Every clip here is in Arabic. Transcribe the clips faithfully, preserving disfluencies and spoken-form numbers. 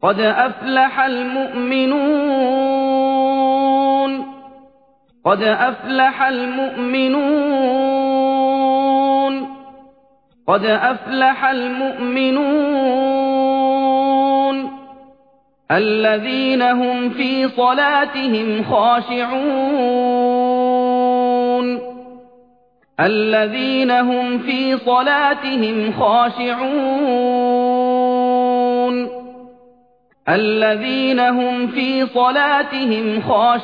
قد أفلح المؤمنون قد أفلح المؤمنون قد أفلح المؤمنون الذين هم في صلاتهم خاشعون الذين هم في صلاتهم خاشعون الذين هم في صلاتهم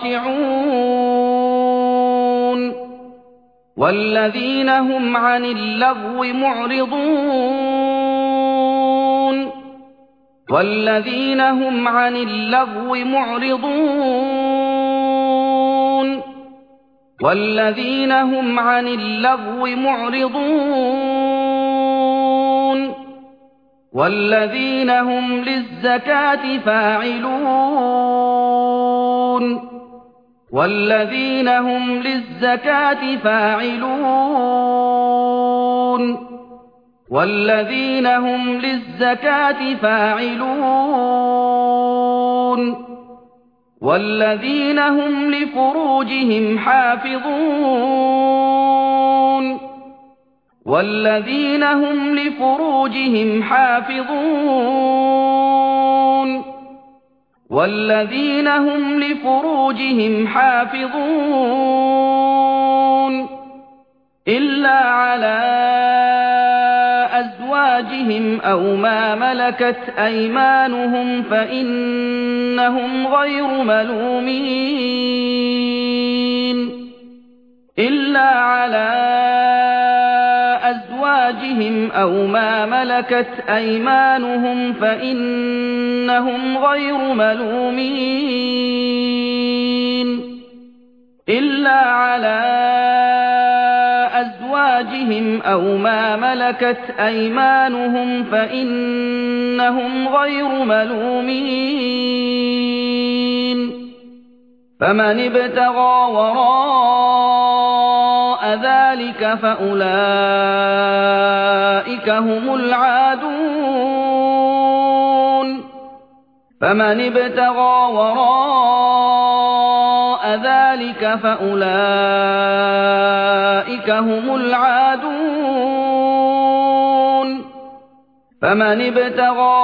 خاشعون والذين هم عن اللغو معرضون والذين هم عن اللغو معرضون والذين هم عن اللغو معرضون والذين هم للزكاة فاعلون والذين هم للزكاة فاعلون والذين هم للزكاة فاعلون والذين هم لفروجهم حافظون والذين هم لفروجهم حافظون والذين هم لفروجهم حافظون إلا على أزواجهم أو ما ملكت أيمانهم فإنهم غير ملومين إلا على أزواجهم أو ما ملكت أيمانهم فإنهم غير ملومين إلا على أزواجهم أو ما ملكت أيمانهم فإنهم غير ملومين فمن ابتغى وراء ذلك فأولئك هم العادون فمن ابتغى وراء ذلك فأولئك هم العادون فمن ابتغى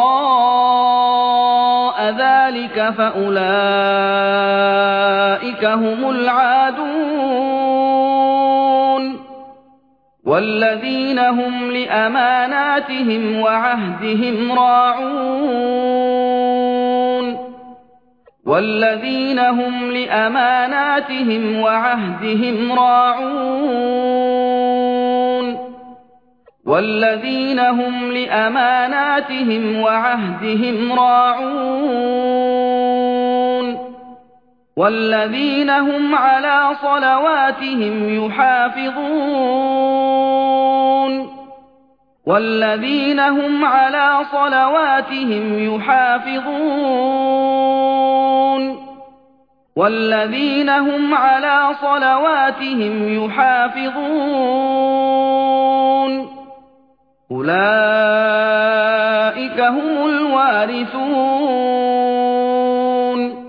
وراء ذلك فأولئك هم العادون والذين هم لأماناتهم وعهدهم راعون والذين هم لأماناتهم وعهدهم راعون والذين هم لأماناتهم وعهدهم راعون والذين هم على صلواتهم يحافظون والذين هم على صلواتهم يحافظون والذين هم على صلواتهم يحافظون أولئك هم الوارثون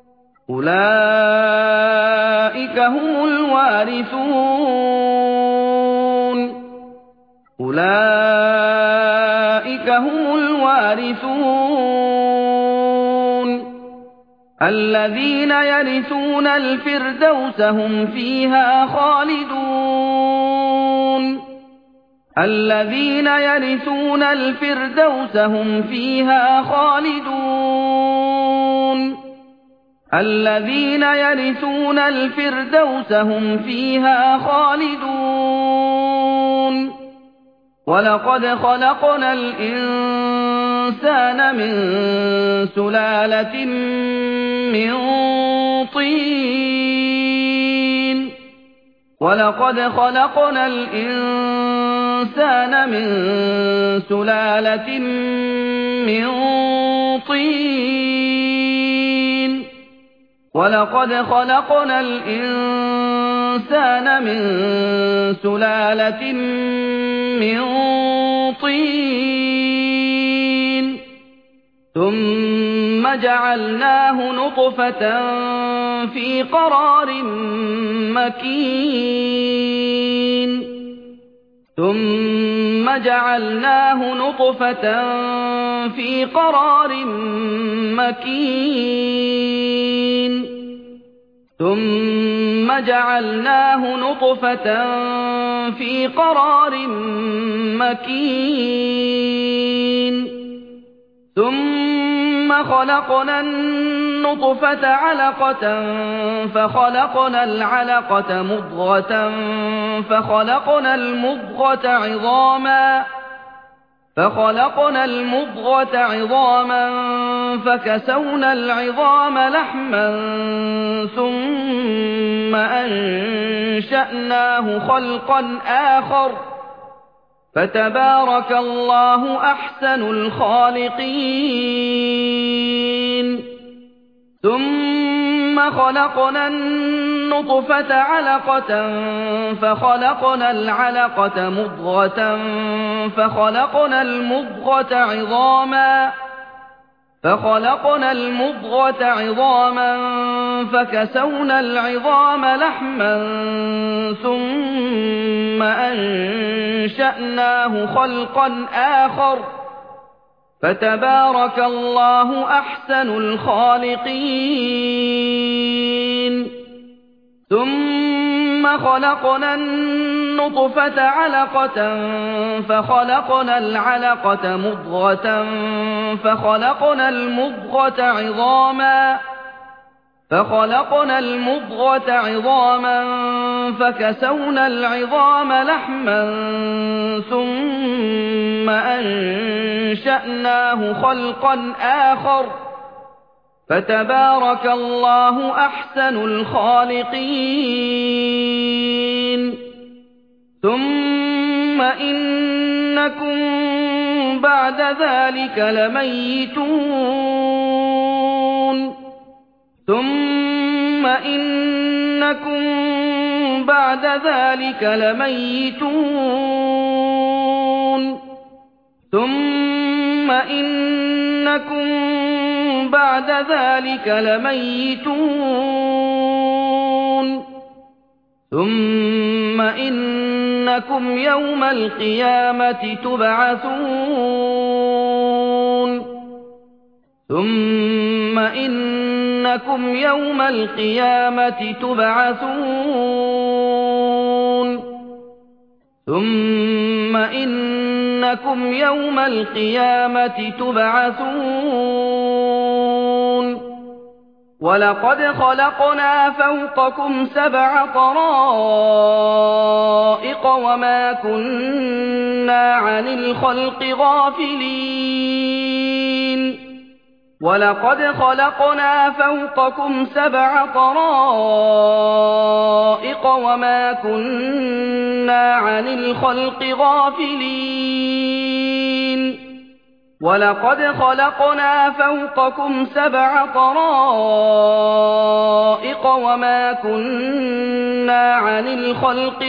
أولئك هم الوارثون أولئك هم الوارثون الذين يرثون الفردوس هم فيها خالدون الذين يرثون الفردوس هم فيها خالدون الذين يرثون الفردوس هم فيها خالدون ولقد خلقنا الإنسان من سلالة من طين ولقد خلقنا الإنسان من سلالة من طين ولقد خلقنا الإنسان من سلالة من طين ثم جعلناه نطفة في قرار مكين ثم جعلناه نطفة في قرار مكين ثم جعلناه نطفة في قرار مكين ثم خلقنا النطفة علقة فخلقنا العلقة مضغة فخلقنا المضغة عظاما فخلقنا المضغة عظاما فكسونا العظام لحما ثم أنشأناه خلقا آخر فتبارك الله أحسن الخالقين ثم خلقنا النطفة علقة فخلقنا العلقة مضغة فخلقنا المضغة عظاما فخلقنا المضغة عظاما فكسونا العظام لحما ثم أنشأناه خلقا آخر فتبارك الله أحسن الخالقين ثم خلقنا النطفة علقة فخلقنا العلقة مضغة فخلقنا المضغة عظاما فخلقنا المضغة عظاما فكسونا العظام لحما ثم أنشأناه خلقا آخر فتبارك الله أحسن الخالقين ثم إنكم بعد ذلك لميتون ثم إنكم بعد ذلك لميتون ثم إنكم بعد ذلك لميتون ثم إنكم يوم القيامة تبعثون ثم إنكم يوم القيامة تبعثون ثم إنكم يوم القيامة تبعثون ولقد خلقنا فوقكم سبع طرائق وما كنا عن الخلق غافلين ولقد خلقنا فوقكم سبع طرائق وما كنا عن الخلق غافلين ولقد خلقنا فوقكم سبع طرائق وما كنا عن الخلق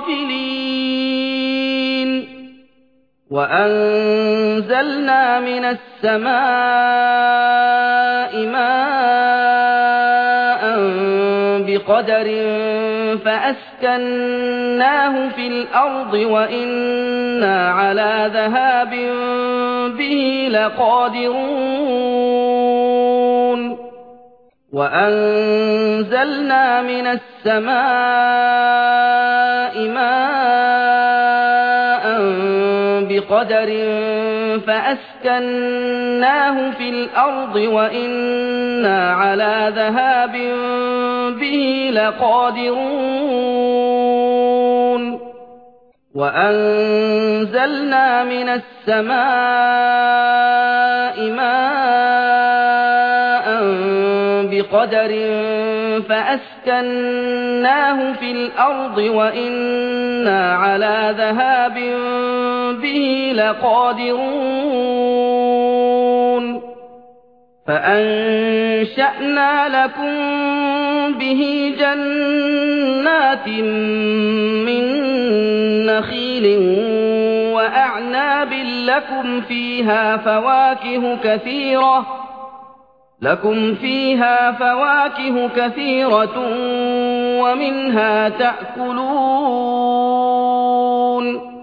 غافلين وأنزلنا من السماء ماء بقدر فأسكناه في الأرض وإنا على ذهاب به لقادرون وأنزلنا من السماء ماء بقدر فأسكناه في الأرض وإنا على ذهاب به لقادرون وأنزلنا من السماء ماء بقدر فأسكناه في الأرض وإنا على ذهاب به لقادرون فأنشأنا لكم به جنات من نخيل وأعناب لكم فيها فواكه كثيرة لكم فيها فواكه كثيرة ومنها تأكلون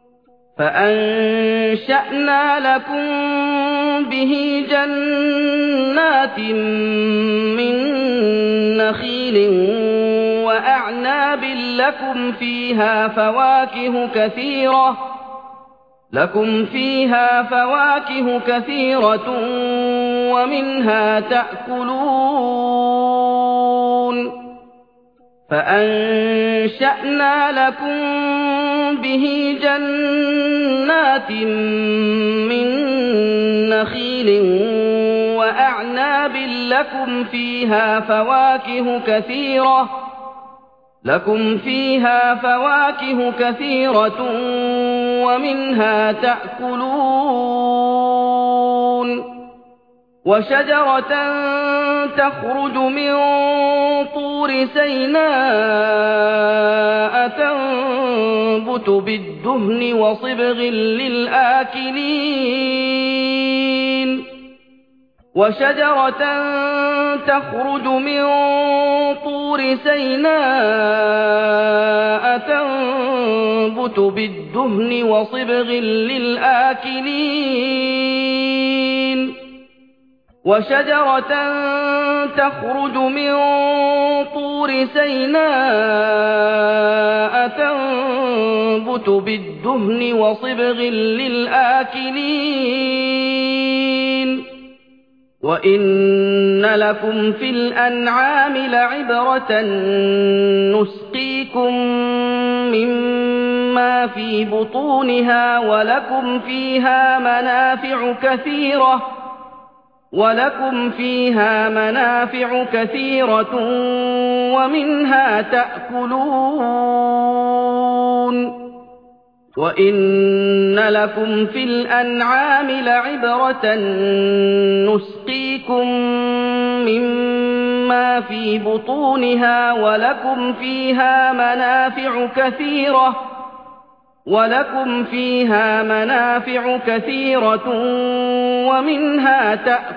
فأنشأنا لكم به جنات من نخيل وأعناب لكم فيها فواكه كثيرة لكم فيها فواكه كثيرة ومنها تأكلون فأنشأنا لكم به جنات من نخيل وأعناب لكم فيها فواكه كثيرة لكم فيها فواكه كثيرة ومنها تأكلون وشجرة تخرج من طور سيناء تنبت بالدهن وصبغ للآكلين وشجرة تخرج من طور سيناء تنبت بالدهن وصبغ للآكلين وشجرة تخرج من طور سيناء تنبت بالدهن وصبغ للآكلين وإن لكم في الأنعام لعبرة نسقيكم مما في بطونها ولكم فيها منافع كثيرة ولكم فيها منافع كثيرة ومنها تأكلون وإن لكم في الأنعام لعبرة نسقيكم مما في بطونها ولكم فيها منافع كثيرة ولكم فيها منافع كثيرة ومنها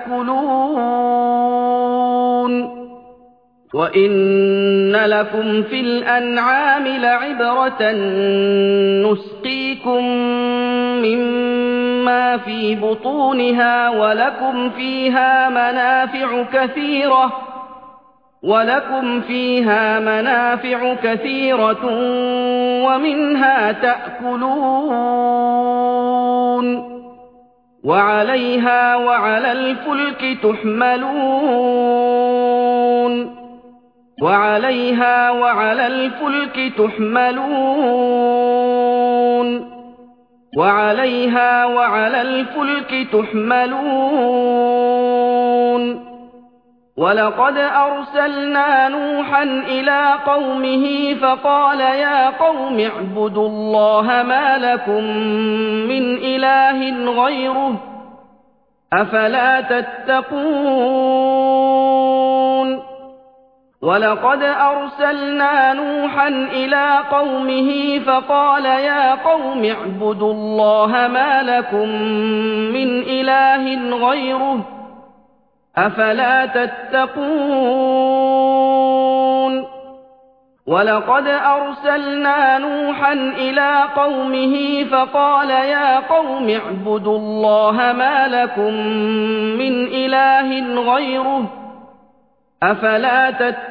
تأكلون وإن لكم في الأنعام لعبرة نسقيكم مما في بطونها ولكم فيها منافع كثيرة ولكم فيها منافع كثيرة ومنها تأكلون وعليها وعلى الفلك تحملون وعليها وعلى الفلك تحملون وعليها وعلى الفلك تحملون ولقد أرسلنا نوحا إلى قومه فقال يا قوم اعبدوا الله ما لكم من إله غيره أفلا تتقون ولقد أرسلنا نوحا إلى قومه فقال يا قوم اعبدوا الله ما لكم من إله غيره أفلا تتقون ولقد أرسلنا نوحا إلى قومه فقال يا قوم اعبدوا الله ما لكم من إله غيره أفلا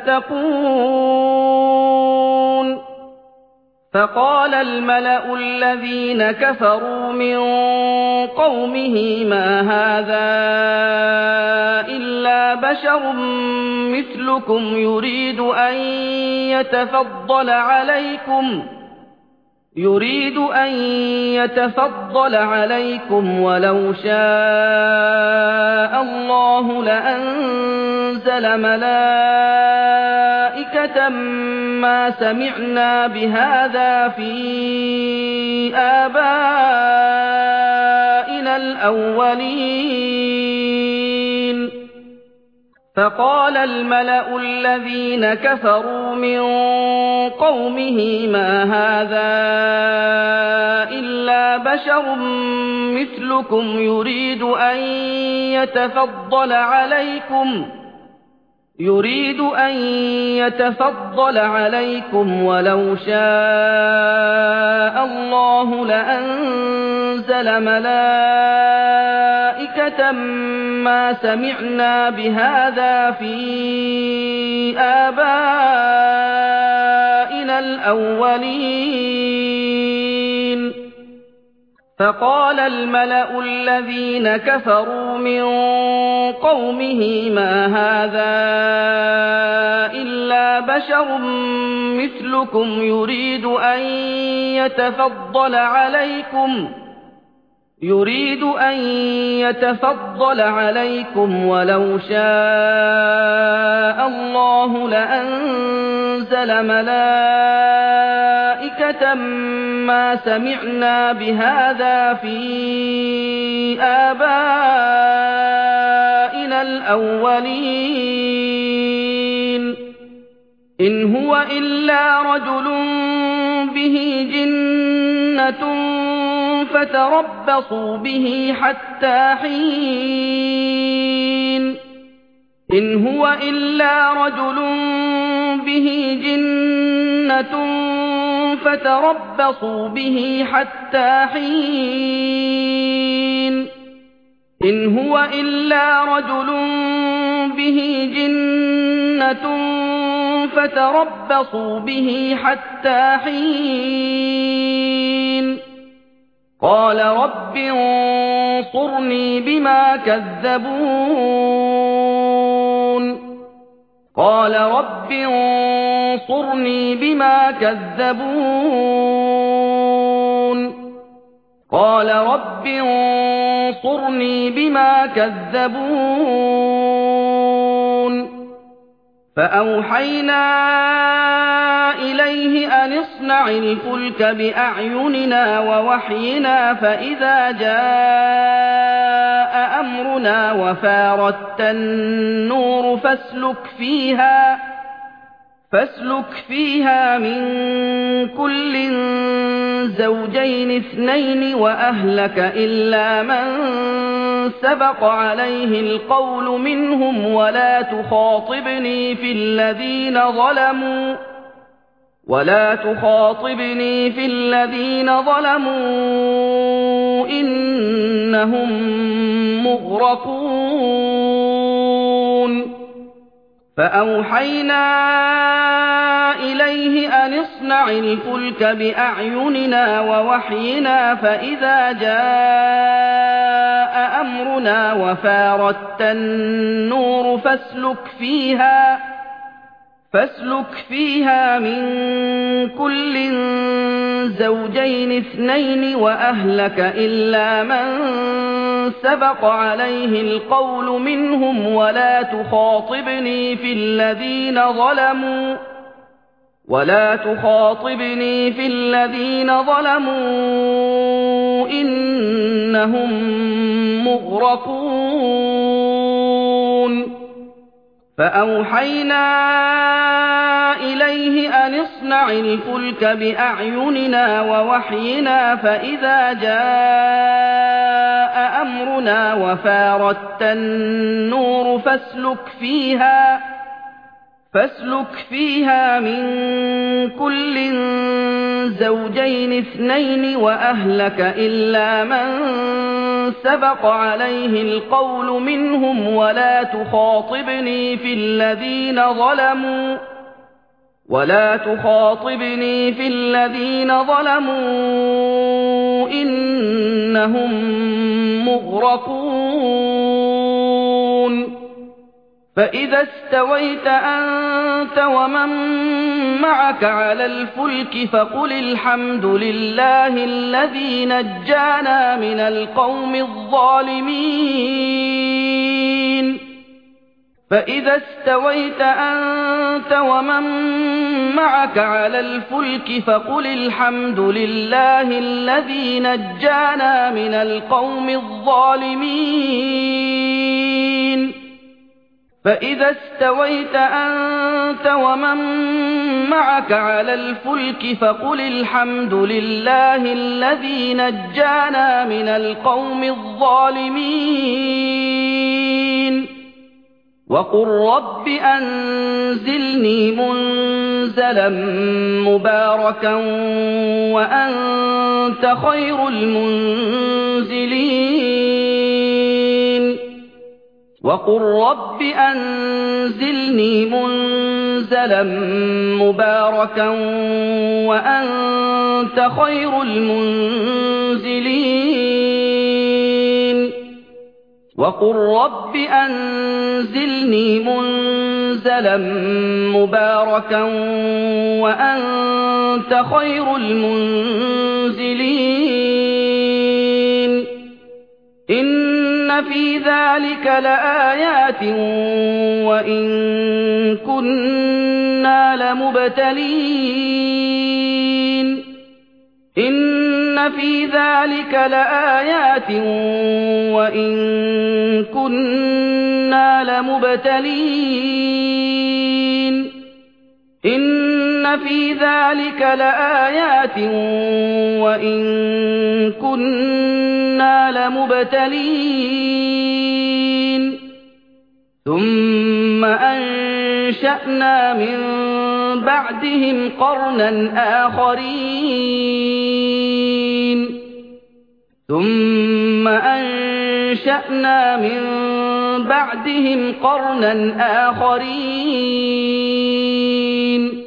تتقون فقال الملأ الذين كفروا من قومه ما هذا إلا بشر مثلكم يريد أن يتفضل عليكم يريد أن يتفضل عليكم ولو شاء الله لأنزل ملائكة ما سمعنا بهذا في آبائنا الأولين فقال الملأ الذين كفروا من قومه ما هذا إلا بشر مثلكم يريد أن يتفضل عليكم يريد أن يتفضل عليكم ولو شاء الله لأنزل ملائكة ما سمعنا بهذا في آبائنا الأولين فقال الملأ الذين كفروا من قومه ما هذا إلا بشر مثلكم يريد أن يتفضل عليكم يريد أن يتفضل عليكم ولو شاء الله لأنزل ملائكة ما سمعنا بهذا في آبائنا الأولين إن هو إلا رجل به جنة فتربصوا به حتى حين إن هو إلا رجل به جنة فتربصوا به حتى حين إن هو إلا رجل به جنة فتربصوا به حتى حين قال رب انصرني بما كذبون قال رب انصرني بما كذبون قال رب انصرني بما كذبون فأوحينا إليه أن اصنع الفلك بأعيننا ووحينا فإذا جاء أمرنا وفارت النور فاسلك فيها فاسلك فيها من كل زوجين اثنين وأهلك إلا من سبق عليه القول منهم ولا تخاطبني في الذين ظلموا ولا تخاطبني في الذين ظلموا إنهم مغرقون فأوحينا إليه أن اصنع الفلك بأعيننا ووحينا فإذا جاء أمرنا وفارت النور فاسلك فيها فاسلك فيها من كل زوجين اثنين وأهلك إلا من سبق عليه القول منهم ولا تخاطبني في الذين ظلموا ولا تخاطبني في الذين ظلموا إنهم مغرقون فأوحينا إليه أن اصنع الفلك بأعيننا ووحينا فإذا جاء أمرنا وفارت النور فاسلك فيها فاسلك فيها من كل زوجين اثنين وأهلك إلا من سبق عليه القول منهم ولا تخاطبني في الذين ظلموا ولا تخاطبني في الذين ظلموا إنهم مغرقون فإذا استويت أنت ومن معك على الفلك فقل الحمد لله الذي نجانا من القوم الظالمين فإذا استويت أنت ومن معك على الفلك فقل الحمد لله الذي نجانا من القوم الظالمين فإذا استويت أنت ومن معك على الفلك فقل الحمد لله الذي نجانا من القوم الظالمين وقل رب أنزلني منزلا مباركا وأنت خير المنزلين وقل رب أنزلني منزلا مباركا وأنت خير المنزلين وقل رب أنزلني منزلا مباركا وأنت خير المنزلين إن في ذلك لآيات وإن كنا لمبتلين إن في ذلك لآيات وإن كنا لمبتلين إن في ذلك لآيات وإن كنا لمبتلين ثم أنشأنا من بعدهم قرنا آخرين ثم أنشأنا من بعدهم قرنا آخرين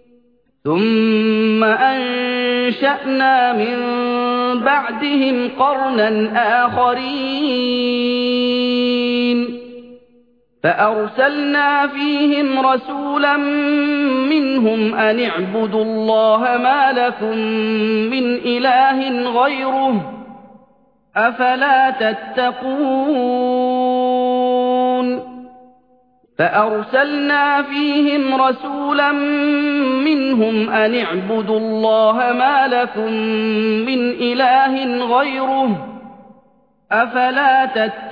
ثم أنشأنا من بعدهم قرنا آخرين فأرسلنا فيهم رسولا منهم أن اعبدوا الله ما لكم من إله غيره أفلا تتقون فأرسلنا فيهم رسولا منهم أن اعبدوا الله ما لكم من إله غيره أفلا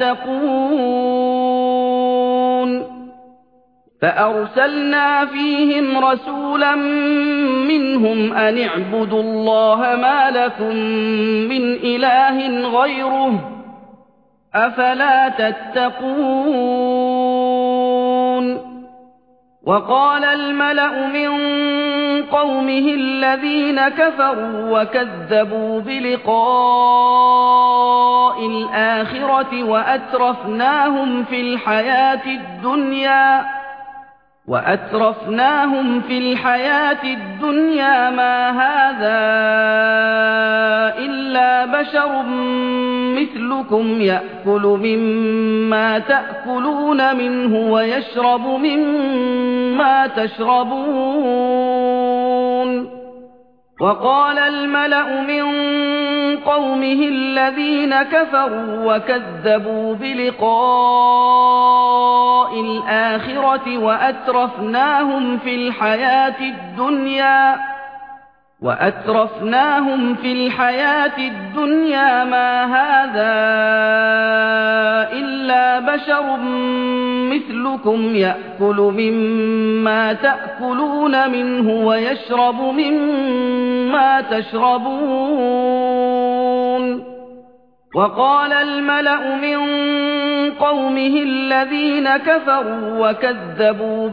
تتقون فأرسلنا فيهم رسولا منهم أن اعبدوا الله ما لكم من إله غيره أفلا تتقون وقال الملأ من قومه الذين كفروا وكذبوا بلقاء الآخرة وأترفناهم في الحياة الدنيا وأترفناهم في الحياة الدنيا ما هذا إلا بشر مثلكم يأكل مما تأكلون منه ويشرب مما تشربون وقال الملأ من قومه الذين كفروا وكذبوا بلقاء الآخرة وأترفناهم في الحياة الدنيا وأترفناهم في الحياة الدنيا ما هذا إلا بشر مثلكم يأكل مما تأكلون منه ويشرب مما تشربون وقال الملأ من قومه الذين كفروا وكذبوا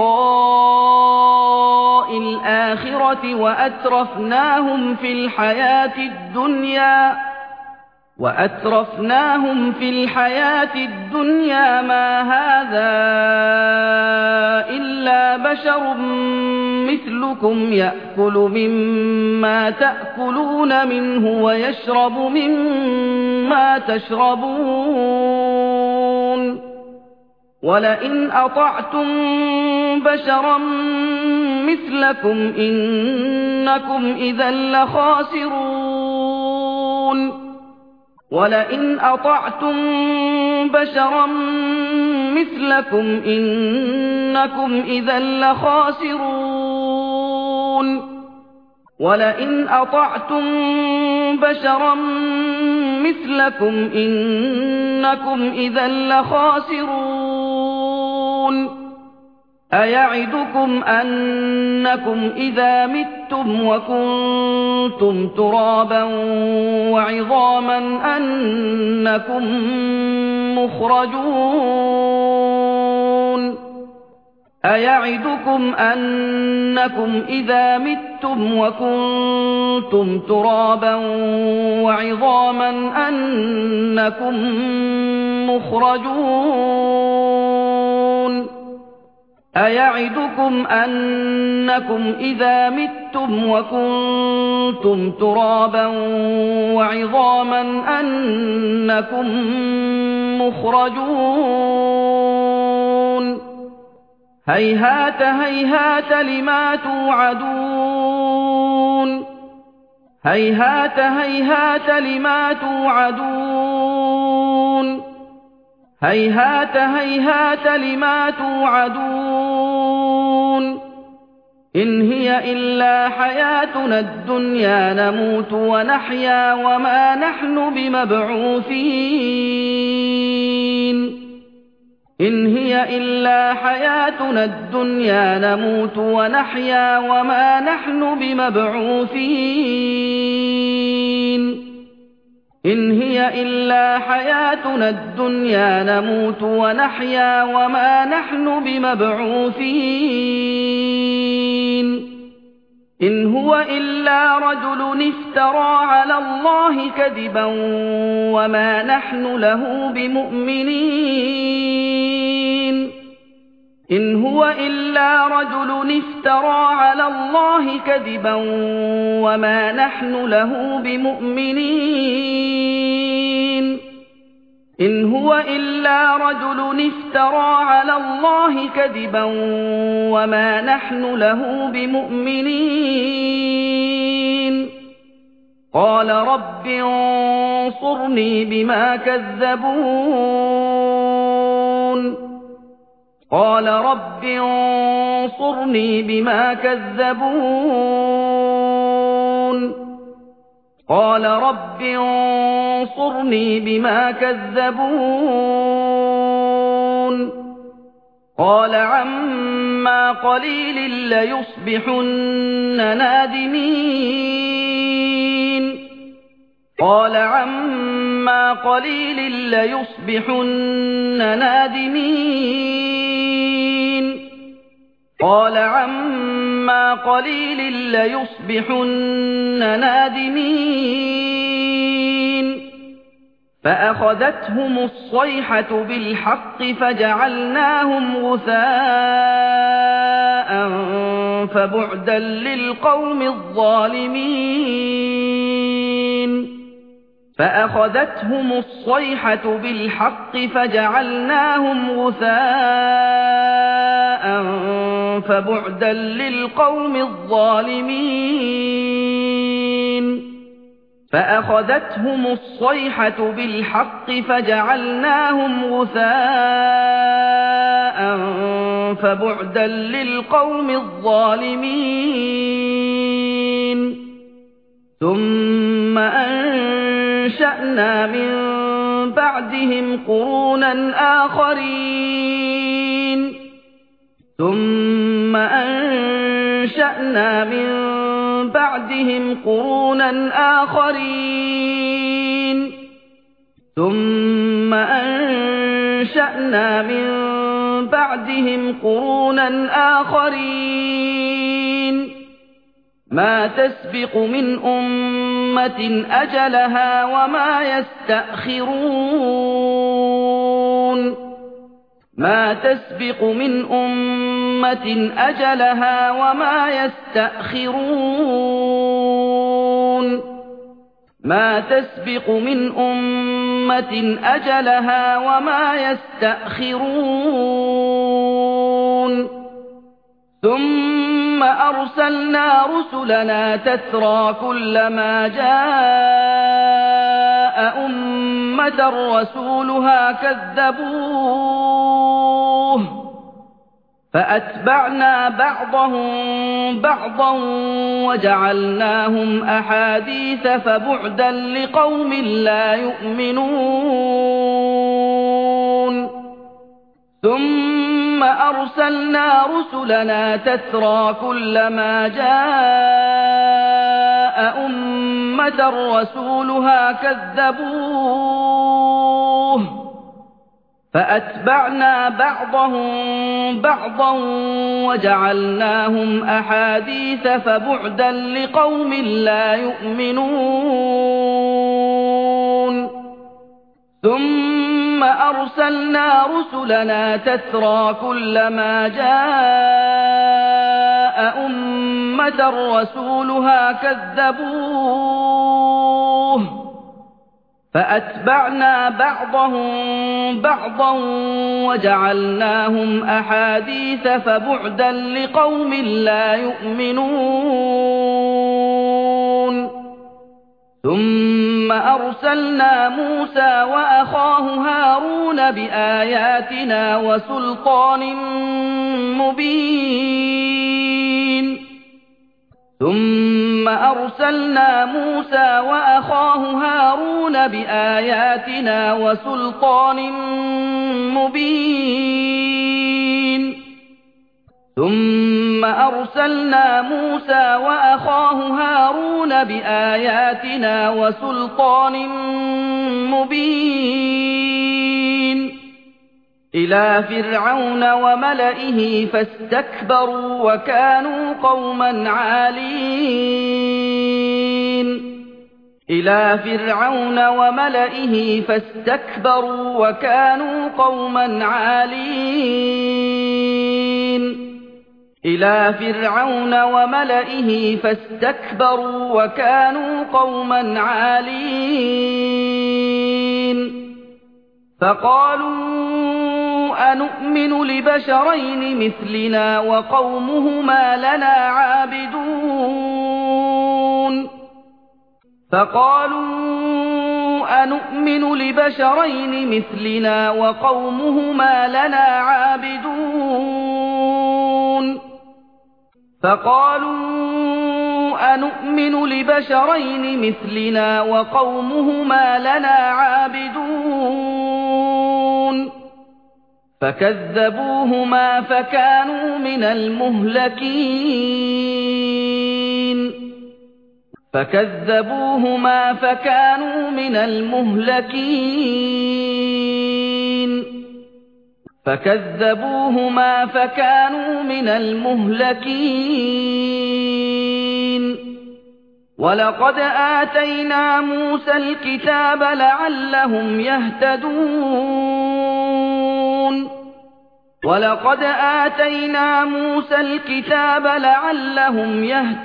بلقاء الآخرة وأترفناهم في الحياة الدنيا وأترفناهم في الحياة الدنيا ما هذا إلا بشر مثلكم يأكل مما تأكلون منه ويشرب مما تشربون ولئن أطعتم بشرا مثلكم إنكم إذا لخاسرون ولئن أطعتم بشرا مثلكم إنكم إذا لخاسرون ولئن أطعتم بشرا مثلكم إنكم إذا لخاسرون أَيَعِدُكُمْ أَنَّكُمْ إِذَا مِتُّمْ وَكُنتُمْ تُرَابًا وَعِظَامًا أَنَّكُم مُّخْرَجُونَ أَيَعِدُكُمْ أَنَّكُمْ إِذَا مِتُّمْ وَكُنتُمْ تُرَابًا وَعِظَامًا أَنَّكُم مُّخْرَجُونَ أَيَعِدُكُمْ أَنَّكُمْ إِذَا مِتُّمْ وَكُنتُمْ تُرَابًا وَعِظَامًا أَنَّكُم مُّخْرَجُونَ هَيْهَاتَ هَيْهَاتَ لِمَا تُوعَدُونَ هَيْهَاتَ هَيْهَاتَ لِمَا تُوعَدُونَ هَيْهَاتَ هَيْهَاتَ لِمَا تُوعَدُونَ إِنْ هِيَ إِلَّا حَيَاتُنَا الدُّنْيَا نَمُوتُ وَنَحْيَا وَمَا نَحْنُ بِمَبْعُوثِينَ إِنْ هِيَ إِلَّا حَيَاتُنَا الدُّنْيَا نَمُوتُ وَنَحْيَا وَمَا نَحْنُ بِمَبْعُوثِينَ إِنْ هِيَ إِلَّا حَيَاتُنَا الدُّنْيَا نَمُوتُ وَنَحْيَا وَمَا نَحْنُ بِمَبْعُوثِينَ إِنْ هُوَ إِلَّا رَجُلٌ افْتَرَىٰ عَلَى اللَّهِ كَذِبًا وَمَا نَحْنُ لَهُ بِمُؤْمِنِينَ إِنْ هُوَ إِلَّا رَجُلٌ افْتَرَىٰ عَلَى اللَّهِ كَذِبًا وَمَا نَحْنُ لَهُ بِمُؤْمِنِينَ إِنْ هُوَ إِلَّا رَجُلٌ افْتَرَىٰ عَلَى اللَّهِ كَذِبًا وَمَا نَحْنُ لَهُ بِمُؤْمِنِينَ قَالَ رَبِّ انصُرْنِي بِمَا كَذَّبُونِ قَالَ رَبِّ انصُرْنِي بِمَا كَذَّبُونِ قَالَ رَبِّ انصُرْنِي بِمَا كَذَّبُونِ قَالَ عَمَّا قَلِيلٍ لَّيُصْبِحُنَّ نَادِمِينَ قَالَ عَمَّا قَلِيلٍ لَّيُصْبِحُنَّ نَادِمِينَ قَالَ عَمَّا قَلِيلٍ لَّيُصْبِحُنَّ نَادِمِينَ فَأَخَذَتْهُمُ الصَّيْحَةُ بِالْحَقِّ فَجَعَلْنَاهُمْ غُثَاءً فَبُعْدًا لِّلْقَوْمِ الظَّالِمِينَ فَأَخَذَتْهُمُ الصَّيْحَةُ بِالْحَقِّ فَجَعَلْنَاهُمْ غُثَاءً فَبُعْدًا لِّلْقَوْمِ الظَّالِمِينَ فَأَخَذَتْهُمُ الصَّيْحَةُ بِالْحَقِّ فَجَعَلْنَاهُمْ غُثَاءً فَبُعْدًا لِّلْقَوْمِ الظَّالِمِينَ ثُمَّ أَنشَأْنَا مِن بَعْدِهِمْ قُرُونًا آخَرِينَ ثُمَّ أَنشَأْنَا مِن بَعْدِهِمْ قُرُونًا آخَرِينَ ثُمَّ أَنشَأْنَا مِن بَعْدِهِمْ قُرُونًا آخَرِينَ مَا تَسْبِقُ مِنْ أُمَّةٍ أَجَلَهَا وَمَا يَسْتَأْخِرُونَ مَا تَسْبِقُ مِنْ أُمَّةٍ أَجَلَهَا وَمَا يَسْتَأْخِرُونَ مَا تَسْبِقُ مِنْ أُمَّةٍ أَجَلَهَا وَمَا يَسْتَأْخِرُونَ ثُمَّ أَرْسَلْنَا رُسُلَنَا تَتْرَىٰ كُلَّمَا جَاءَ أُمَّةً رَّسُولُهَا كَذَّبُوهُ فَأَتْبَعْنَا بَعْضَهُم بَعْضًا وَجَعَلْنَاهُمْ أَحَادِيثَ فَبُعْدًا لِّقَوْمٍ لَّا يُؤْمِنُونَ ثُمَّ ثم أرسلنا رسلنا تترى كلما جاء أمة رسولها كذبوه فأتبعنا بعضهم بعضا وجعلناهم أحاديث فبعدا لقوم لا يؤمنون ثم أرسلنا رسلنا تترى كلما جاء أمة رسولها كذبوه فأتبعنا بعضهم بعضا وجعلناهم أحاديث فبعدا لقوم لا يؤمنون ثم أرسلنا موسى وأخاه هارون بآياتنا وسلطان مبين ثم أرسلنا موسى وأخاه هارون بآياتنا وسلطان مبين ثم أرسلنا موسى وأخاه هارون بآياتنا وسلطان مبين إلى فرعون وملئه فاستكبروا وكانوا قوما عالين إلى فرعون وملئه فاستكبروا وكانوا قوما عالين إلى فرعون وملئه فاستكبروا وكانوا قوما عالين فقالوا أنؤمن لبشرين مثلنا وقومهما لنا عابدون فقالوا أنؤمن لبشرين مثلنا وقومهما لنا عابدون فقالوا أنؤمن لبشرين مثلنا وقومهما لنا عابدون فكذبوهما فكانوا من المهلكين فكذبوهما فكانوا من المهلكين فكذبوهما فكانوا من المهلكين ولقد آتينا موسى الكتاب لعلهم يهتدون ولقد آتينا موسى الكتاب لعلهم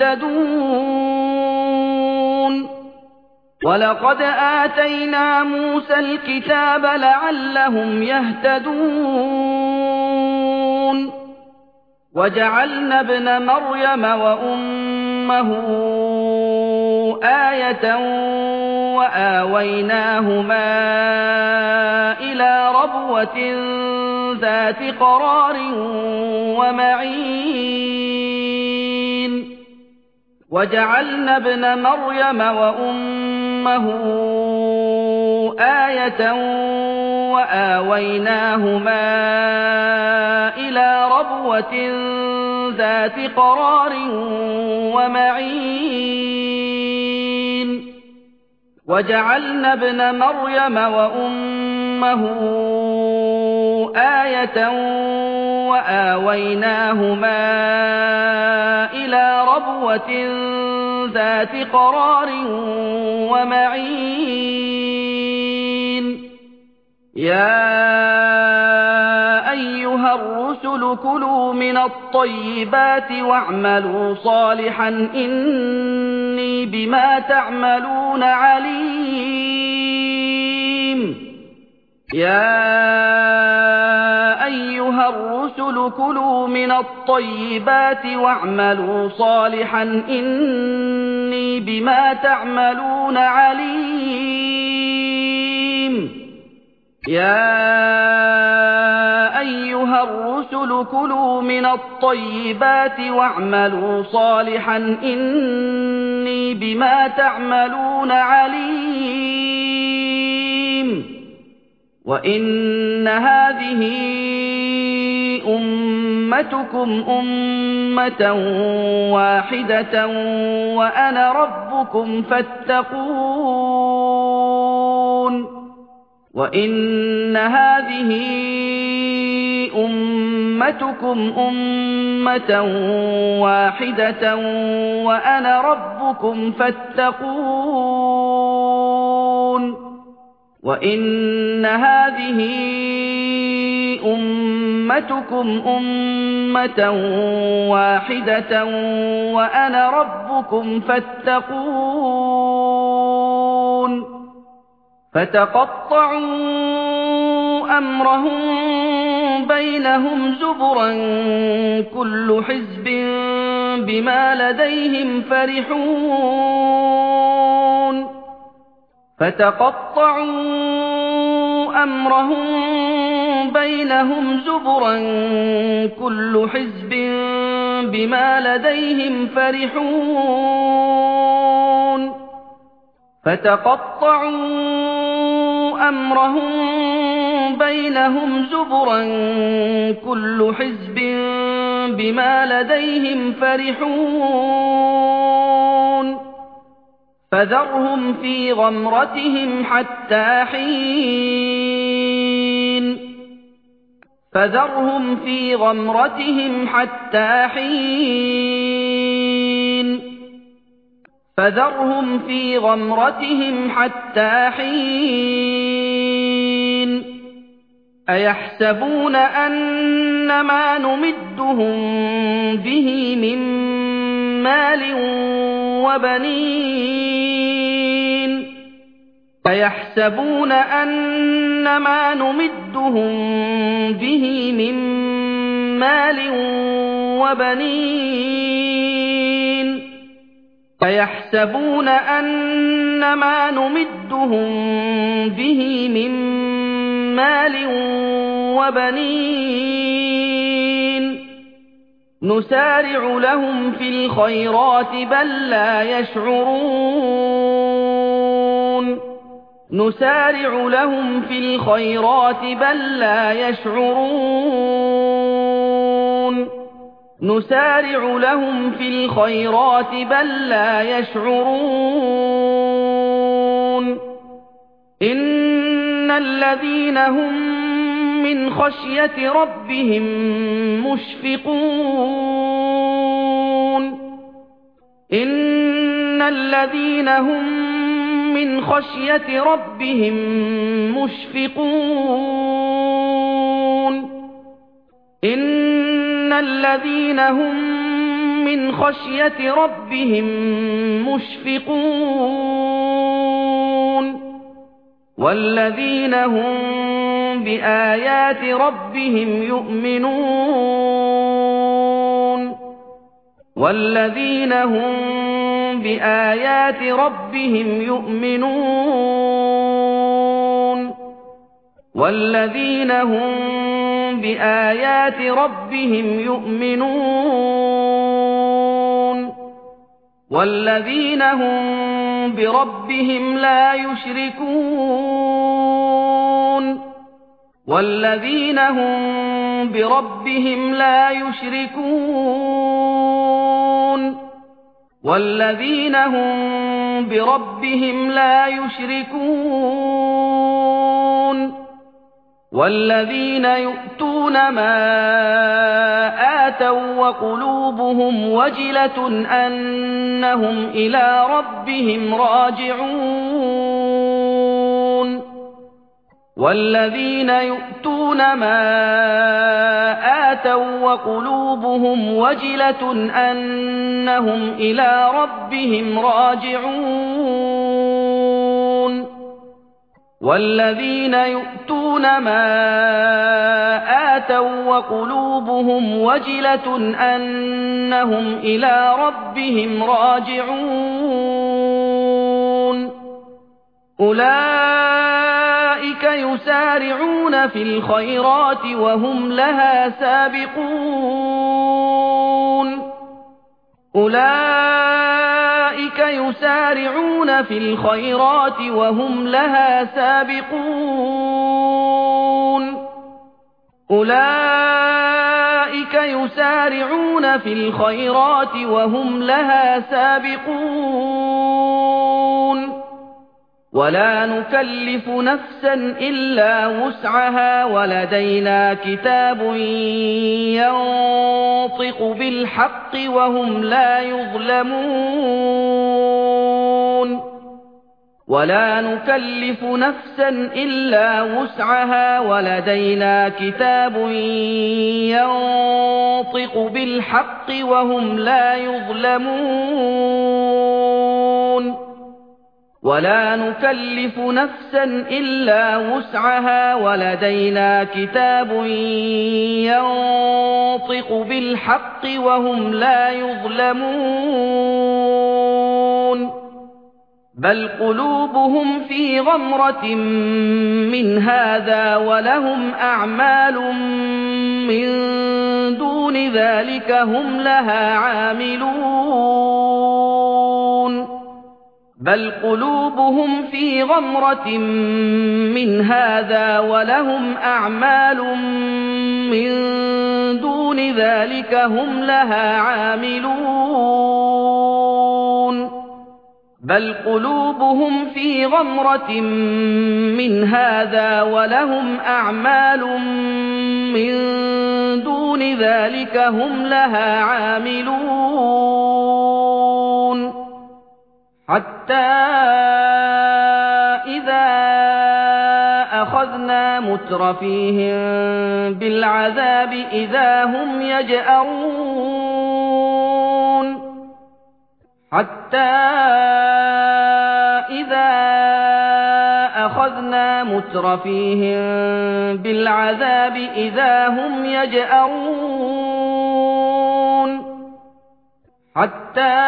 يهتدون ولقد آتينا موسى الكتاب لعلهم يهتدون وجعلنا ابن مريم وأمه آية وآويناهما إلى ربوة ذات قرار ومعين وجعلنا ابن مريم وأمه آية وآويناهما إلى ربوة ذات قرار ومعين وجعلنا ابن مريم وأمه آية وآويناهما إلى ربوة ذات قرار ومعين يا أيها الرسل كلوا من الطيبات واعملوا صالحا إني بما تعملون عليم يا أيها الرسل كلوا من الطيبات واعملوا صالحا إني بما تعملون عليم يا أيها الرسل كلوا من الطيبات واعملوا صالحا إني بما تعملون عليم وإن هذه أمتكم أمة واحدة وأنا ربكم فاتقون وإن هذه أمتكم أمة واحدة وأنا ربكم فاتقون وإن هذه أمتكم أمة واحدة وأنا ربكم فاتقون فتقطعوا أمرهم بينهم زبرا كل حزب بما لديهم فرحون فتقطعوا أمرهم بينهم زبرا كل حزب بما لديهم فرحون فتقطعوا أمرهم بينهم زبرا كل حزب بما لديهم فرحون فذرهم في غمرتهم حتى حين فذرهم في غمرتهم حتى حين فذرهم في غمرتهم حتى حين أيحسبون أن ما نمدهم به من مال وبنين أيحسبون أن ما نمدهم به من مال وبنين أيحسبون أن ما نمدهم به من مال وبنين نسارع لهم في الخيرات بل لا يشعرون نسارع لهم في الخيرات بل لا يشعرون نسارع لهم في الخيرات بل لا يشعرون إن الذين هم من خشية ربهم مشفقون إن الذين هم من خشية ربهم مشفقون إن الذين هم من خشية ربهم مشفقون والذين هم بآيات ربهم يؤمنون والذين هم بآيات ربهم يؤمنون والذين هم بآيات ربهم يؤمنون والذين هم بربهم لا يشركون والذين هم بربهم لا يشركون والذين هم بربهم لا يشركون والذين يؤتون ما آتوا وقلوبهم وجلة أنهم إلى ربهم راجعون والذين يؤتون ما آتوا وقلوبهم وجلة أنهم إلى ربهم راجعون والذين يؤتون ما آتوا وقلوبهم وجلة أنهم إلى ربهم راجعون أولئك يسارعون في الخيرات وهم لها سابقون أولئك يسارعون في الخيرات وهم لها سابقون أولئك أُولَئِكَ يُسَارِعُونَ فِي الْخَيْرَاتِ وَهُمْ لَهَا سَابِقُونَ وَلَا نُكَلِّفُ نَفْسًا إِلَّا وُسْعَهَا وَلَدَيْنَا كِتَابٌ يَنطِقُ بِالْحَقِّ وَهُمْ لَا يُظْلَمُونَ وَلَا نُكَلِّفُ نَفْسًا إِلَّا وُسْعَهَا وَلَدَيْنَا كِتَابٌ يَنطِقُ بِالْحَقِّ وَهُمْ لَا يُظْلَمُونَ وَلَا نُكَلِّفُ نَفْسًا إِلَّا وُسْعَهَا وَلَدَيْنَا كِتَابٌ يَنطِقُ بِالْحَقِّ وَهُمْ لَا يُظْلَمُونَ بَلْ قُلُوبُهُمْ فِي غَمْرَةٍ مِّنْ هَٰذَا وَلَهُمْ أَعْمَالٌ مِّن دُونِ ذَٰلِكَ هُمْ لَهَا عَامِلُونَ بَلْ قُلُوبُهُمْ فِي غَمْرَةٍ مِّنْ هَٰذَا وَلَهُمْ أَعْمَالٌ مِّن دُونِ ذَٰلِكَ هُمْ لَهَا عَامِلُونَ بَلْ قُلُوبُهُمْ فِي غَمْرَةٍ مِّنْ هَٰذَا وَلَهُمْ أَعْمَالٌ مِّن دُونِ ذَٰلِكَ هُمْ لَهَا عَامِلُونَ حَتَّىٰ إِذَا أَخَذْنَا مُتْرَفِيهِم بِالْعَذَابِ إِذَا هُمْ يَجْأَرُونَ حَتَّىٰ إِذَا أَخَذْنَا مُتْرَفِيهِم بِالْعَذَابِ إِذَا هُمْ يَجْأَرُونَ حَتَّىٰ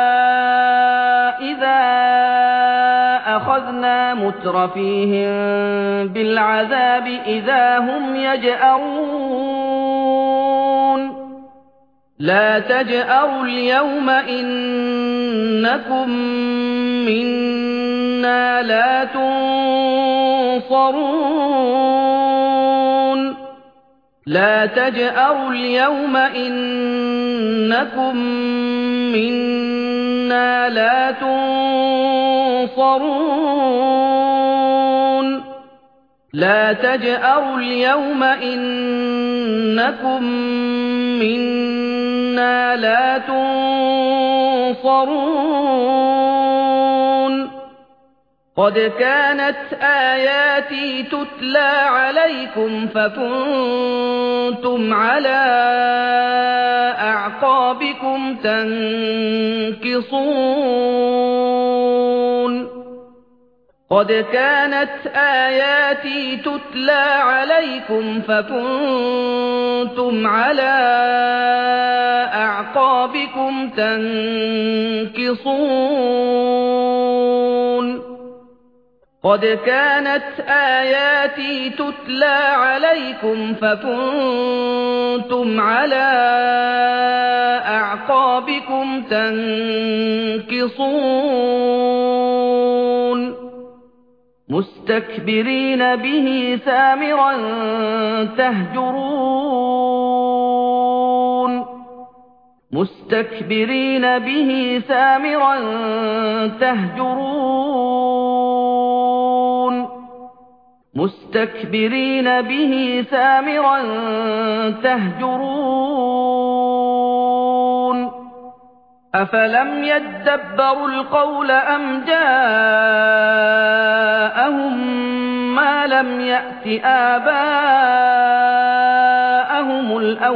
إِذَا أَخَذْنَا مُتْرَفِيهِم بِالْعَذَابِ إِذَا هُمْ يَجْأَرُونَ لَا تَجْأَرُوا الْيَوْمَ إِنَّكُم مِّنَّا لَا تُنصَرُونَ لَا تَجْأَرُوا الْيَوْمَ إِنَّكُم مِّنَّا لَا تُنصَرُونَ لَا تَجْأَرُوا الْيَوْمَ إِنَّكُم مِّنَّا لَا تُنصَرُونَ قَدْ كَانَتْ آيَاتِي تُتْلَىٰ عَلَيْكُمْ فَكُنتُمْ عَلَىٰ أَعْقَابِكُمْ تَنكِصُونَ قَدْ كَانَتْ آيَاتِي تُتْلَىٰ عَلَيْكُمْ فَكُنتُمْ عَلَىٰ أَعْقَابِكُمْ تَنكِصُونَ قَدْ كَانَتْ آيَاتِي تُتْلَىٰ عَلَيْكُمْ فَكُنتُمْ عَلَىٰ أَعْقَابِكُمْ تَنكِصُونَ مُسْتَكْبِرِينَ بِهِ سَامِرًا تَهْجُرُونَ مُسْتَكْبِرِينَ بِهِ سَامِرًا تَهْجُرُونَ مُسْتَكْبِرِينَ بِهِ سَامِرًا تَهْجُرُونَ أَفَلَمْ يَدَّبَّرُوا الْقَوْلَ أَمْ جَاءَهُم مَّا لَمْ يَأْتِ آبَاءَهُمُ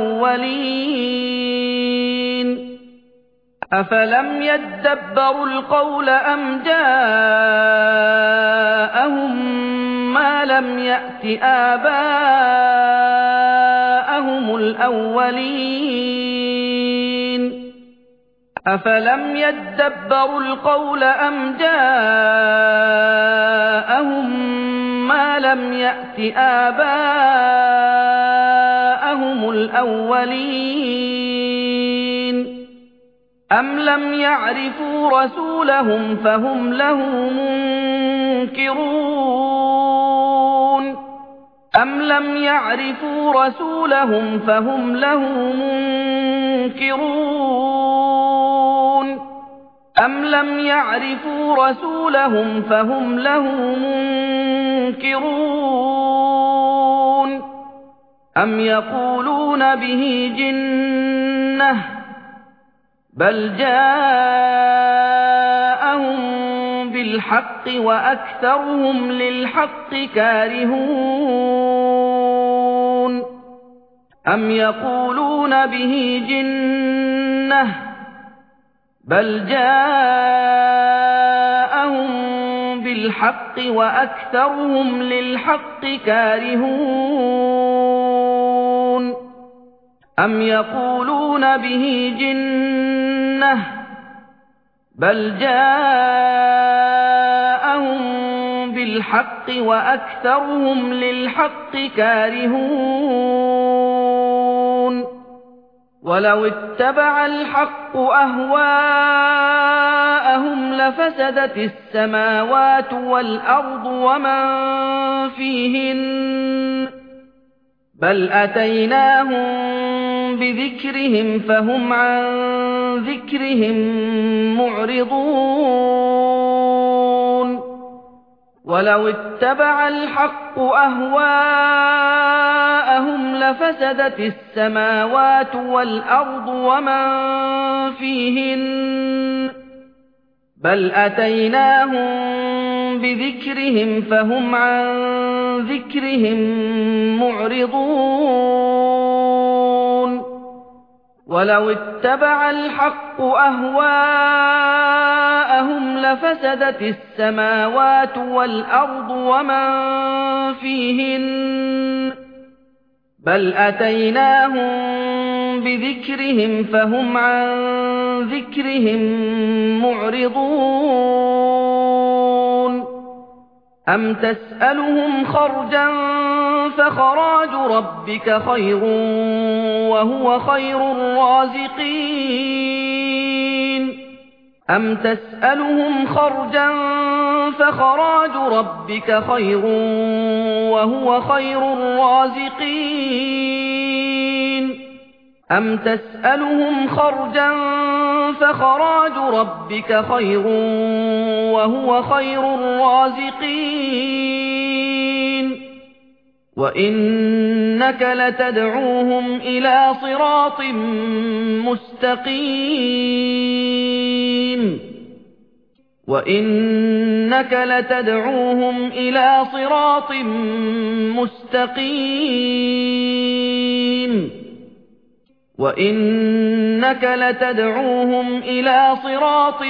الْأَوَّلِينَ أَفَلَمْ يَدَّبَّرُوا الْقَوْلَ أَمْ جَاءَهُم مَّا لَمْ يَأْتِ آبَاءَهُمُ الْأَوَّلِينَ أَفَلَمْ يَدَّبَّرُوا الْقَوْلَ أَمْ جَاءَهُم مَّا لَمْ يَأْتِ آبَاءَهُمُ الْأَوَّلِينَ أَمْ لَمْ يَعْرِفُوا رَسُولَهُمْ فَهُمْ لَهُ مُنكِرُونَ أَمْ لَمْ يَعْرِفُوا رَسُولَهُمْ فَهُمْ لَهُ مُنكِرُونَ أَمْ لَمْ يَعْرِفُوا رَسُولَهُمْ فَهُمْ لَهُ مُنكِرُونَ أَمْ يَقُولُونَ بِهِ جِنَّةٌ بَلْ جَاءَهُم بِالْحَقِّ وَأَكْثَرُهُمْ لِلْحَقِّ كَارِهُونَ أَمْ يَقُولُونَ بِهِ جِنَّةٌ بَلْ جَاءَهُم بِالْحَقِّ وَأَكْثَرُهُمْ لِلْحَقِّ كَارِهُونَ أَمْ يَقُولُونَ بِهِ جِنَّةٌ بَلْ جَاءَهُم بِالْحَقِّ وَأَكْثَرُهُمْ لِلْحَقِّ كَارِهُونَ وَلَوِ اتَّبَعَ الْحَقُّ أَهْوَاءَهُمْ لَفَسَدَتِ السَّمَاوَاتُ وَالْأَرْضُ وَمَن فِيهِنَّ بَلْ أَتَيْنَاهُم بِذِكْرِهِمْ فَهُمْ عَن ذِكْرِهِم مُّعْرِضُونَ وَلَوِ اتَّبَعَ الْحَقُّ أَهْوَاءَهُمْ لَفَسَدَتِ السَّمَاوَاتُ وَالْأَرْضُ وَمَن فِيهِنَّ بَلْ أَتَيْنَاهُم بِذِكْرِهِمْ فَهُمْ عَن ذِكْرِهِم مُّعْرِضُونَ وَلَوِ اتَّبَعَ الْحَقُّ أَهْوَاءَهُمْ لَفَسَدَتِ السَّمَاوَاتُ وَالْأَرْضُ وَمَن فِيهِنَّ بَلْ أَتَيْنَاهُم بِذِكْرِهِمْ فَهُمْ عَن ذِكْرِهِم مُّعْرِضُونَ أَمْ تَسْأَلُهُمْ خَرْجًا فَخَرَاجُ رَبِّكَ خَيْرٌ وَهُوَ خَيْرُ الرَّازِقِينَ أَمْ تَسْأَلُهُمْ خَرْجًا فَخَرَاجُ رَبِّكَ خَيْرٌ وَهُوَ خَيْرُ الرَّازِقِينَ أَمْ تَسْأَلُهُمْ خَرْجًا فَخَرَاجُ رَبِّكَ خَيْرٌ وَهُوَ خَيْرُ الرَّازِقِينَ وَإِنَّكَ لَتَدْعُوهُمْ إِلَى صِرَاطٍ مُّسْتَقِيمٍ وَإِنَّكَ لَتَدْعُوهُمْ إِلَى صِرَاطٍ مُّسْتَقِيمٍ وَإِنَّكَ لَتَدْعُوهُمْ إِلَى صِرَاطٍ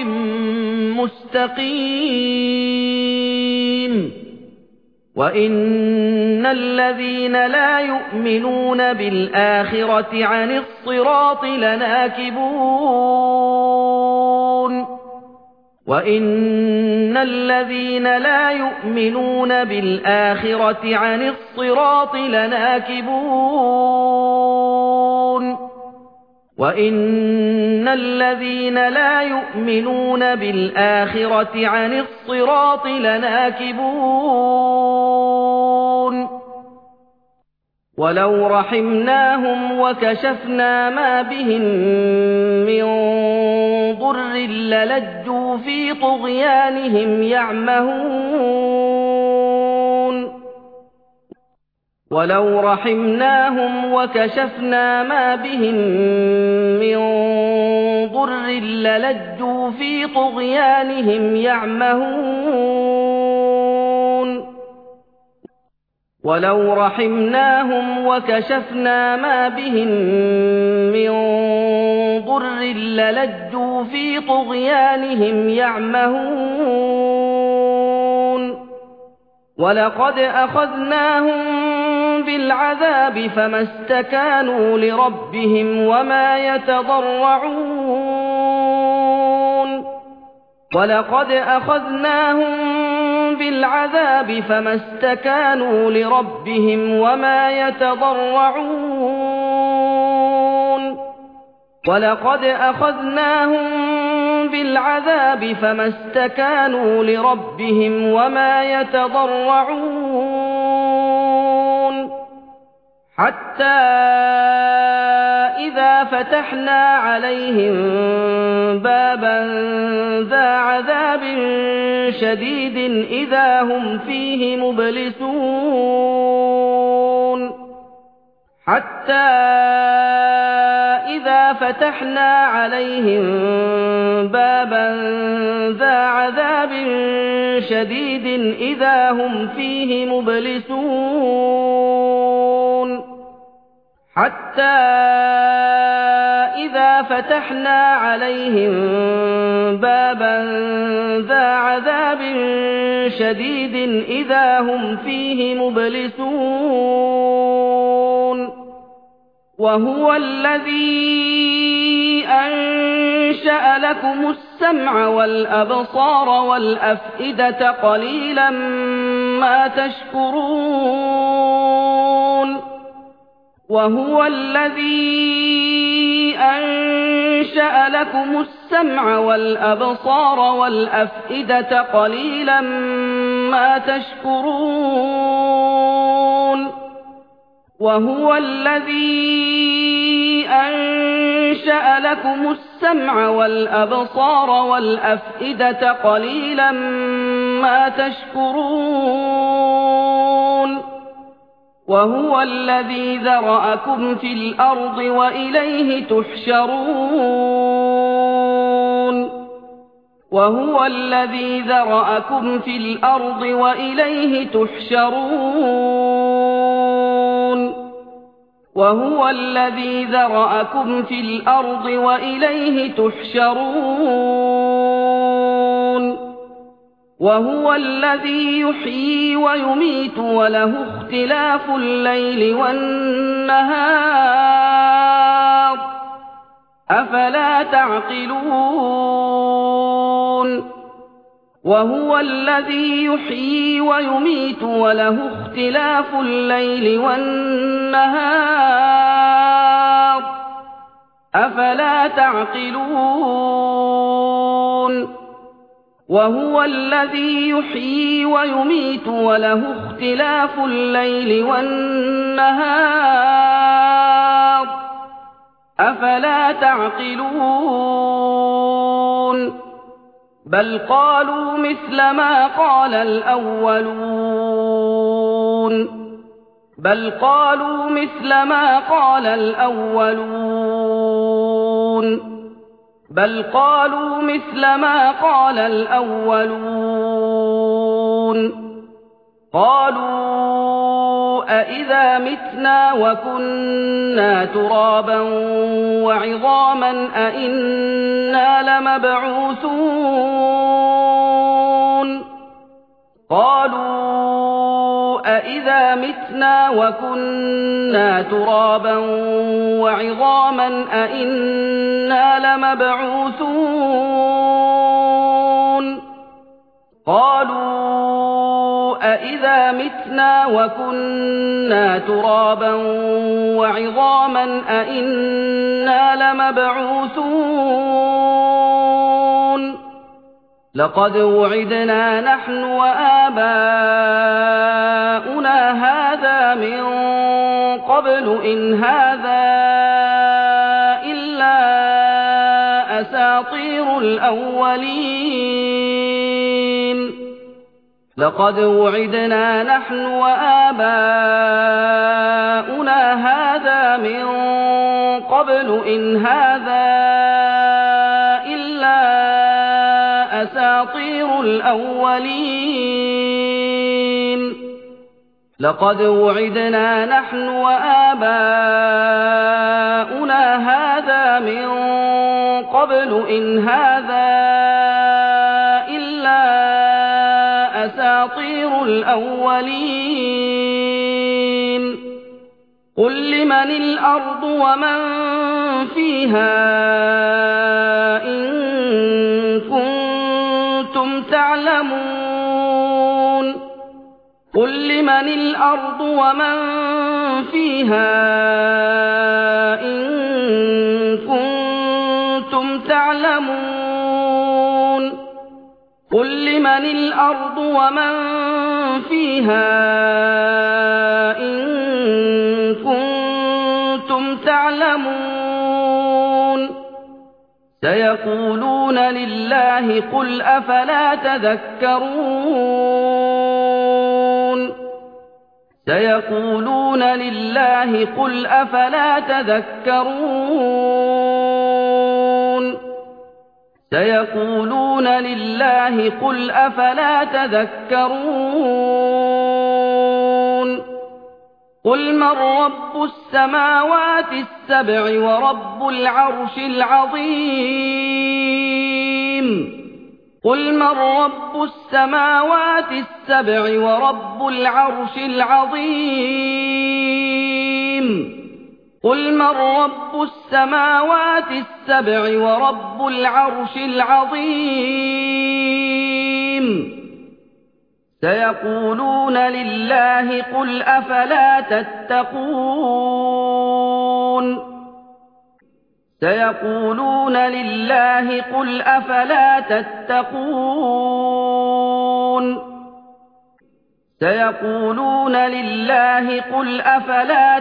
مُّسْتَقِيمٍ وَإِنَّ الَّذِينَ لَا يُؤْمِنُونَ بِالْآخِرَةِ عَنِ الصِّرَاطِ لَنَاكِبُونَ وَإِنَّ الَّذِينَ لَا يُؤْمِنُونَ بِالْآخِرَةِ عَنِ الصِّرَاطِ لَنَاكِبُونَ وَإِنَّ الَّذِينَ لَا يُؤْمِنُونَ بِالْآخِرَةِ عَنِ الصِّرَاطِ لَنَاكِبُونَ وَلَوْ رَحِمْنَاهُمْ وَكَشَفْنَا مَا بِهِم مِّن ضُرٍّ لَّلَجُّوا فِي طُغْيَانِهِمْ يَعْمَهُونَ وَلَوْ رَحِمْنَاهُمْ وَكَشَفْنَا مَا بِهِم مِّن ضُرٍّ لَّلَجُّوا فِي طُغْيَانِهِمْ يَعْمَهُونَ وَلَوْ رَحِمْنَاهُمْ وَكَشَفْنَا مَا بِهِم مِّن ضُرٍّ لَّلَجُّوا فِي طُغْيَانِهِمْ يَعْمَهُونَ وَلَقَدْ أَخَذْنَاهُم بِالْعَذَابِ فَمَا اسْتَكَانُوا لِرَبِّهِمْ وَمَا يَتَضَرَّعُونَ وَلَقَدْ أَخَذْنَاهُم بِالْعَذَابِ فَمَا اسْتَكَانُوا لِرَبِّهِمْ وَمَا يَتَضَرَّعُونَ وَلَقَدْ أَخَذْنَاهُم بِالْعَذَابِ فَمَا اسْتَكَانُوا لِرَبِّهِمْ وَمَا يَتَضَرَّعُونَ حتى إذا فتحنا عليهم بابا ذا عذاب شديد إذا هم فيه مبلسون حتى إذا فتحنا عليهم بابا ذا عذاب شديد إذا هم فيه مبلسون حتى إذا فتحنا عليهم بابا ذا عذاب شديد إذا هم فيه مبلسون وهو الذي أنشأ لكم السمع والأبصار والأفئدة قليلا ما تشكرون وهو الذي أنشأ لكم السمع والأبصار والأفئدة قليلا ما تشكرون وهو الذي أنشأ لكم السمع والأبصار والأفئدة قليلا ما تشكرون وهو الذي ذرأكم في الأرض وإليه تحشرون وهو الذي ذرأكم في الأرض وإليه تحشرون وهو الذي ذرأكم في الأرض وإليه تحشرون وهو الذي يحيي ويميت وله اختلاف الليل والنهار أفلا تعقلون وهو الذي يحيي ويميت وله اختلاف الليل والنهار أفلا تعقلون وهو الذي يحيي ويميت وله اختلاف الليل والنهار أفلا تعقلون بل قالوا مثل ما قال الأولون بل قالوا مثل ما قال الأولون بل قالوا مثل ما قال الأولون قالوا أإذا متنا وكنا ترابا وعظاما أإنا لمبعوثون قالوا أإذا متنا وكنا ترابا وعظاما أإنا لمبعوثون قالوا أإذا متنا وكنا ترابا وعظاما أإنا لمبعوثون لقد وعدنا نحن وآباؤنا هذا من قبل إن هذا إلا أساطير الأولين لقد وعدنا نحن وآباؤنا هذا من قبل إن هذا إلا أساطير الأولين لقد وعدنا نحن وآباؤنا هذا من قبل إن هذا إلا أساطير الأولين قل لمن الأرض ومن فيها إن كنتم تعلمون قل لمن الأرض ومن فيها إن كنتم تعلمون قل لمن الأرض ومن فيها إن كنتم تعلمون سيقولون لله قل أفلا تذكرون سيقولون لله قل أفلا تذكرون سيقولون لله قل أفلا تذكرون قل من رب السماوات السبع ورب العرش العظيم قل من رب السماوات السبع ورب العرش العظيم قل من رب السماوات السبع ورب العرش العظيم سيقولون لله قل أفلا تتقون سيقولون لله قل أفلا تتقون سيقولون لله قل أفلا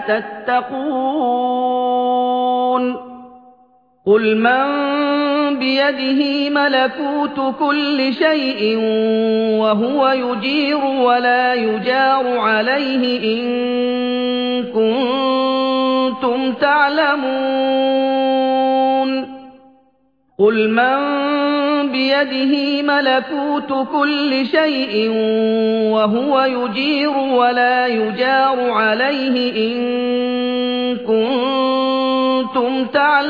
تتقون قل من بيده ملكوت كل شيء وهو يجير ولا يجار عليه إن كنتم تعلمون قل من بيده ملكوت كل شيء وهو يجير ولا يجار عليه إن كنتم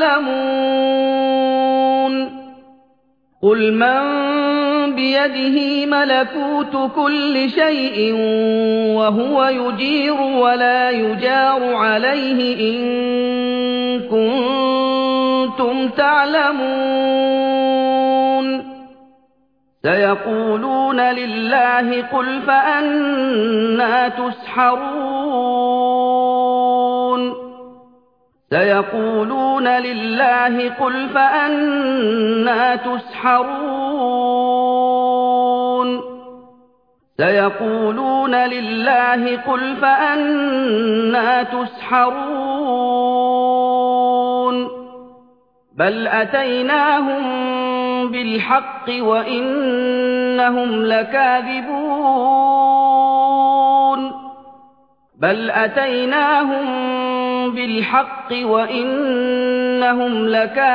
تعلمون قل من بيده ملكوت كل شيء وهو يجير ولا يجار عليه إن كنتم تعلمون سيقولون لله قل فأنى تسحرون سيقولون لله قل فأنى تسحرون سيقولون لله قل فأنى تسحرون بل أتيناهم بالحق وإنهم لكاذبون بل أتيناهم بالحق وإنهم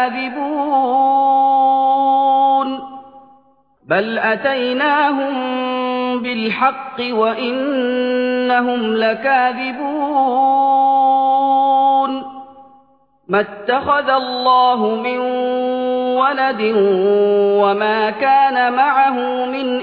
لكاذبون بل أتيناهم بالحق وإنهم لكاذبون ما اتخذ الله من ولد وما كان معه من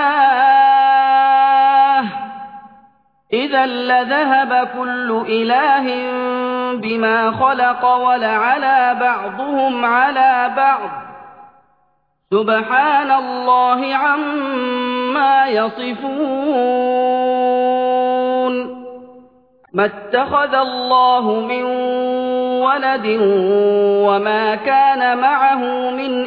إله إذا لذهب كل إله بما خلق ولعلى بعضهم على بعض سبحان الله عما يصفون ما اتخذ الله من ولد وما كان معه من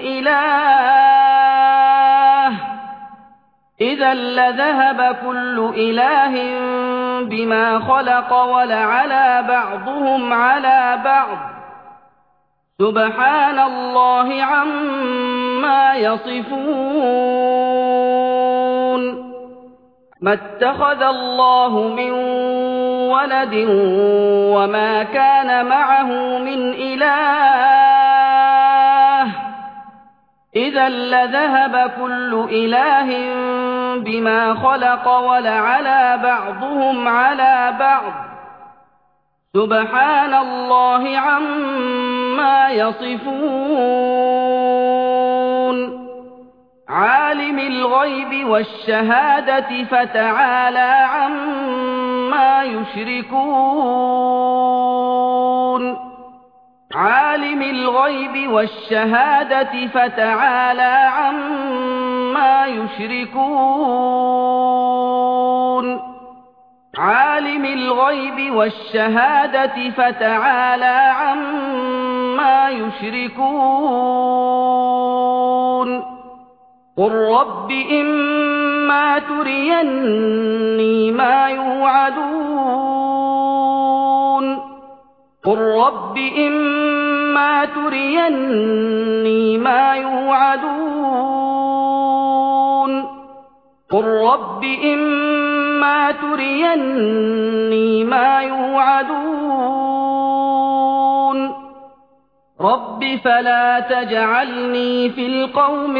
إله إذا لذهب كل إله بما خلق ولعلى بعضهم على بعض سبحان الله عما يصفون ما اتخذ الله من ولد وما كان معه من إله إذا لذهب كل إله بما خلق ولعلى بعضهم على بعض سبحان الله عما يصفون عالم الغيب والشهادة فتعالى عما يشركون عالم الغيب والشهادة فتعالى عما يشركون عالم الغيب والشهادة فتعالى عما يشركون قل رب إما تريني ما يوعدون قُل رَّبِّ إِمَّا تُرِيَنِّي مَا يُوعَدُونَ قُل رَّبِّ إِمَّا تُرِيَنِّي مَا يُوعَدُونَ رَبِّ فَلَا تَجْعَلْنِي فِي الْقَوْمِ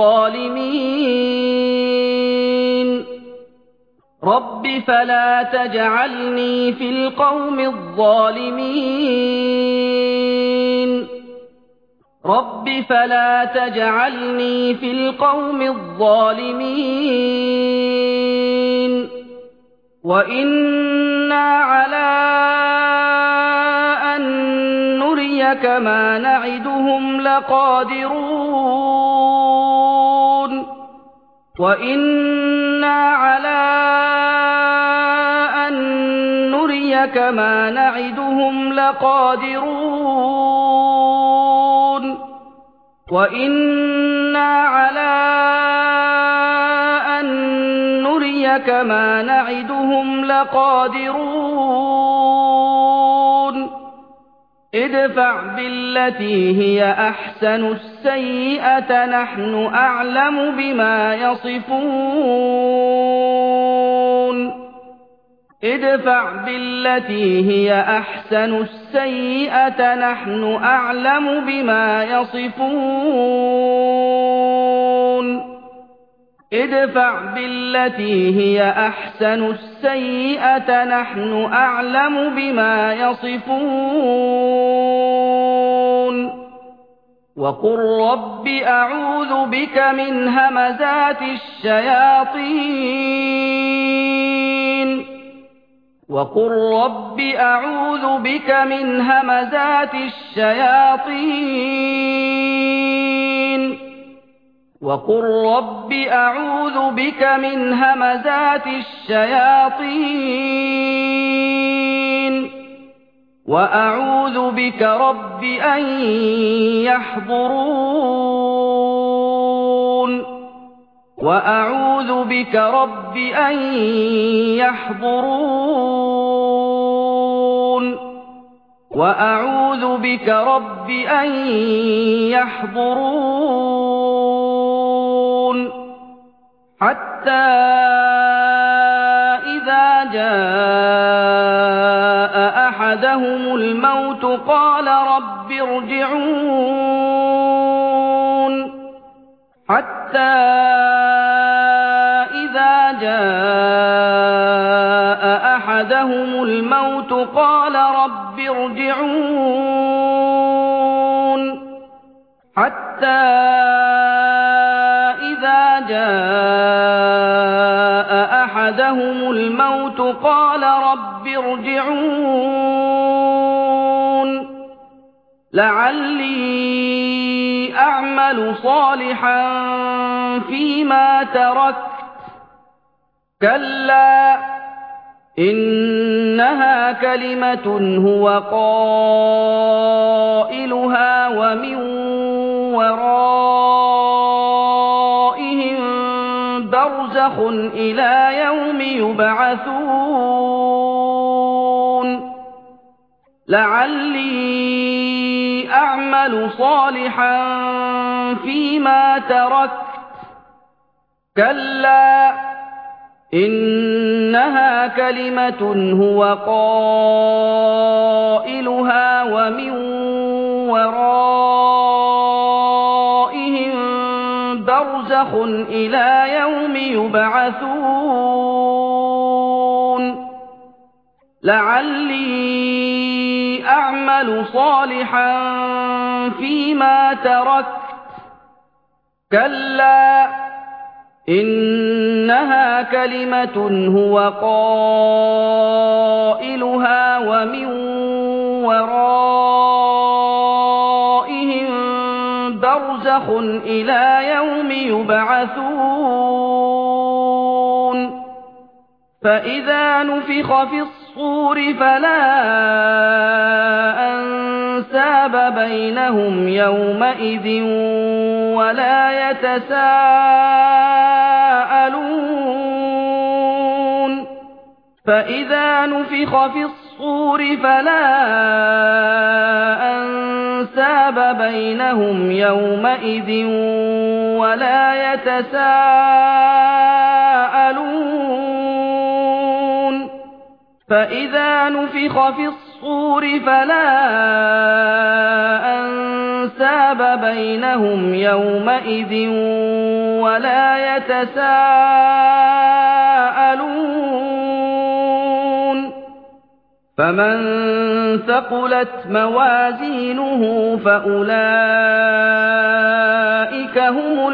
الظَّالِمِينَ رَبِّ فَلَا تَجْعَلْنِي فِي الْقَوْمِ الظَّالِمِينَ رَبِّ فَلَا تَجْعَلْنِي فِي الْقَوْمِ الظَّالِمِينَ وَإِنَّا عَلَىٰ أَن نُّرِيَكَ مَا نَعِدُهُمْ لَقَادِرُونَ وَإِنَّا عَلَىٰ أَن نُّرِيَكَ مَا نَعِدُهُمْ لَقَادِرُونَ وَإِنَّا عَلَىٰ أَن نُّرِيَكَ مَا نَعِدُهُمْ لَقَادِرُونَ ادْفَعْ بِالَّتِي هِيَ أَحْسَنُ السَّيِّئَةَ نَحْنُ أَعْلَمُ بِمَا يَصِفُونَ ادْفَعْ بِالَّتِي هِيَ أَحْسَنُ السَّيِّئَةَ نَحْنُ أَعْلَمُ بِمَا يَصِفُونَ ادْفَعْ بِالَّتِي هِيَ أَحْسَنُ السَّيِّئَةَ نَحْنُ أَعْلَمُ بِمَا يَصِفُونَ وَقُل رَّبِّ أَعُوذُ بِكَ مِنْ هَمَزَاتِ الشَّيَاطِينِ وَقُل رَّبِّ أَعُوذُ بِكَ مِنْ هَمَزَاتِ الشَّيَاطِينِ وَقُل رَّبِّ أَعُوذُ بِكَ مِنْ هَمَزَاتِ الشَّيَاطِينِ وَأَعُوذُ بِكَ رَبِّ أَن يَحْضُرُونِ وَأَعُوذُ بِكَ رَبِّ أَن يَحْضُرُونِ وَأَعُوذُ بِكَ رَبِّ أَن يَحْضُرُونِ حَتَّى إِذَا جَاءَ أَحَدَهُمُ الْمَوْتُ قَالَ رَبِّ ارْجِعُونِ حَتَّى إِذَا جَاءَ أَحَدَهُمُ الْمَوْتُ قَالَ رَبِّ ارْجِعُونِ حَتَّى إِذَا جَاءَ أَحَدَهُمُ الْمَوْتُ قَالَ رَبِّ ارْجِعُونِ لَعَلِّي أَعْمَلُ صَالِحًا فِيمَا تَرَكْتُ كَلَّا إِنَّهَا كَلِمَةٌ هُوَ قَائِلُهَا وَمِن وَرَائِهِم بَرْزَخٌ إِلَىٰ يَوْمِ يُبْعَثُونَ لَعَلِّي أَعْمَلُ صَالِحًا فِيمَا تَرَكْتُ كَلَّا إِنَّهَا كَلِمَةٌ هُوَ قَائِلُهَا وَمِن وَرَائِهِم بَرْزَخٌ إِلَىٰ يَوْمِ يُبْعَثُونَ لَعَلِّي أَعْمَلُ صَالِحًا فِيمَا تَرَكْتُ كَلَّا إِنَّهَا كَلِمَةٌ هُوَ قَائِلُهَا وَمِن وَرَائِهِم بَرْزَخٌ إِلَىٰ يَوْمِ يُبْعَثُونَ فَإِذَا نُفِخَ فِي الصُّورِ فَلَا أَنسَابَ بَيْنَهُمْ يَوْمَئِذٍ وَلَا يَتَسَاءَلُونَ فإذا نفخ في الصور فلا أنساب بينهم يومئذ ولا يتساءلون فإذا نفخ في الصور فلا أنساب بينهم يومئذ ولا يتساءلون فمن ثقلت موازينه فأولئك هم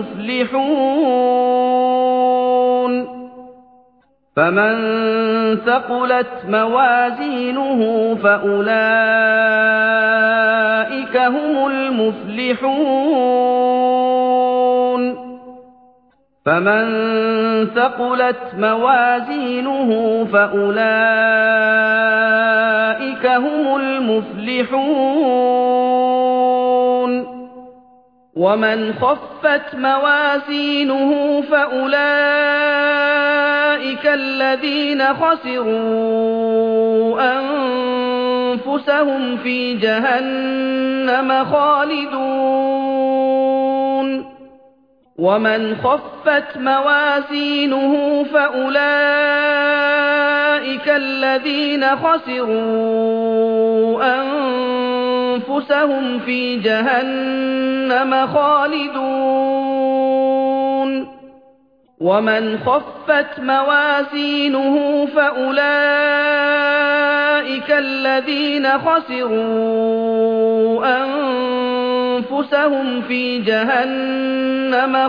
المفلحون فمن ثقلت موازينه فأولئك هم المفلحون فمن ثقلت موازينه فأولئك هم المفلحون ومن خفت موازينه فأولئك الذين خسروا أنفسهم في جهنم خالدون ومن خفت موازينه فأولئك الذين خسروا أنفسهم في جهنم خالدون ومن خفت موازينه فأولئك الذين خسروا أنفسهم في جهنم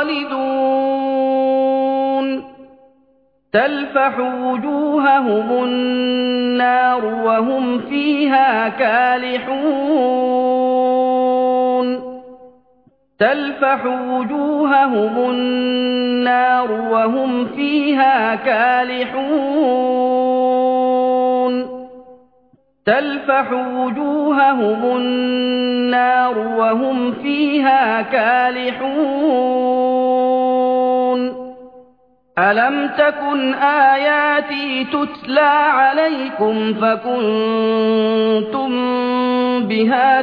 خالدون تلفح وجوههم النار وهم فيها كالحون تلفح وجوههم النار وهم فيها كالحون تلفح وجوههم النار وهم فيها كالحون ألم تكن آياتي تتلى عليكم فكنتم بها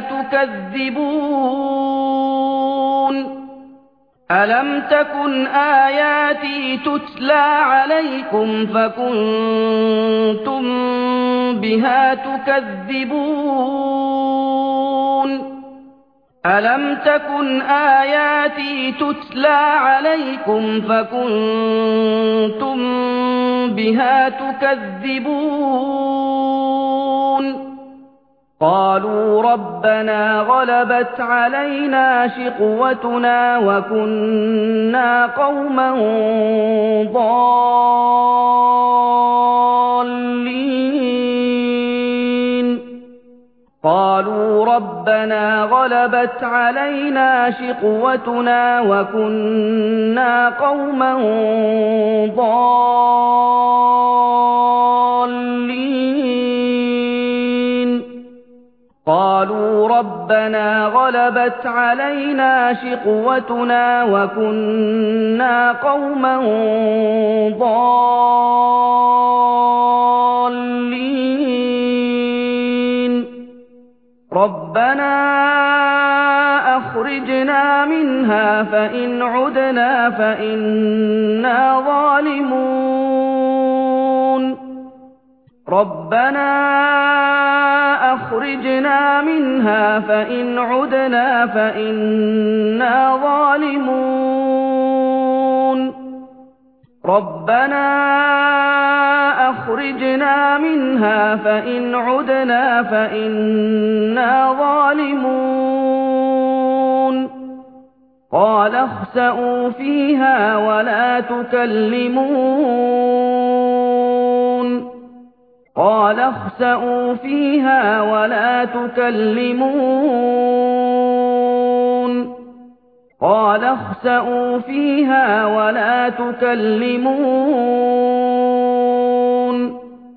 تكذبون ألم تكن آياتي تتلى عليكم فكنتم بها تكذبون ألم تكن آياتي تتلى عليكم فكنتم بها تكذبون قالوا ربنا غلبت علينا شقوتنا وكنا قوما ضالين قالوا ربنا غلبت علينا شقوتنا وكنا قوما ضالين قالوا ربنا غلبت علينا شقوتنا وكنا قوما ضالين ربنا أخرجنا منها فإن عدنا فإنا ظالمون ربنا أخرجنا منها فإن عدنا فإنا ظالمون ربنا أخرجنا منها فإن عدنا فإنا ظالمون قال اخسئوا فيها ولا تكلمون قال اخسئوا فيها ولا تكلمون قال اخسئوا فيها ولا تكلمون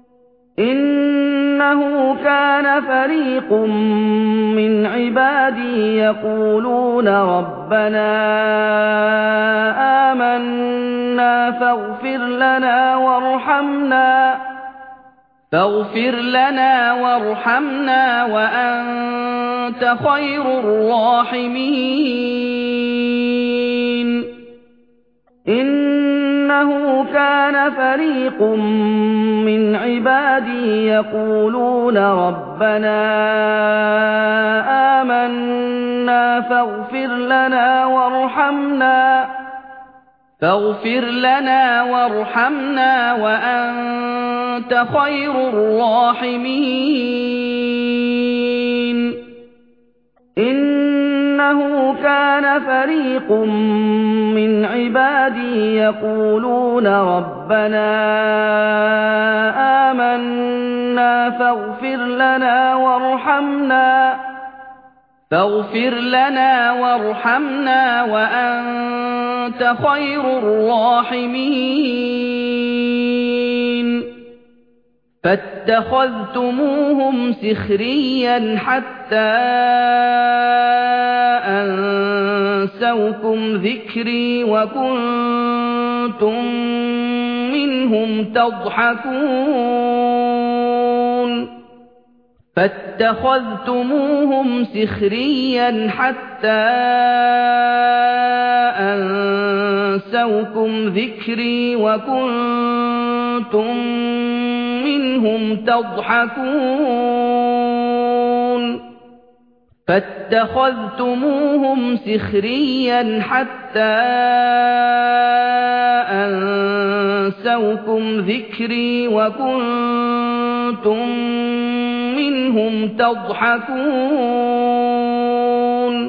إنه كان فريق من عبادي يقولون ربنا آمنا آمَنَّا فاغفر لنا وارحمنا فاغفر لنا وارحمنا وأنت خير الراحمين إنه كان فريق من عبادي يقولون ربنا آمنا فاغفر لنا وارحمنا فاغفر لنا وارحمنا وأنت خير الراحمين إنه كان فريق من عبادي يقولون ربنا آمنا فاغفر لنا وارحمنا فاغفر لنا وارحمنا وأنت خير الراحمين فاتخذتموهم سخريا حتى أنسوكم ذكري وكنتم منهم تضحكون فاتخذتموهم سخريا حتى أنسوكم ذكري وكنتم منهم تضحكون فاتخذتموهم سخريا حتى أنسوكم ذكري وكنتم منهم تضحكون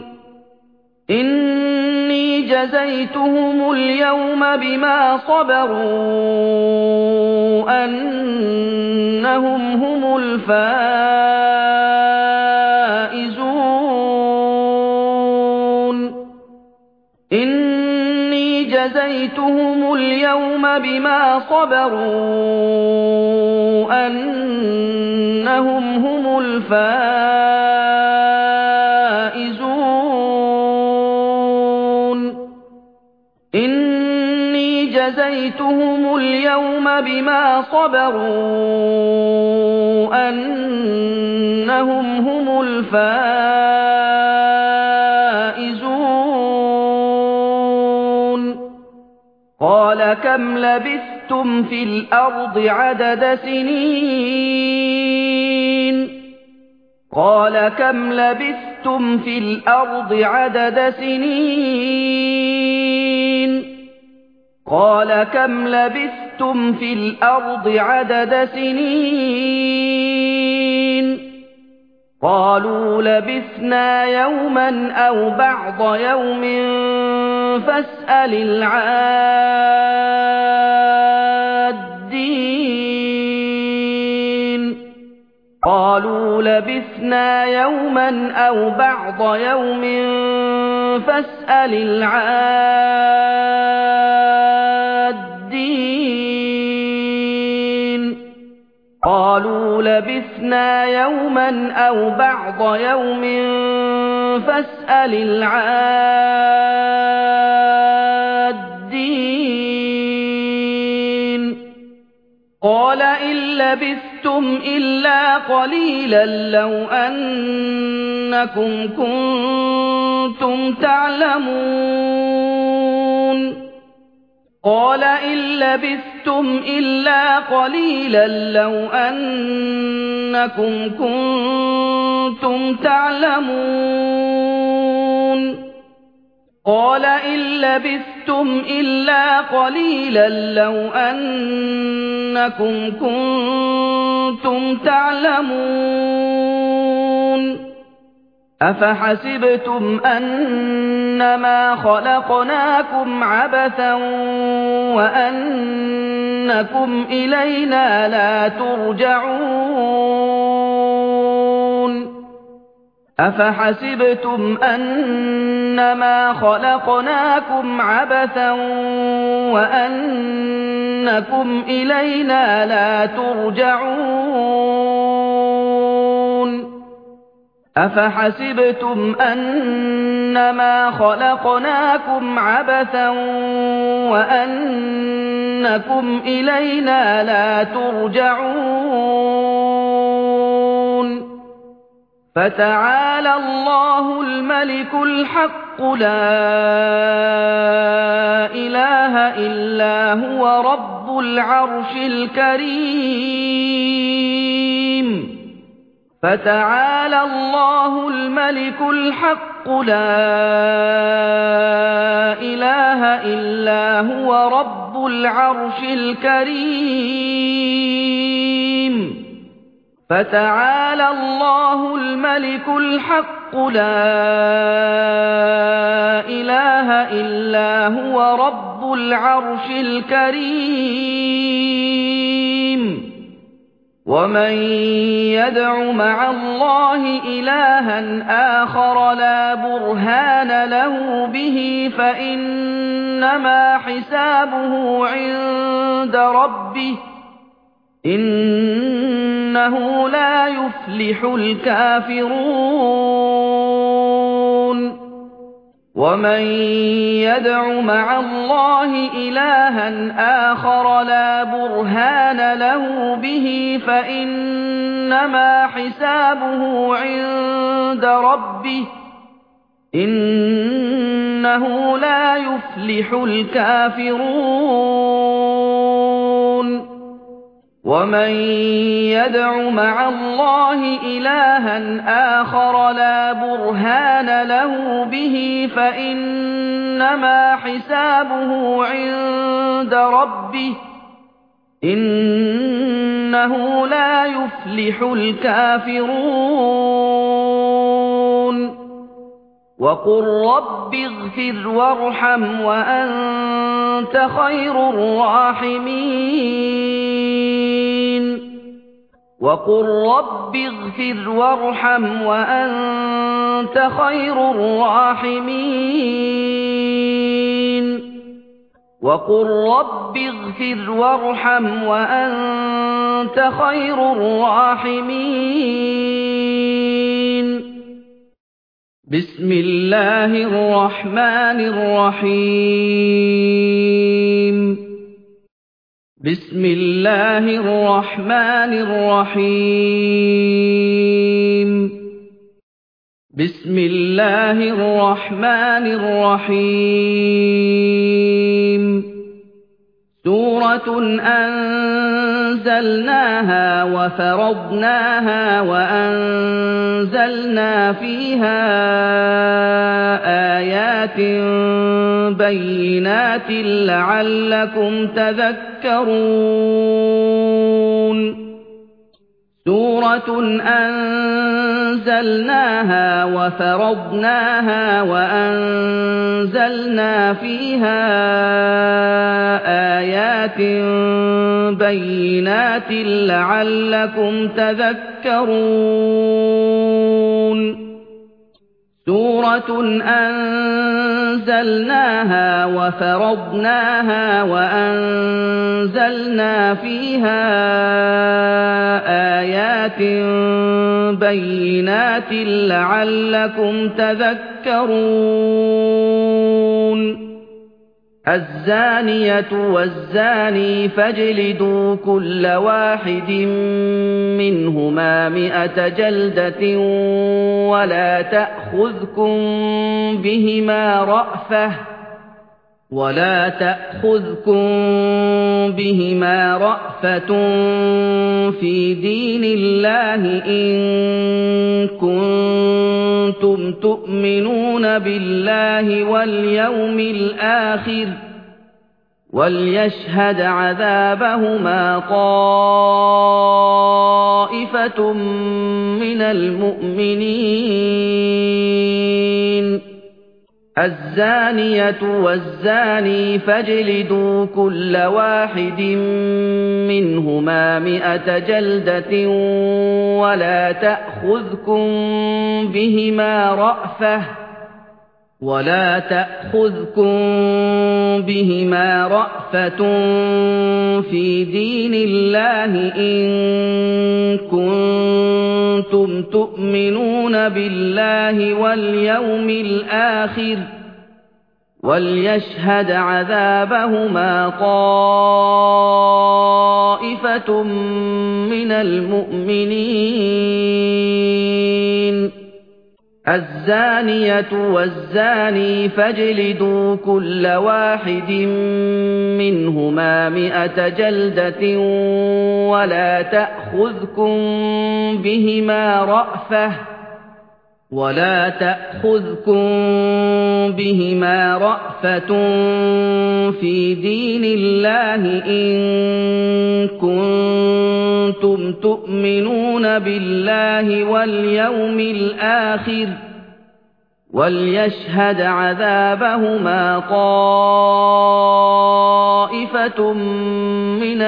إني جزيتهم اليوم بما صبروا أنهم هم الفائزون إني جزيتهم اليوم بما صبروا أنهم هم الفائزون إني جزيتهم اليوم بما صبروا أنهم هم الفائزون قال كم لبثتم في الأرض عدد سنين قال كم لبثتم في الأرض عدد سنين قال كم لبثتم في الأرض عدد سنين قالوا لبثنا يوما أو بعض يوم فاسأل العادين قالوا لبثنا يوما أو بعض يوم فاسأل العادين قالوا لبثنا يوما أو بعض يوم فاسأل العادين قال إن لبثتم إلا قليلا لو أنكم كنتم تعلمون قال إن لبثتم إلا قليلا لو أنكم كنتم تعلمون قال إن لبثتم إلا قليلا لو أنكم كنتم تعلمون أفحسبتم أنما خلقناكم عبثا وأنكم إلينا لا ترجعون أفحسبتم أنما خلقناكم عبثا وأنكم إلينا لا ترجعون أفحسبتم أنما خلقناكم عبثا وأنكم إلينا لا ترجعون فتعالى الله الملك الحق لا إله إلا هو رب العرش الكريم فتعالى الله الملك الحق لا إله إلا هو رب العرش الكريم فتعالى الله الملك الحق لا إله إلا هو رب العرش الكريم ومن يدع مع الله إلها آخر لا برهان له به فإنما حسابه عند ربه إنه لا يفلح الكافرون ومن يدع مع الله إلها آخر لا برهان له به فإنما حسابه عند ربه إنه لا يفلح الكافرون ومن يدع مع الله إلها آخر لا برهان له به فإنما حسابه عند ربه إنه لا يفلح الكافرون وقل رب اغفر وارحم وأنت خير الراحمين وقل رب اغفر وارحم وأنت خير الراحمين وقل رب اغفر وارحم وأنت خير الراحمين بسم الله الرحمن الرحيم بسم الله الرحمن الرحيم بسم الله الرحمن الرحيم سورة أنزلناها وفرضناها وأنزلنا فيها آيات بينات لعلكم تذكرون سورة أنزلناها وفرضناها وأنزلنا فيها آيات بينات لعلكم تذكرون سورة أنزلناها وفرضناها وأنزلنا فيها آيات بينات لعلكم تذكرون الزانية والزاني فاجلدوا كل واحد منهما مئة جلدة ولا تأخذكم بهما رأفة ولا تأخذكم بهما رأفة في دين الله إن كنتم تؤمنون بالله واليوم الآخر وليشهد عذابهما طائفة من المؤمنين الزانية والزاني فاجلدوا كل واحد منهما مئة جلدة ولا تأخذكم بهما رأفة ولا تأخذكم بهما رأفة في دين الله إن كنتم تؤمنون بالله واليوم الآخر وليشهد عذابهما طائفة من المؤمنين الزانية والزاني فاجلدوا كل واحد منهما مئة جلدة ولا تأخذكم بهما رأفة ولا تأخذكم بهما رأفة في دين الله إن كنتم تؤمنون بالله واليوم الآخر وليشهد عذابهما طائفة من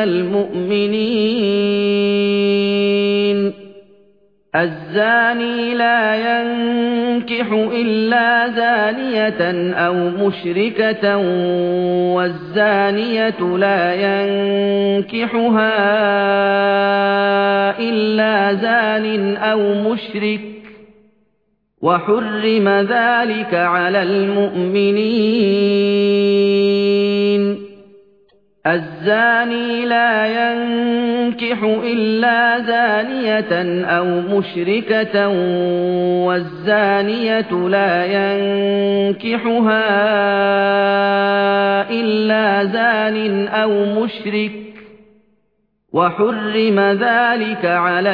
المؤمنين الزاني لا ينكح إلا زانية أو مشركة والزانية لا ينكحها إلا زان أو مشرك وحرم ذلك على المؤمنين الزاني لا ينكح إلا زانية أو مشركة والزانية لا ينكحها إلا زان أو مشرك وحرم ذلك على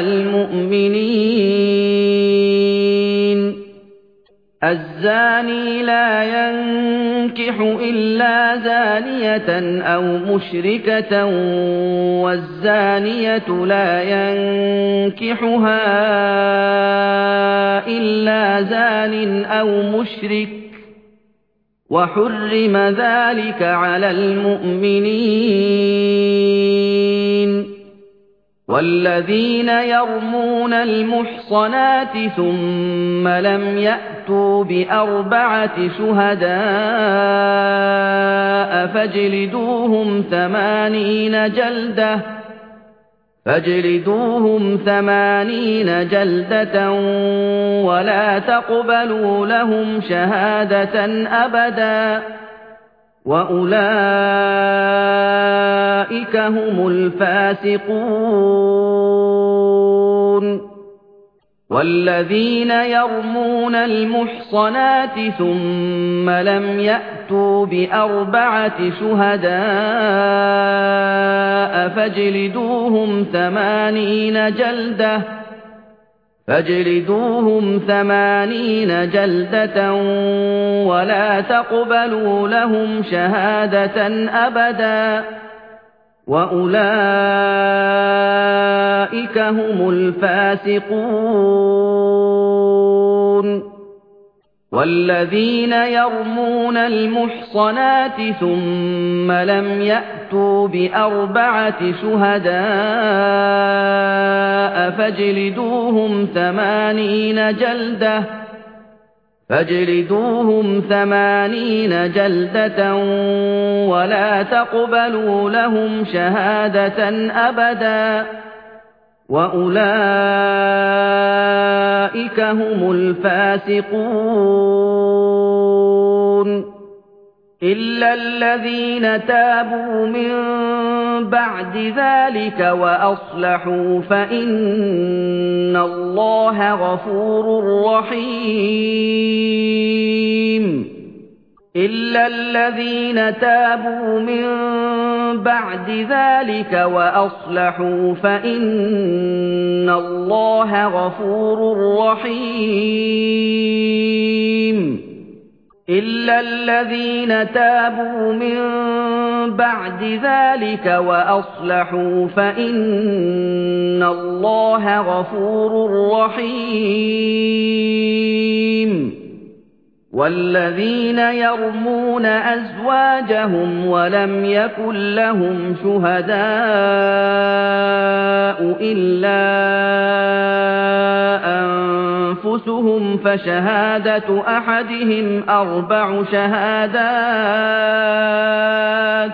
المؤمنين الزاني لا ينكح إلا زانية أو مشركة والزانية لا ينكحها إلا زان أو مشرك وحرم ذلك على المؤمنين والذين يرمون المحصنات ثم لم يأتوا بأربعة شهداء فاجلدوهم ثمانين جلدة فاجلدوهم ثمانين جلدة ولا تقبلوا لهم شهادة أبدا وأولئك هم الفاسقون والذين يرمون المحصنات ثم لم يأتوا بأربعة شهداء فاجلدوهم ثمانين جلدة فاجلدوهم ثمانين جلدة ولا تقبلوا لهم شهادة أبدا وأولئك هم الفاسقون والذين يرمون المحصنات ثم لم يأتوا بأربعة شهداء فاجلدوهم ثمانين جلدة فاجلدوهم ثمانين جلدة ولا تقبلوا لهم شهادة أبدا وأولئك هم الفاسقون إلا الذين تابوا من بعد ذلك وأصلحوا فإن الله غفور رحيم إلا الذين تابوا من بعد ذلك وأصلحوا فإن الله غفور رحيم إلا الذين تابوا من بعد ذلك وأصلحوا فإن الله غفور رحيم وَالَّذِينَ يَرْمُونَ أَزْوَاجَهُمْ وَلَمْ يَكُن لَّهُمْ شُهَدَاءُ إِلَّا أَنفُسُهُمْ فَشَهَادَةُ أَحَدِهِمْ أَرْبَعُ شَهَادَاتٍ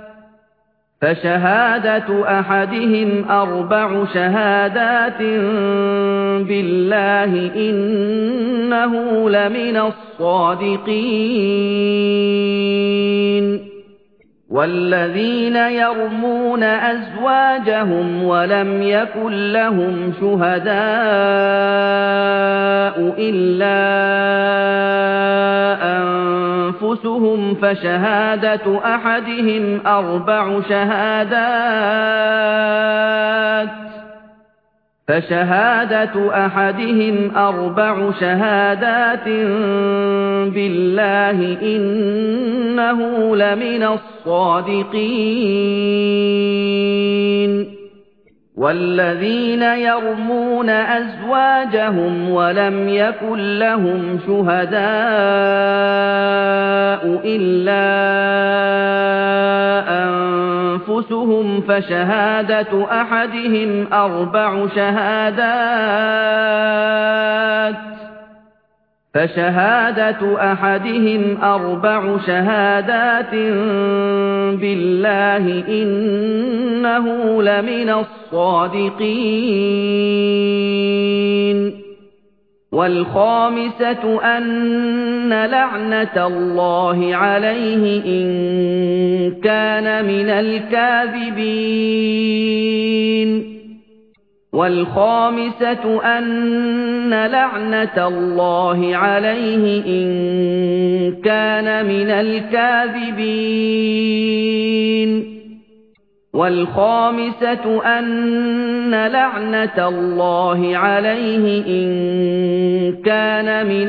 فشهادة أحدهم أربع شهادات بالله إنه لمن الصادقين والذين يرمون أزواجهم ولم يكن لهم شهداء إلا أنفسهم فشهادة أحدهم أربع شهادات فشهادة أحدهم أربع شهادات بالله إنه لمن الصادقين والذين يرمون أزواجهم ولم يكن لهم شهداء إلا أنفسهم فشهادة أحدهم أربع شهادات فشهادة أحدهم أربع شهادات بالله إنه لمن الصادقين والخامسة أن لعنة الله عليه إن كان من الكاذبين والخامسة أن لعنة الله عليه إن كان من الكاذبين والخامسة أن لعنة الله عليه إن كان من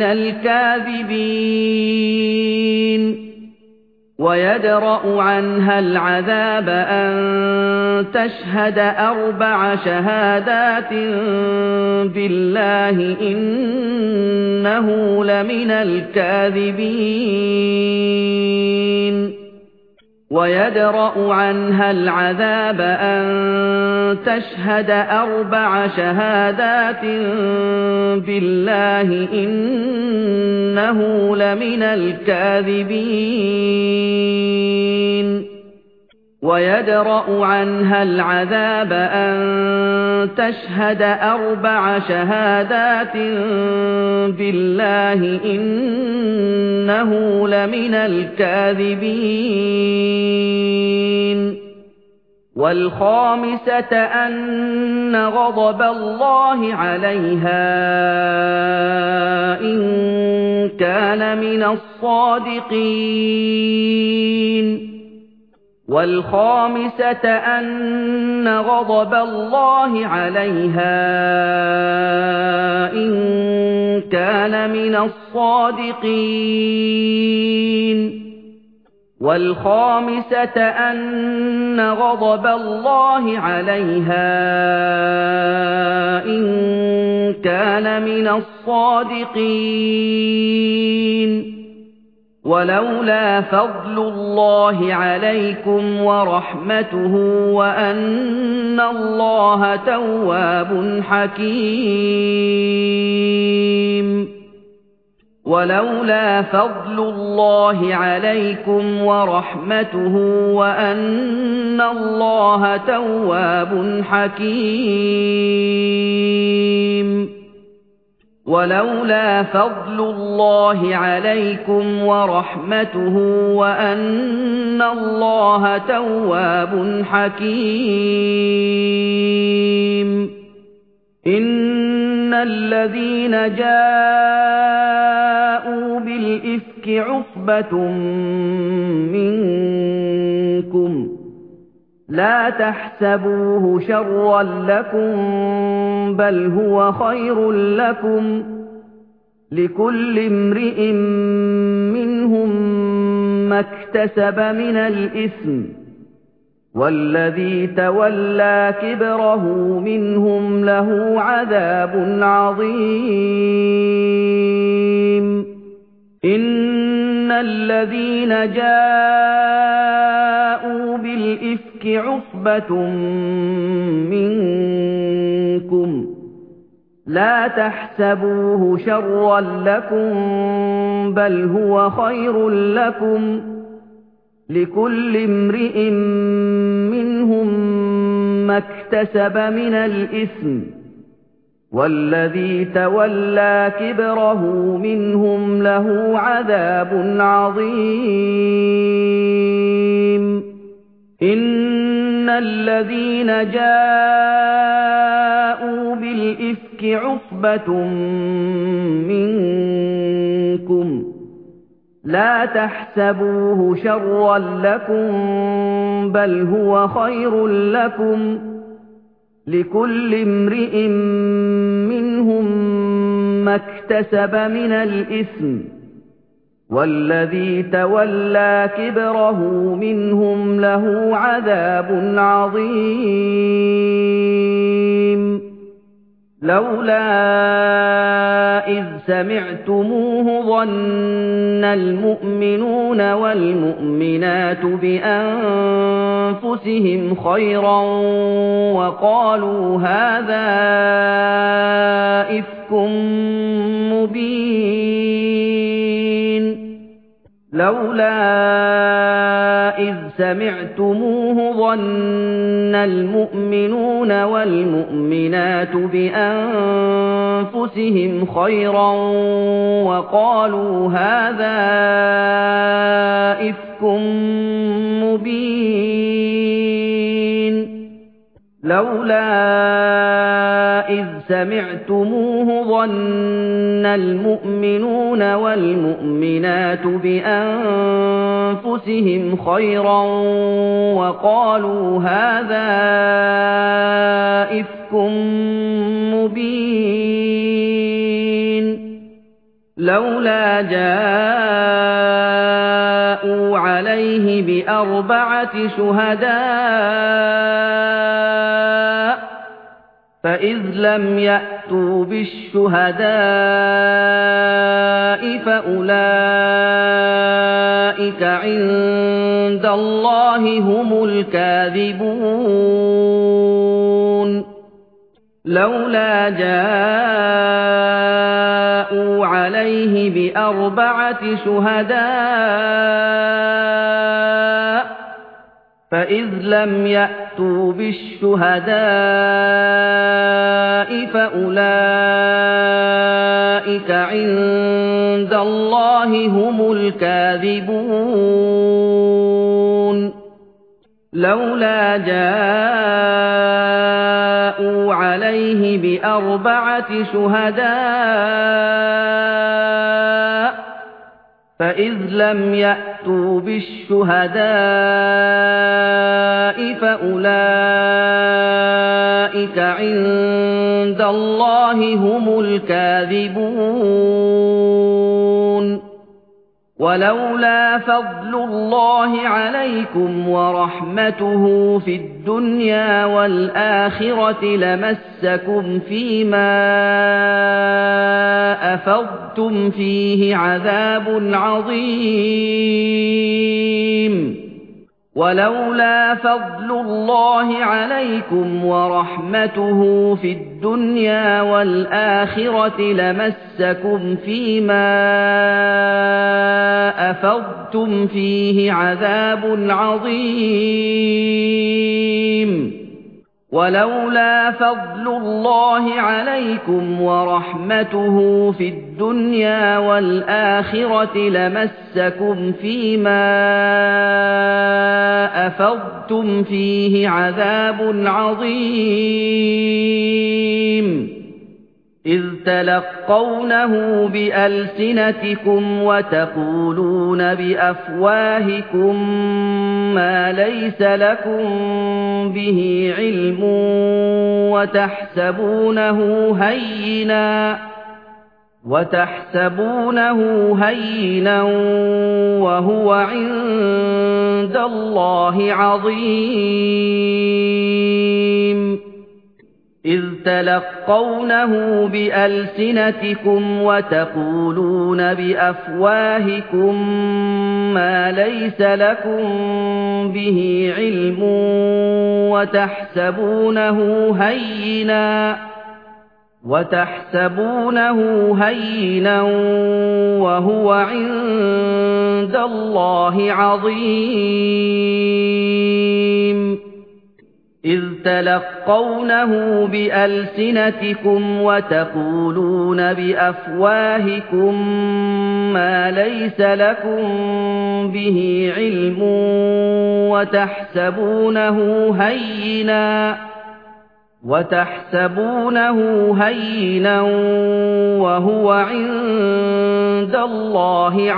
الكاذبين ويدرأ عنها العذاب أن تشهد أربع شهادات بالله إنه لمن الكاذبين ويدرأ عنها العذاب أن تشهد أربع شهادات بالله إنه لمن الكاذبين ويدرأ عنها العذاب أن تشهد أربع شهادات بالله إنه لمن الكاذبين والخامسة أن غضب الله عليها إن كان من الصادقين والخامسة أن غضب الله عليها إن كان من الصادقين والخامسة أن غضب الله عليها إن كان من الصادقين ولولا فضل الله عليكم ورحمته وأن الله تواب حكيم ولولا فضل الله عليكم ورحمته وأن الله تواب حكيم ولولا فضل الله عليكم ورحمته وأن الله تواب حكيم إن الذين جاءوا بالإفك عصبة منكم لا تحسبوه شرا لكم بل هو خير لكم لكل امرئ منهم ما اكتسب من الإثم والذي تولى كبره منهم له عذاب عظيم. الذين جاءوا بالإفك عصبة منكم لا تحسبوه شرا لكم بل هو خير لكم لكل امرئ منهم ما اكتسب من الإثم والذي تولى كبره منهم له عذاب عظيم إن الذين جاءوا بالإفك عصبة منكم لا تحسبوه شرا لكم بل هو خير لكم لكل امرئ منهم ما اكتسب من الإثم والذي تولى كبره منهم له عذاب عظيم لولا إذ سمعتموه ظن المؤمنون والمؤمنات بأنفسهم خيرا وقالوا هذا إفك مبين لولا إذ سمعتموه ظن المؤمنون والمؤمنات بأنفسهم خيرا وقالوا هذا إفك مبين لولا إذ سمعتموه ظن المؤمنون والمؤمنات بأنفسهم خيرا وقالوا هذا إفك مبين لولا جاءوا عليه بأربعة شهداء فإذ لم يأتوا بالشهداء فأولئك عند الله هم الكاذبون لولا جاءوا عليه بأربعة شهداء فإذ لم يأتوا بالشهداء فأولئك عند الله هم الكاذبون لولا جاءوا عليه بأربعة شهداء فإذ لم يأتوا بالشهداء فأولئك عند الله هم الكاذبون ولولا فضل الله عليكم ورحمته في الدنيا والآخرة لمسكم فيما أفضتم فيه عذاب عظيم ولولا فضل الله عليكم ورحمته في الدنيا والآخرة لمسكم فيما أفضتم فيه عذاب عظيم ولولا فضل الله عليكم ورحمته في الدنيا والآخرة لمسكم فيما أفضتم فيه عذاب عظيم إذ تلقونه بألسنتكم وتقولون بأفواهكم ما ليس لكم به علم وتحسبونه هينا وتحسبونه هينا وهو عند الله عظيم إِذْ تَلَقَّوْنَهُ بِأَلْسِنَتِكُمْ وَتَقُولُونَ بِأَفْوَاهِكُم مَّا لَيْسَ لَكُم بِهِ عِلْمٌ وَتَحْسَبُونَهُ هَيِّنًا وَتَحْسَبُونَهُ هَيِّنًا وَهُوَ عِندَ اللَّهِ عَظِيمٌ إِذْ تَلَقَّوْنَهُ بِأَلْسِنَتِكُمْ وَتَقُولُونَ بِأَفْوَاهِكُم مَّا لَيْسَ لَكُم بِهِ عِلْمٌ وَتَحْسَبُونَهُ هَيِّنًا وَتَحْسَبُونَهُ هَيِّنًا وَهُوَ عِندَ اللَّهِ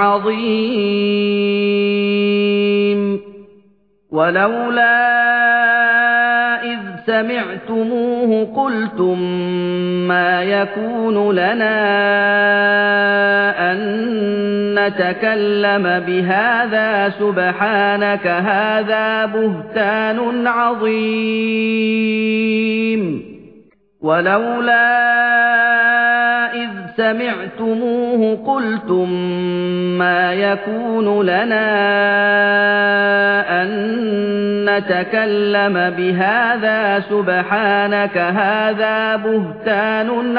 عَظِيمٌ وَلَوْلَا إِذْ سَمِعْتُمُوهُ قُلْتُم مَّا يَكُونُ لَنَا أَن نَّتَكَلَّمَ بِهَٰذَا سُبْحَانَكَ هَٰذَا بُهْتَانٌ عَظِيمٌ وَلَوْلَا إِذْ سَمِعْتُمُوهُ قُلْتُم مَّا يَكُونُ لَنَا أَن نَّتَكَلَّمَ بِهَٰذَا سُبْحَانَكَ هَٰذَا بُهْتَانٌ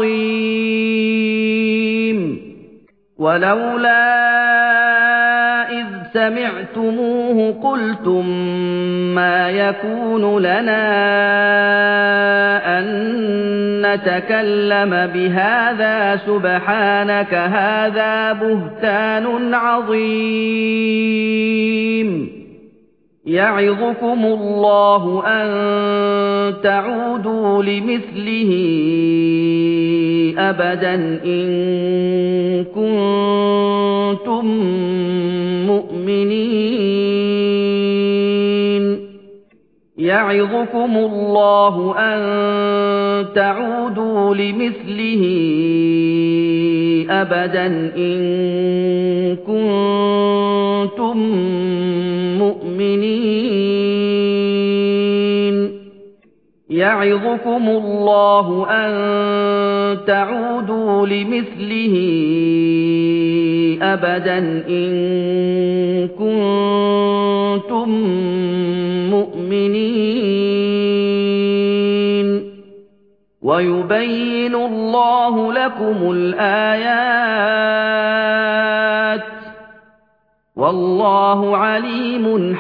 عَظِيمٌ وَلَوْلَا إِذْ سَمِعْتُمُوهُ قُلْتُم مَّا يَكُونُ لَنَا أَن نَّتَكَلَّمَ بِهَٰذَا سُبْحَانَكَ هَٰذَا بُهْتَانٌ عَظِيمٌ يَعِظُكُمُ اللَّهُ أَن تَعُودُوا لِمِثْلِهِ أَبَدًا إِن كُنتُم مُّؤْمِنِينَ يَعِظُكُمُ اللَّهُ أَن تَعُودُوا لِمِثْلِهِ أَبَدًا إِن كُنتُم مُّؤْمِنِينَ يَعِظُكُمُ اللَّهُ أَن تَعُودُوا لِمِثْلِهِ أَبَدًا إِن كُنتُم مُّؤْمِنِينَ وَيُبَيِّنُ اللَّهُ لَكُمُ الْآيَاتِ وَاللَّهُ عَلِيمٌ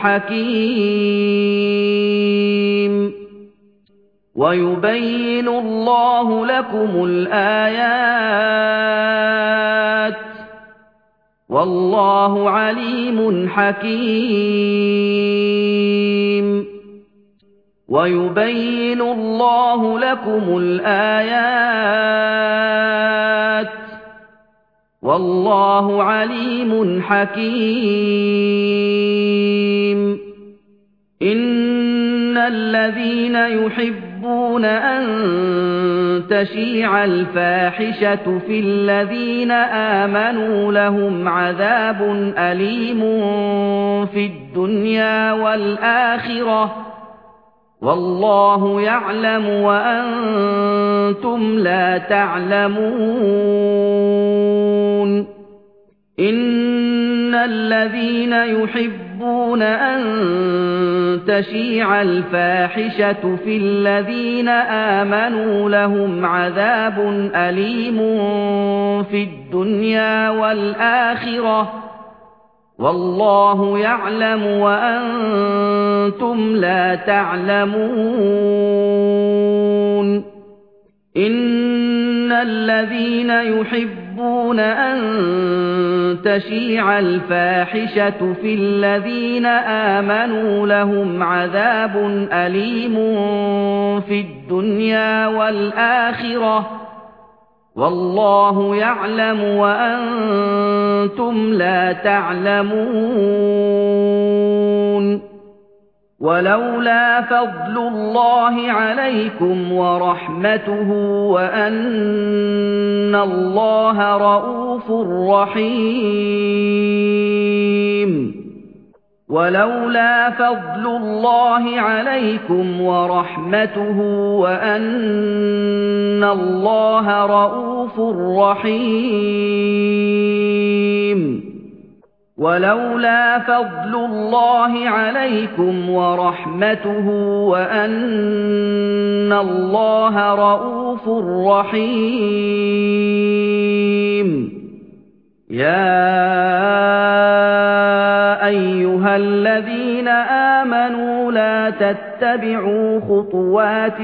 حَكِيمٌ وَيُبَيِّنُ اللَّهُ لَكُمُ الْآيَاتِ وَاللَّهُ عَلِيمٌ حَكِيمٌ وَيُبَيِّنُ اللَّهُ لَكُمُ الْآيَاتِ وَاللَّهُ عَلِيمٌ حَكِيمٌ إِنَّ الَّذِينَ يُحِبُّونَ أَن تَشِيعَ الْفَاحِشَةُ فِي الَّذِينَ آمَنُوا لَهُمْ عَذَابٌ أَلِيمٌ فِي الدُّنْيَا وَالْآخِرَةِ وَاللَّهُ يَعْلَمُ وَأَنتُمْ لَا تَعْلَمُونَ إِنَّ الَّذِينَ يُحِبُّونَ أَن تَشِيعَ الْفَاحِشَةُ فِي الَّذِينَ آمَنُوا لَهُمْ عَذَابٌ أَلِيمٌ فِي الدُّنْيَا وَالْآخِرَةِ وَاللَّهُ يَعْلَمُ وَأَنتُمْ لَا تَعْلَمُونَ إِنَّ الَّذِينَ يُحِبُّونَ أَن تَشِيعَ الْفَاحِشَةُ فِي الَّذِينَ آمَنُوا لَهُمْ عَذَابٌ أَلِيمٌ فِي الدُّنْيَا وَالْآخِرَةِ وَاللَّهُ يَعْلَمُ وَأَنتُمْ لَا تَعْلَمُونَ وَلَوْلَا فَضْلُ اللَّهِ عَلَيْكُمْ وَرَحْمَتُهُ وَأَنَّ اللَّهَ رَءُوفٌ رَحِيمٌ ولولا فضل الله عليكم ورحمته وأن الله رءوف رحيم ولولا فضل الله عليكم ورحمته وأن الله رءوف رحيم يا أيها الذين آمنوا لا تتبعوا خطوات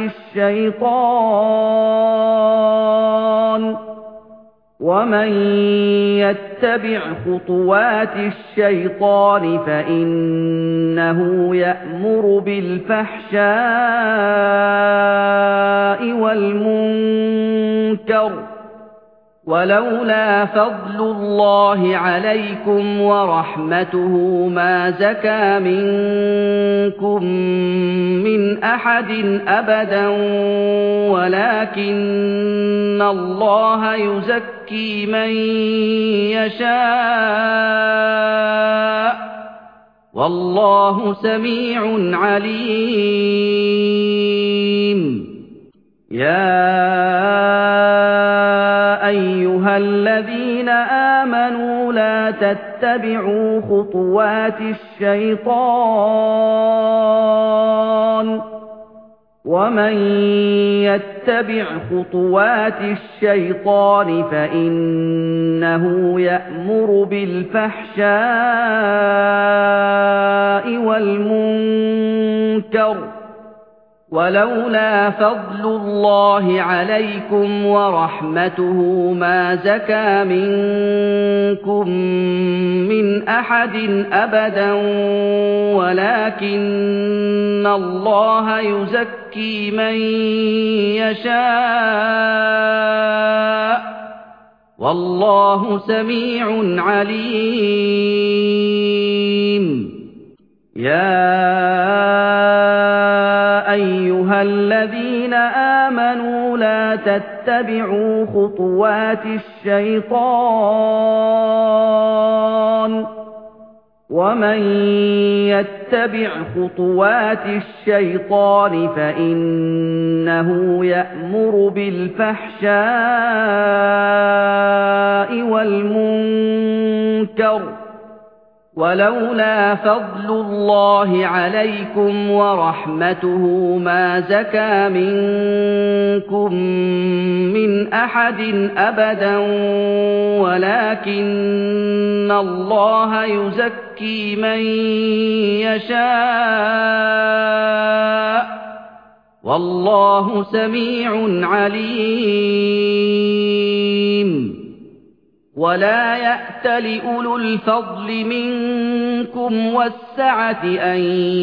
الشيطان ومن يتبع خطوات الشيطان فإنه يأمر بالفحشاء والمنكر ولولا فضل الله عليكم ورحمته ما زكى منكم من أحد أبدا ولكن الله يزكي من يشاء والله سميع عليم يا أيها الذين آمنوا لا تتبعوا خطوات الشيطان ومن يتبع خطوات الشيطان فإنه يأمر بالفحشاء والمنكر ولولا فضل الله عليكم ورحمته ما زكى منكم من أحد أبدا ولكن الله يزكي من يشاء والله سميع عليم يا أيها الذين آمنوا لا تتبعوا خطوات الشيطان ومن يتبع خطوات الشيطان فإنه يأمر بالفحشاء والمنكر ولولا فضل الله عليكم ورحمته ما زكى منكم من أحد أبدا ولكن الله يزكي من يشاء والله سميع عليم ولا يأتل أولو الفضل منكم والسعة أن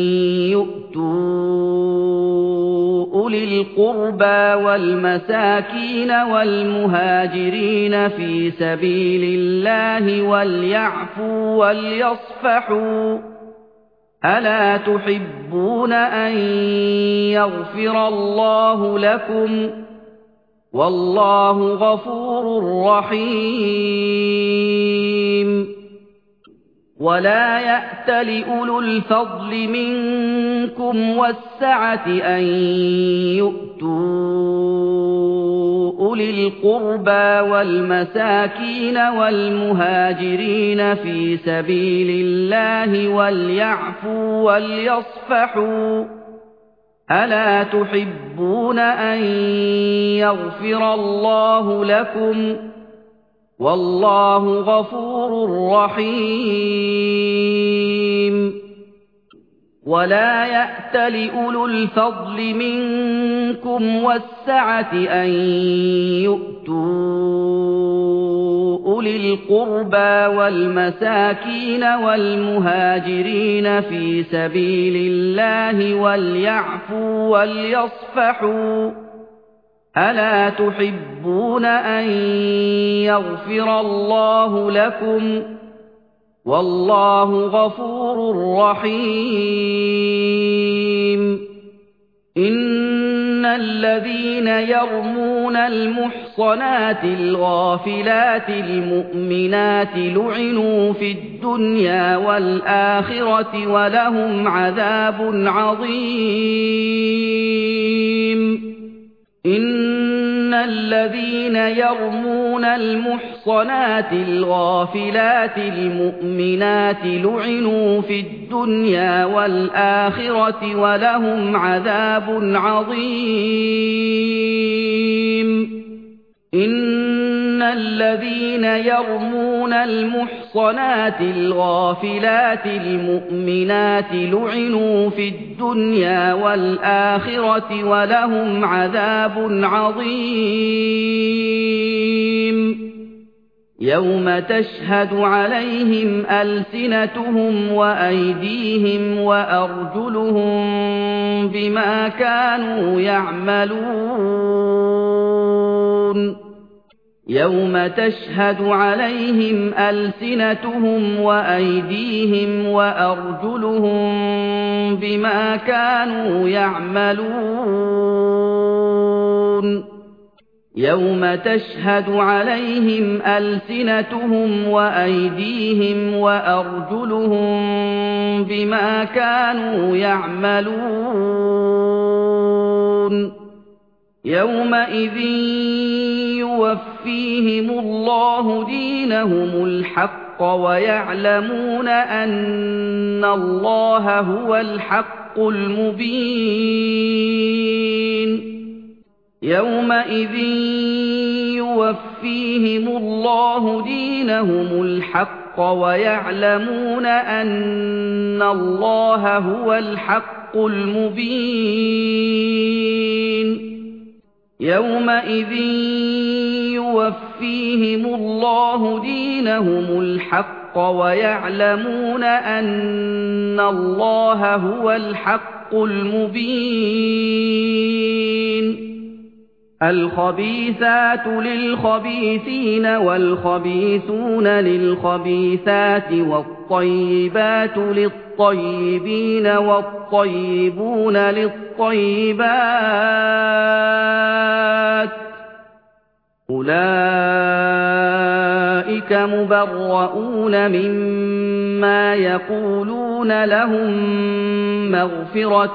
يؤتوا أولي القربى والمساكين والمهاجرين في سبيل الله وليعفوا وليصفحوا ألا تحبون أن يغفر الله لكم والله غفور رحيم ولا يأتل أولو الفضل منكم والسعة أن يؤتوا أولي القربى والمساكين والمهاجرين في سبيل الله وليعفوا وليصفحوا ألا تحبون أن يغفر الله لكم والله غفور رحيم ولا يأتل أولو الفضل منكم والسعة أن يؤتوا أولي القربى والمساكين والمهاجرين في سبيل الله وليعفوا وليصفحوا ألا تحبون أن يغفر الله لكم والله غفور رحيم إن الذين يرمون المحصنات الغافلات المؤمنات لعنوا في الدنيا والآخرة ولهم عذاب عظيم إن الذين يرمون المحصنات الغافلات المؤمنات لعنوا في الدنيا والآخرة ولهم عذاب عظيم إن الذين يرمون المحصنات الغافلات المؤمنات لعنوا في الدنيا والآخرة ولهم عذاب عظيم يوم تشهد عليهم ألسنتهم وأيديهم وأرجلهم بما كانوا يعملون يوم تشهد عليهم ألسنتهم وأيديهم وأرجلهم بما كانوا يعملون يوم تشهد عليهم ألسنتهم وأيديهم وأرجلهم بما كانوا يعملون يومئذ يوفيهم الله دينهم الحق ويعلمون أن الله هو الحق المبين يومئذ يوفيهم الله دينهم الحق ويعلمون أن الله هو الحق المبين يومئذ يوفيهم الله دينهم الحق ويعلمون أن الله هو الحق المبين الخبيثات للخبيثين والخبيثون للخبيثات والطيبات للطيبين والطيبون للطيبات أولئك مبرؤون مما يقولون لهم مغفرة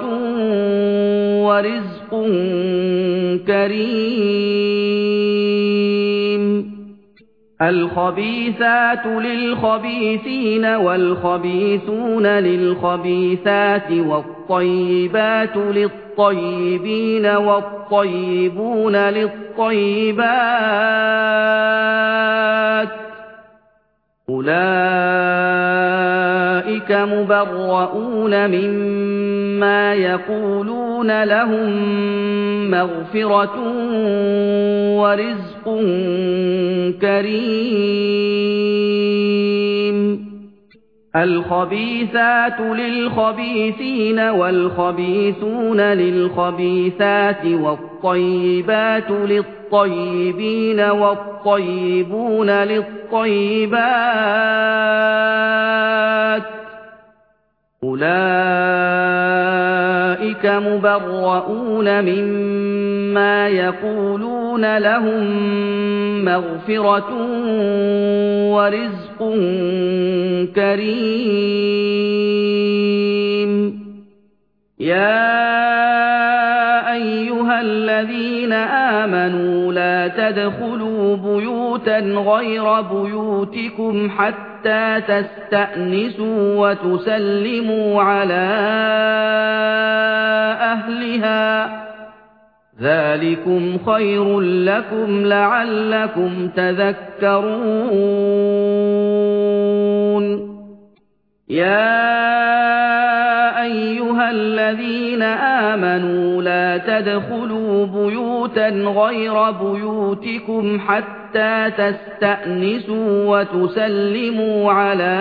ورزق كريم الخبيثات للخبيثين والخبيثون للخبيثات والطيبات للطيبين والطيبون للطيبات أولئك مبرؤون مما يقولون لهم مغفرة ورزق كريم الخبيثات للخبيثين والخبيثون للخبيثات والطيبات للطيبين والطيبون للطيبات أولئك مبرؤون مما يقولون لهم مغفرة ورزق كريم يا أيها الذين آمنوا لا تدخلوا بيوتا غير بيوتكم حتى تستأنسوا وتسلموا على أهلها ذلكم خير لكم لعلكم تذكرون يا أيها الذين آمنوا لا تدخلوا بيوتا غير بيوتكم حتى تستأنسوا وتسلموا على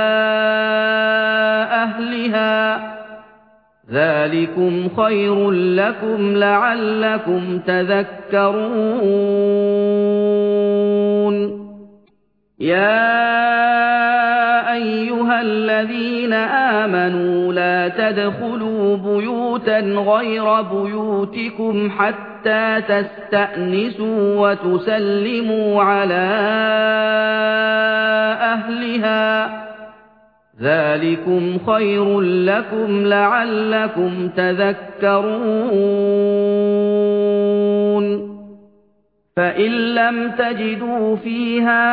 أهلها ذلكم خير لكم لعلكم تذكرون يا أيها الذين الذين آمنوا لا تدخلوا بيوتا غير بيوتكم حتى تستأنسوا وتسلموا على أهلها ذلكم خير لكم لعلكم تذكرون فإن لم تجدوا فيها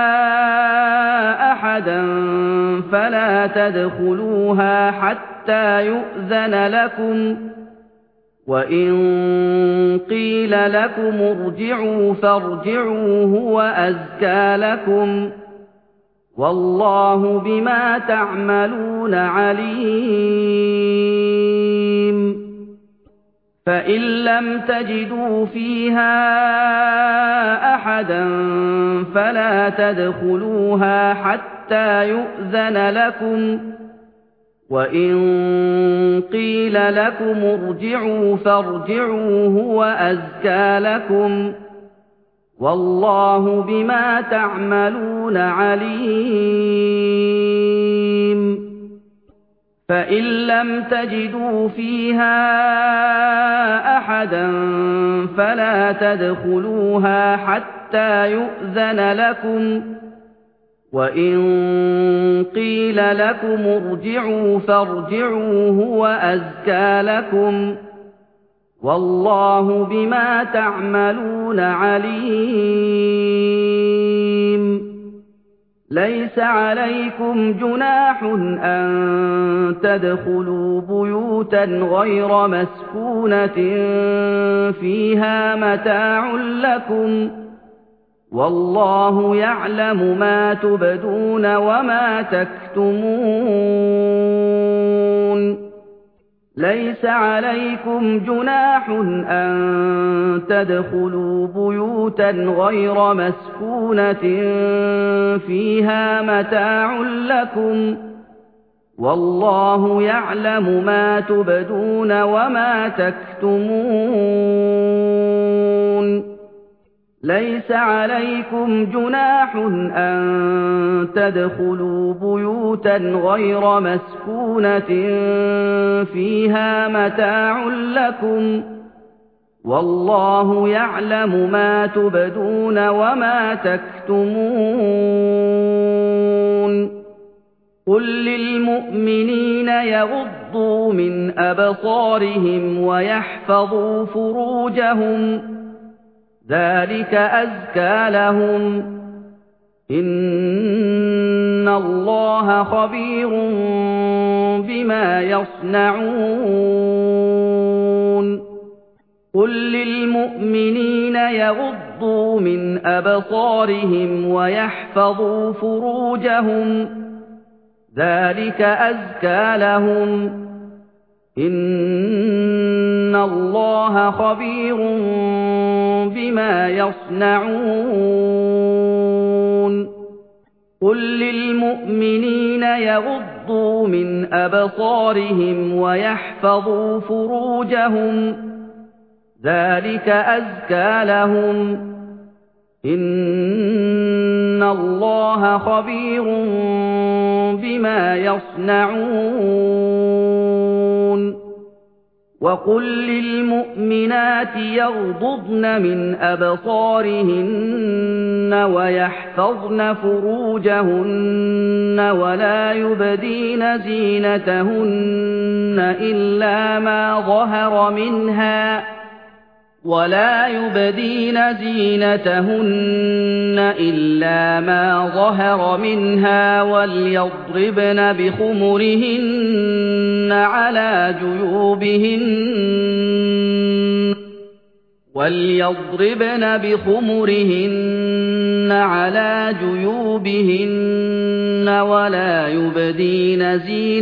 أحدا فلا تدخلوها حتى يؤذن لكم وإن قيل لكم ارجعوا فارجعوا هو أزكى لكم والله بما تعملون عليم فإن لم تجدوا فيها أحدا فلا تدخلوها حتى يؤذن لكم وإن قيل لكم ارجعوا فارجعوا هو أزكى لكم والله بما تعملون عليم فإن لم تجدوا فيها أحدا فلا تدخلوها حتى يؤذن لكم وإن قيل لكم ارجعوا فارجعوا هو أزكى لكم والله بما تعملون عليم ليس عليكم جناح أن تدخلوا بيوتا غير مسكونة فيها متاع لكم والله يعلم ما تبدون وما تكتمون ليس عليكم جناح أن تدخلوا بيوتا غير مسكونة فيها متاع لكم والله يعلم ما تبدون وما تكتمون ليس عليكم جناح أن تدخلوا بيوتا غير مسكونة فيها متاع لكم والله يعلم ما تبدون وما تكتمون قل للمؤمنين يغضوا من أبصارهم ويحفظوا فروجهم ذلك أزكى لهم إن الله خبير بما يصنعون قل للمؤمنين يغضوا من أبصارهم ويحفظوا فروجهم ذلك أزكى لهم إن الله خبير بما يصنعون قل للمؤمنين يغضوا من أبصارهم ويحفظوا فروجهم ذلك أزكى لهم إن الله خبير بما يصنعون وقل للمؤمنات يغضضن من أبصارهن ويحفظن فروجهن ولا يبدين زينتهن إلا ما ظهر منها ولا يبدين زينتهن إلا ما ظهر منها وليضربن بخمرهن على جيوبهن وليضربن بخمرهن على جيوبهن ولا يبدين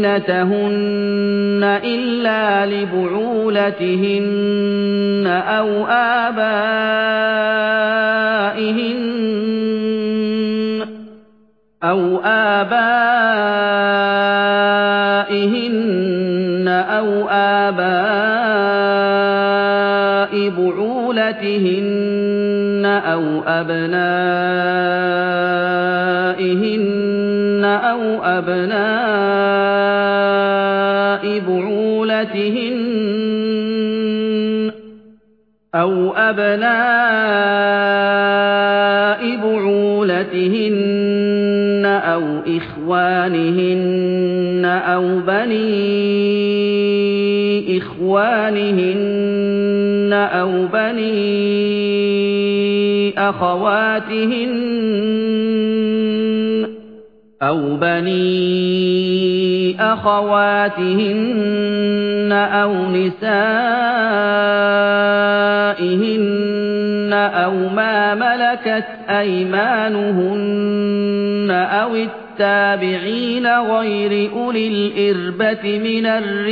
زينتهن إلا لبعولتهن أو آبائهن أو آبائهن أو آباء بعولتهن أو أبنائهن أو أبناء بعولتهن أو أبناء بعولتهن أو إخوانهن أو بني إخوانهن أو بني أخواتهن أو بني أخواتهن أو نسائهن أو ما ملكت أيمانهن أو التابعين غير أولي الإربة من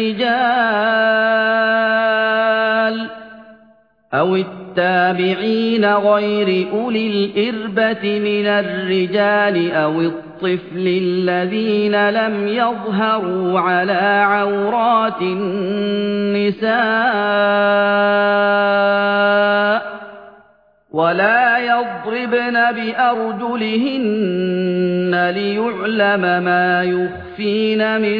الرجال أو التابعين غير أولي الإربة من الرجال أو الطفل الذين لم يظهروا على عورات النساء ولا يضربن بأرجلهن ليعلم ما يخفين من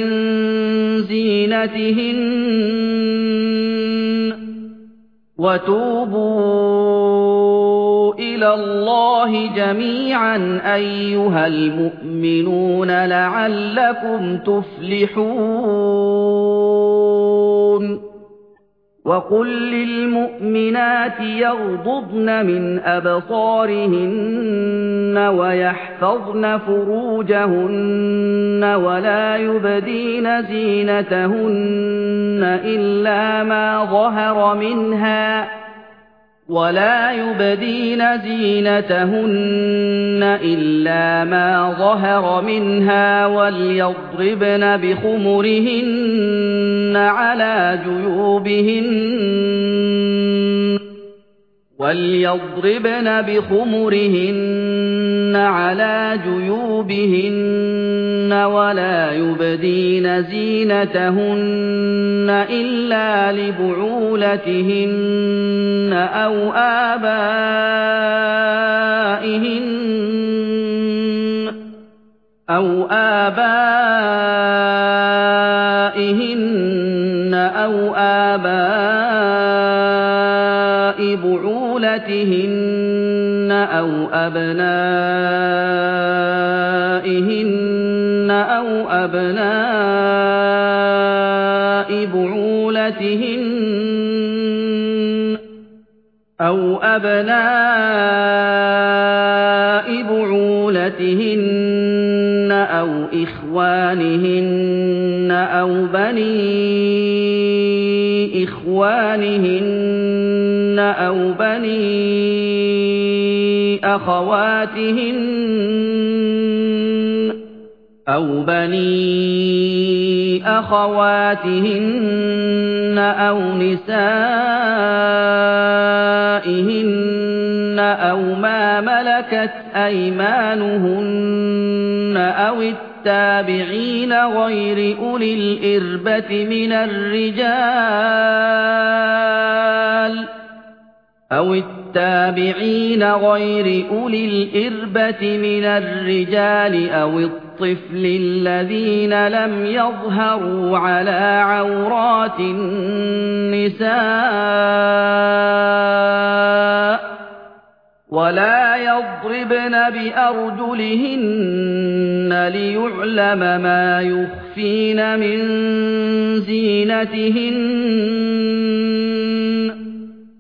زينتهن وتوبوا إلى الله جميعا أيها المؤمنون لعلكم تفلحون وقل للمؤمنات يغضضن من أبصارهن ويحفظن فروجهن ولا يبدين زينتهن إلا ما ظهر منها ولا يبدين زينتهن إلا ما ظهر منها وليضربن بخمرهن على جيوبهن وليضربن بخمرهن على جيوبهن ولا يبدين زينتهن إلا لبعولتهن أو آبائهن أو آبائهن أو آباء بعولتهن أو أبنائهن أو أبناء بعولتهن أو أبناء بعولتهن أو إخوانهن أو بني إخوانهن أو بني أخواتهن أو بني أخواتهن أو نسائهن أو ما ملكت أيمانهن أو التابعين غير أولي الإربة من الرجال أو التابعين غير أولي الإربة من الرجال أو الطفل الذين لم يظهروا على عورات النساء ولا يضربن بأرجلهن ليعلم ما يخفين من زينتهن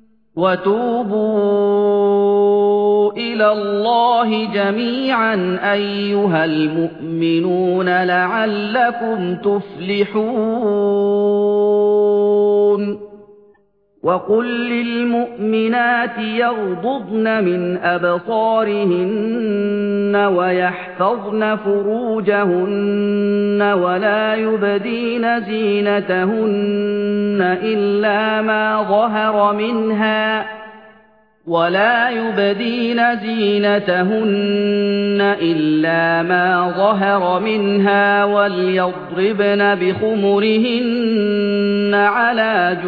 وتوبوا إلى الله جميعا أيها المؤمنون لعلكم تفلحون وقل للمؤمنات يغضضن من أبصارهن ويحفظن فروجهن ولا يبدين زينتهن إلا ما ظهر منها ولا يبدين زينتهن إلا ما ظهر منها وليضربن بخمرهن على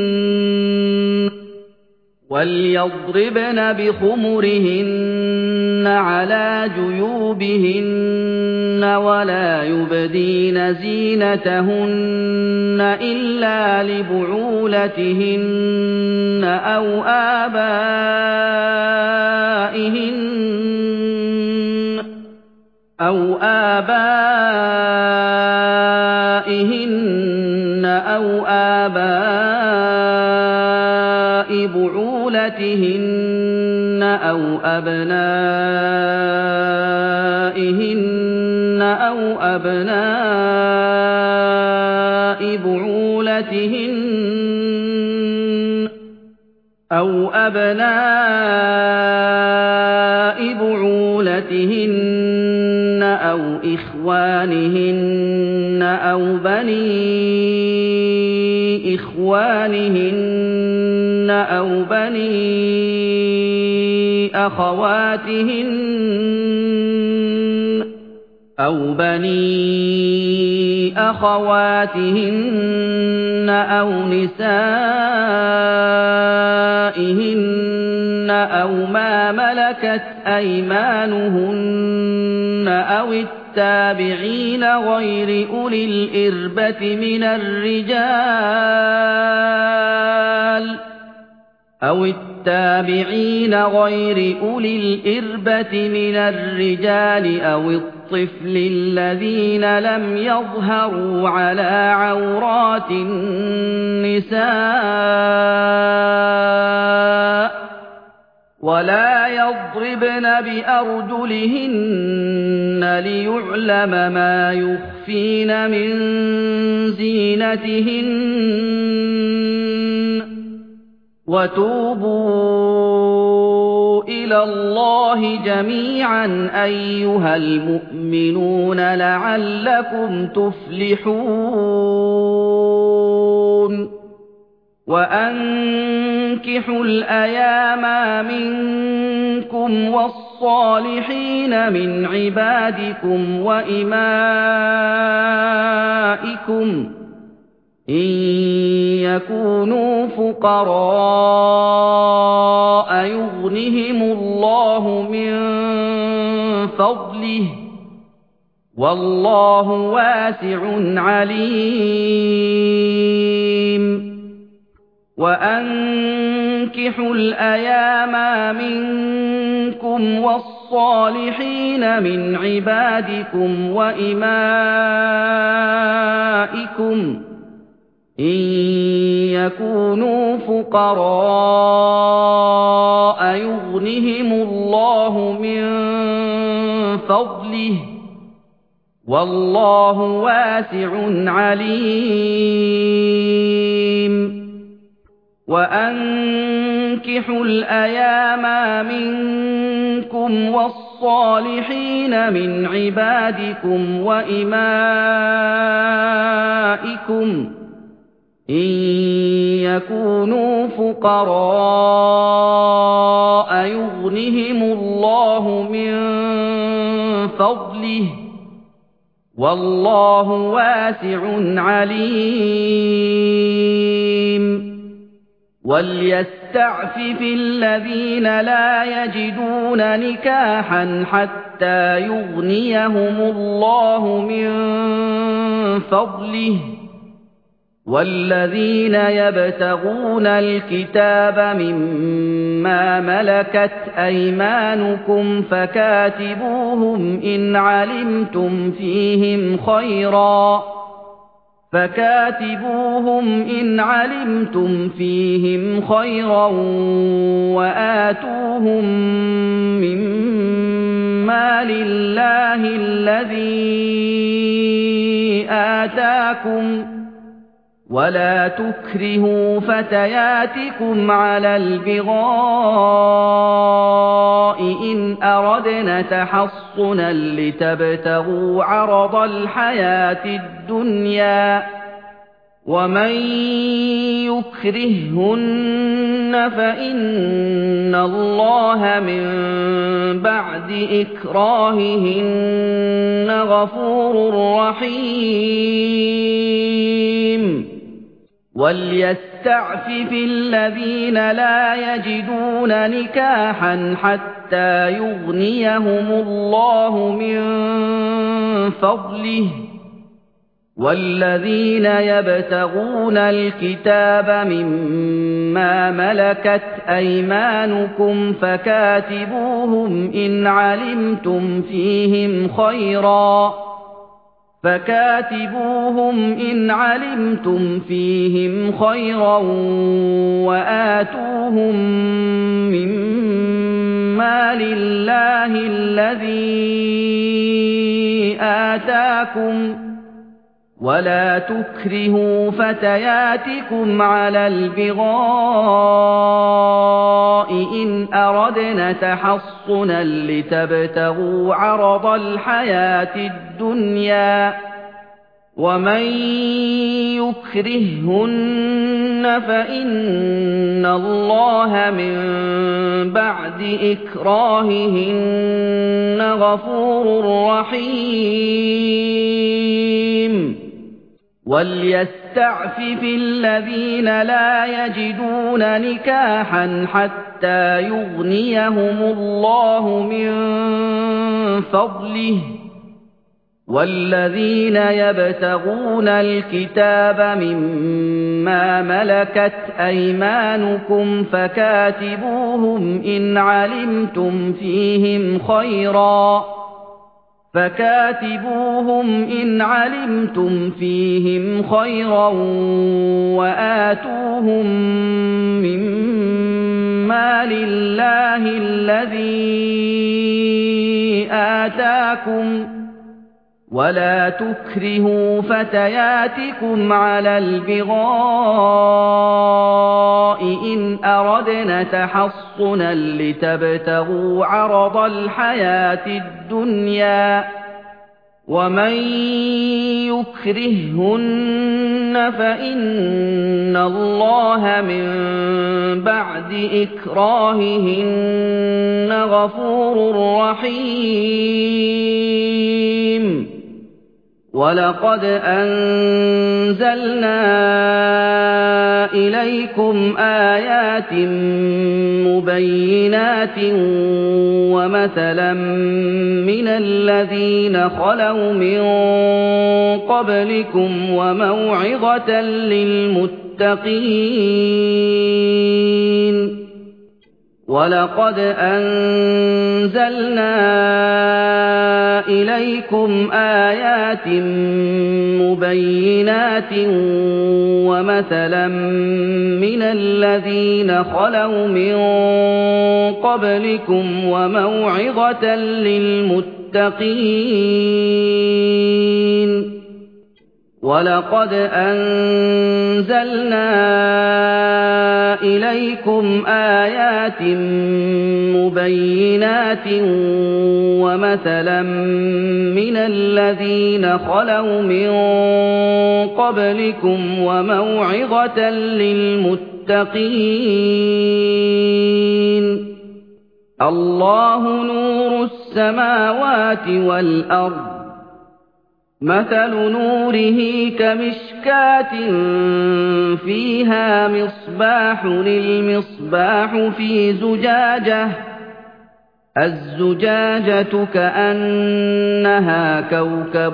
جيوبهن وليضربن بخمرهن على جيوبهن ولا يبدين زينتهن إلا لبعولتهن أو آبائهن أو آبائهن أو آباء بعولتهن أو أبنائهن أو أبناء بعولتهن أو أبناء بعولتهن أو إخوانهن أو بني إخوانهن أو بني أخواتهن أو بني أخواتهن أو نسائهن أو ما ملكت أيمانهن أو التابعين غير أولي الإربة من الرجال أو التابعين غير أولي الإربة من الرجال أو الطفل الذين لم يظهروا على عورات النساء ولا يضربن بأرجلهن ليعلم ما يخفين من زينتهن وتوبوا إلى الله جميعا أيها المؤمنون لعلكم تفلحون وأنكحوا الأيام منكم والصالحين من عبادكم وإمائكم إن يكونوا فقراء يغنهم الله من فضله والله واسع عليم وأنكحوا الأيام منكم والصالحين من عبادكم وإمائكم إن يكونوا فقراء يغنهم الله من فضله والله واسع عليم وأنكحوا الأيام منكم والصالحين من عبادكم وإمائكم إن يكونوا فقراء يغنهم الله من فضله والله واسع عليم وليستعفف الذين لا يجدون نكاحا حتى يغنيهم الله من فضله والذين يبتغون الكتاب مما ملكت أيمانكم فكاتبوهم إن علمتم فيهم خيرا فكاتبوهم إن علمتم فيهم خيرا وآتوهم مما لله الذي آتاكم ولا تكرهوا فتياتكم على البغاء إن أردنا تحصنا لتبتغوا عرض الحياة الدنيا ومن يكرههن فإن الله من بعد إكراههن غفور رحيم وليستعفف الذين لا يجدون نكاحا حتى حتى يغنيهم الله من فضله والذين يبتغون الكتاب مما ملكت أيمانكم فكاتبوهم إن علمتم فيهم خيرا فكاتبوهم إن علمتم فيهم خيرا وآتوهم مما لله الذي آتاكم ولا تكرهوا فتياتكم على البغاء إن أردنا تحصنا لتبتغوا عرض الحياة الدنيا ومن يكرههن فإن الله من بعد إكراههن غفور رحيم وليستعفف الذين لا يجدون نكاحا حتى يغنيهم الله من فضله والذين يبتغون الكتاب مما ملكت أيمانكم فكاتبوهم إن علمتم فيهم خيرا فكاتبوهم إن علمتم فيهم خيرا وآتوهم مما لله الذي آتاكم ولا تكرهوا فتياتكم على البغاء إن أردنا تحصنا لتبتغوا عرض الحياة الدنيا ومن يكرههن فإن الله من بعد إكراههن غفور رحيم ولقد أنزلنا إليكم آيات مبينات ومثلا من الذين خلوا من قبلكم وموعظة للمتقين ولقد أنزلنا إليكم آيات مبينات ومثلا من الذين خلوا من قبلكم وموعظة للمتقين ولقد أنزلنا إليكم آيات مبينات ومثلا من الذين خلوا من قبلكم وموعظة للمتقين الله نور السماوات والأرض مثل نوره كمشكاة فيها مصباح المصباح في زجاجة الزجاجة كأنها كوكب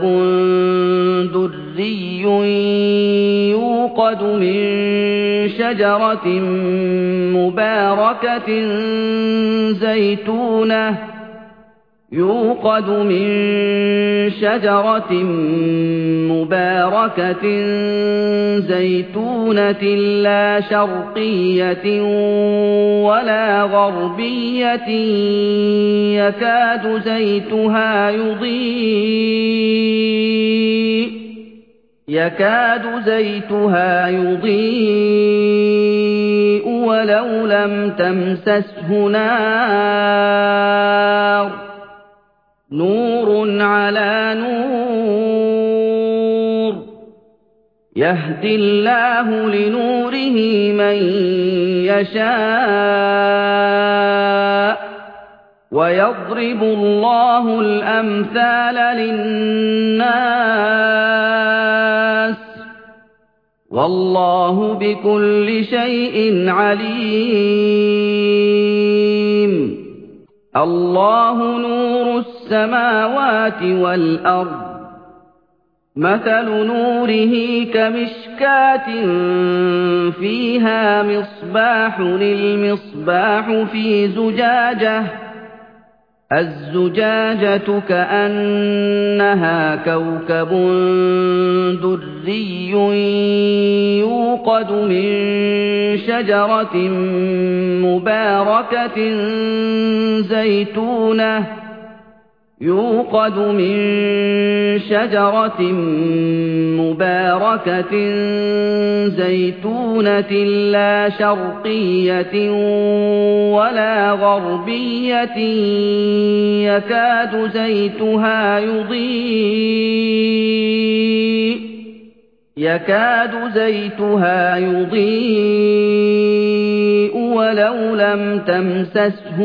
دري يوقد من شجرة مباركة زيتونة يوقد من شجرة مباركة زيتونة لا شرقية ولا غربية يكاد زيتها يضيء يكاد زيتها يضيء ولو لم تمسسه نار نور على نور يهدي الله لنوره من يشاء ويضرب الله الأمثال للناس والله بكل شيء عليم الله نور السماوات والأرض مثل نوره كمشكاة فيها مصباح المصباح في زجاجة الزجاجة كأنها كوكب دري يوقد من شجرة مباركة زيتونة يوقد من شجرة مباركة زيتونة لا شرقية ولا غربية يكاد زيتها يضيء يكاد زيتها يضيء ولو لم تمسسه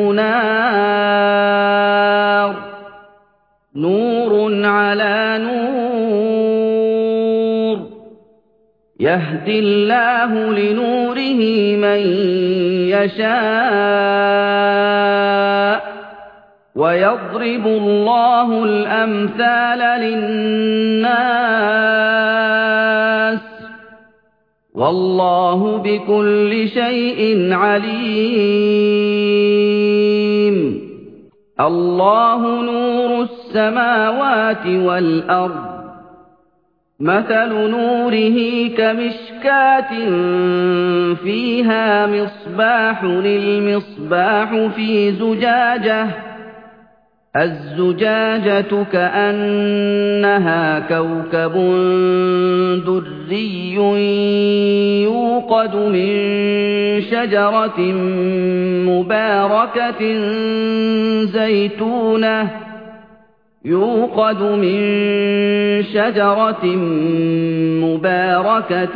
نار نور على نور يهدي الله لنوره من يشاء ويضرب الله الأمثال للناس والله بكل شيء عليم الله نور السماوات والأرض مثل نوره كمشكاة فيها مصباح المصباح في زجاجة الزجاجة كأنها كوكب دري يوقد من شجرة مباركة زيتونة يوقد من شجرة مباركة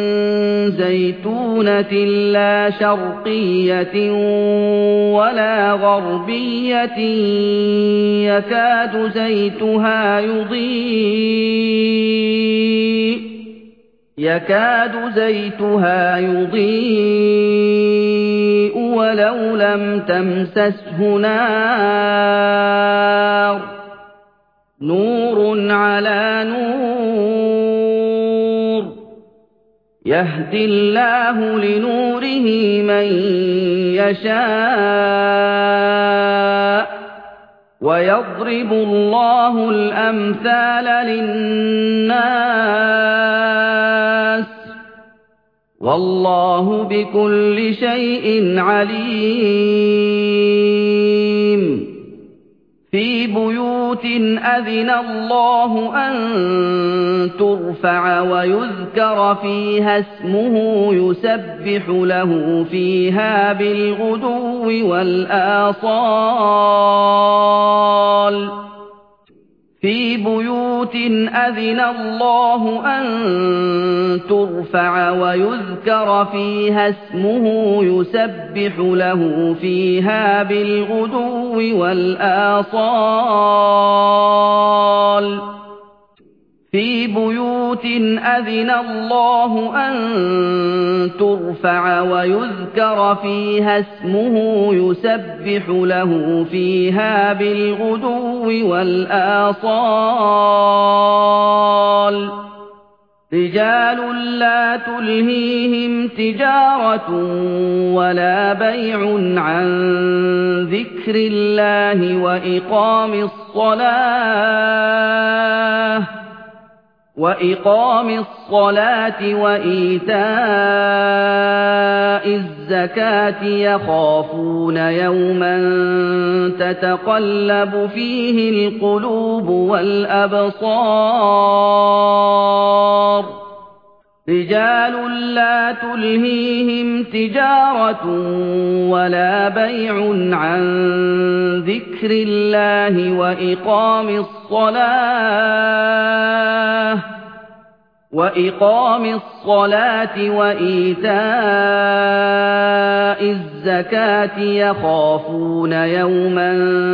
زيتونة لا شرقية ولا غربية يكاد زيتها يضيء يكاد زيتها يضيء ولو لم تمسسه نار نور على نور يهدي الله لنوره من يشاء ويضرب الله الأمثال للناس والله بكل شيء عليم في بيوت أذن الله أن ترفع ويذكر فيها اسمه يسبح له فيها بالغدو والآصال في بيوت أذن الله أن ترفع ويذكر فيها اسمه يسبح له فيها بالغدو والآصال في بيوت أذن الله أن ترفع ويذكر فيها اسمه يسبح له فيها بالغدو والآصال رجال لا تلهيهم تجارة ولا بيع عن ذكر الله وإقام الصلاة وإقام الصلاة وإيتاء الزكاة يخافون يوما تتقلب فيه القلوب والأبصار رجال لا تلهيهم تجارة ولا بيع عن ذكر الله وإقام الصلاة وإقام الصلاة وإيتاء الزكاة يخافون يوما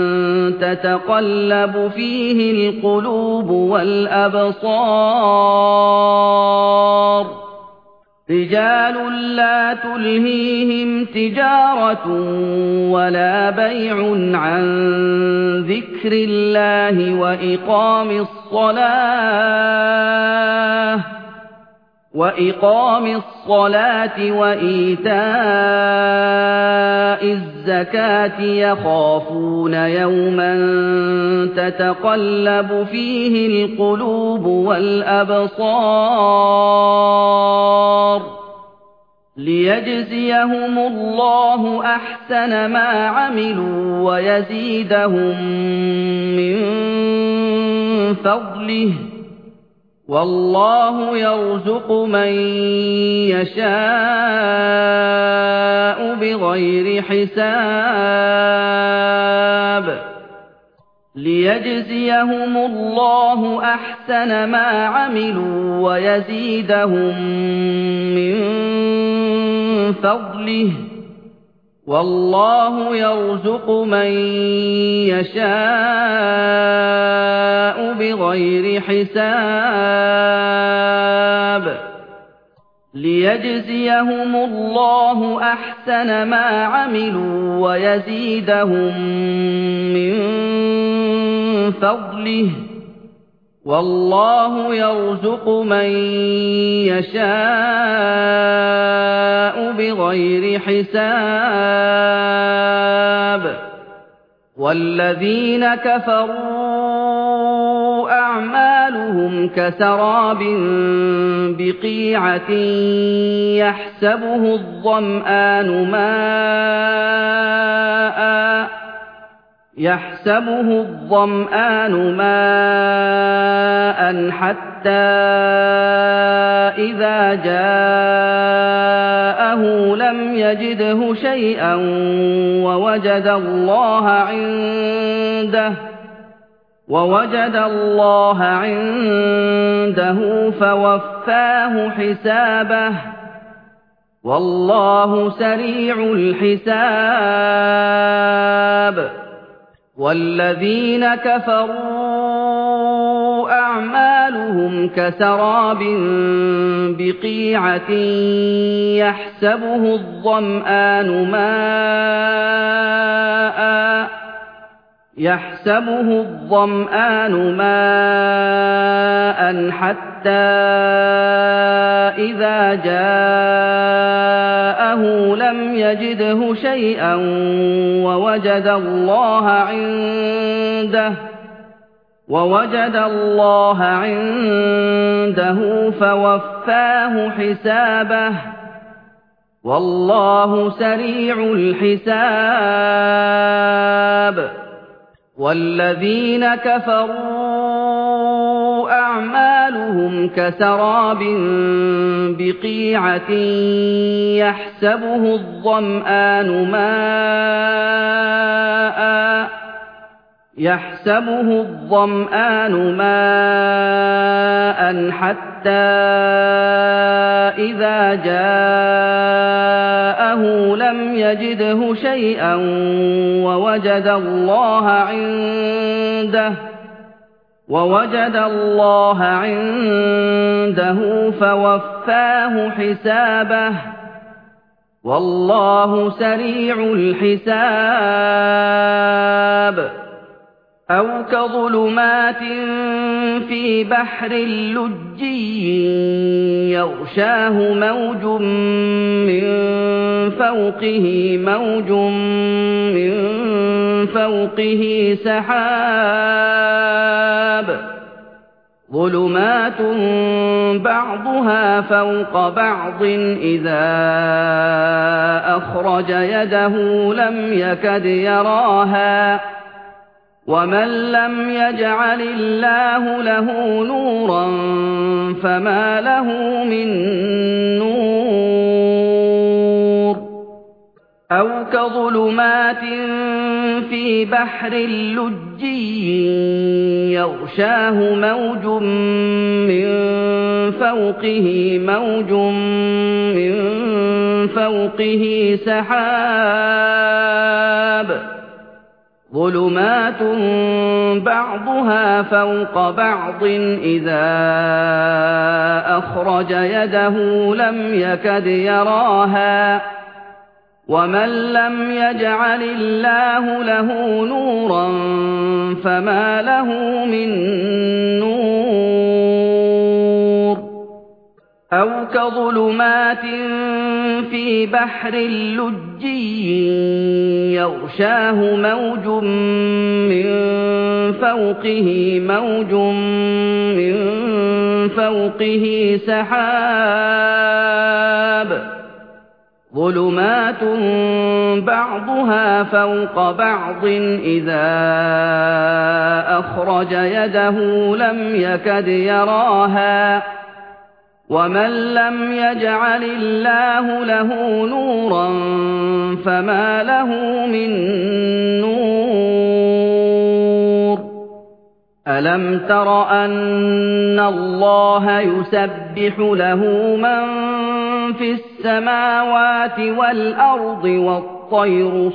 تتقلب فيه القلوب والأبصار رِجَالٌ لَّا تُلْهِيهِمْ تِجَارَةٌ وَلَا بَيْعٌ عَن ذِكْرِ اللَّهِ وَإِقَامِ الصَّلَاةِ وَإِقَامِ الصَّلَاةِ وَإِيتَاءِ الزَّكَاةِ يَخَافُونَ يَوْمًا تَتَقَلَّبُ فِيهِ الْقُلُوبُ وَالْأَبْصَارُ لِيَجْزِيَهُمُ اللَّهُ أَحْسَنَ مَا عَمِلُوا وَيَزِيدَهُم مِّن فَضْلِهِ ۗ وَاللَّهُ يَرْزُقُ مَن يَشَاءُ بِغَيْرِ حِسَابٍ لِيَجْزِيَهُمُ اللَّهُ أَحْسَنَ مَا عَمِلُوا وَيَزِيدَهُم مِّن فَضْلِهِ ۗ وَاللَّهُ يَرْزُقُ مَن يَشَاءُ بِغَيْرِ حِسَابٍ لِيَجْزِيَهُمُ اللَّهُ أَحْسَنَ مَا عَمِلُوا وَيَزِيدَهُم مِّن فَضْلِهِ ۗ وَاللَّهُ يَرْزُقُ مَن يَشَاءُ بِغَيْرِ حِسَابٍ وَالَّذِينَ كَفَرُوا أَعْمَالُهُمْ كَسَرَابٍ بِقِيعَةٍ يَحْسَبُهُ الظَّمْآنُ مَاءً يَحْسَبُهُ الظَّمْآنُ مَاءً حَتَّىٰ إِذَا جَاءَهُ لَمْ يَجِدْهُ شَيْئًا وَوَجَدَ اللَّهَ عِندَهُ وَوَجَدَ اللَّهَ عِندَهُ فَوَفَّاهُ حِسَابَهُ ۗ وَاللَّهُ سَرِيعُ الْحِسَابِ وَالَّذِينَ كَفَرُوا أَعْمَالُهُمْ كَسَرَابٍ بِقِيعَةٍ يَحْسَبُهُ الظَّمْآنُ مَاءً يَحْسَبُهُ الظَّمْآنُ مَاءً حَتَّىٰ إِذَا جَاءَهُ لَمْ يَجِدْهُ شَيْئًا وَوَجَدَ اللَّهَ عِندَهُ وَوَجَدَ اللَّهَ عِندَهُ فَوَفَّاهُ حِسَابَهُ ۗ وَاللَّهُ سَرِيعُ الْحِسَابِ وَالَّذِينَ كَفَرُوا أَعْمَالُهُمْ كَسَرَابٍ بِقِيعَةٍ يَحْسَبُهُ الظَّمْآنُ مَاءً يَحْسَبُهُ الظَّمْآنُ مَاءً حَتَّىٰ إِذَا جَاءَهُ لَمْ يَجِدْهُ شَيْئًا وَوَجَدَ اللَّهَ عِندَهُ وَوَجَدَ اللَّهَ عِندَهُ فَوَفَّاهُ حِسَابَهُ ۗ وَاللَّهُ سَرِيعُ الْحِسَابِ أَوْ كَظُلُمَاتٍ فِي بَحْرٍ لُجِّيٍّ يَغْشَاهُ مَوْجٌ مِّن فَوْقِهِ مَوْجٌ مِّن فَوْقِهِ سَحَابٌ ظُلُمَاتٌ بَعْضُهَا فَوْقَ بَعْضٍ إِذَا أَخْرَجَ يَدَهُ لَمْ يَكَدْ يَرَاهَا وَمَن لَّمْ يَجْعَلِ اللَّهُ لَهُ نُورًا فَمَا لَهُ مِن نُّورٍ أَوْ كَظُلُمَاتٍ فِي بَحْرٍ لُجِّيٍّ يَغْشَاهُ مَوْجٌ مِّن فَوْقِهِ مَوْجٌ مِّن فَوْقِهِ سَحَابٌ ظُلُمَاتٌ بَعْضُهَا فَوْقَ بَعْضٍ إِذَا أَخْرَجَ يَدَهُ لَمْ يَكَدْ يَرَاهَا ۗ وَمَن لَّمْ يَجْعَلِ اللَّهُ لَهُ نُورًا فَمَا لَهُ مِن نُّورٍ. أَوْ كَظُلُمَاتٍ فِي بَحْرٍ لُّجِّيٍّ يَغْشَاهُ مَوْجٌ مِّن فَوْقِهِ مَوْجٌ مِّن فَوْقِهِ سَحَابٌ ۚ ظُلُمَاتٌ بَعْضُهَا فَوْقَ بَعْضٍ إِذَا أَخْرَجَ يَدَهُ لَمْ يَكَدْ يَرَاهَا ۗ وَمَن لَّمْ يَجْعَلِ اللَّهُ لَهُ نُورًا فَمَا لَهُ مِن نُّورٍ. أَلَمْ تَرَ أَنَّ اللَّهَ يُسَبِّحُ لَهُ مَن فِي السَّمَاوَاتِ وَالْأَرْضِ وَالطَّيْرُ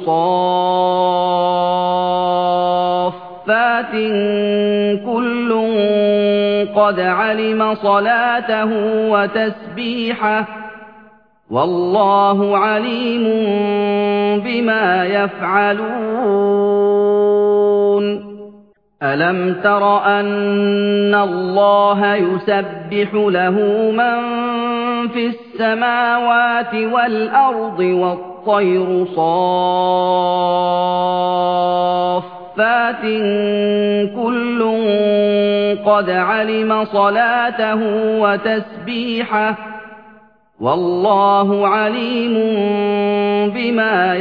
صَافَّاتٍ كُلٌّ قَدْ عَلِمَ صَلَاتَهُ وَتَسْبِيحَهُ ۗ وَاللَّهُ عَلِيمٌ بِمَا يَفْعَلُونَ. أَلَمْ تَرَ أَنَّ اللَّهَ يُسَبِّحُ لَهُ مَن فِي السَّمَاوَاتِ وَالْأَرْضِ وَالطَّيْرُ صَافَّاتٍ كُلٌّ قَدْ عَلِمَ صَلَاتَهُ وَتَسْبِيحَهُ ۗ وَاللَّهُ عَلِيمٌ بِمَا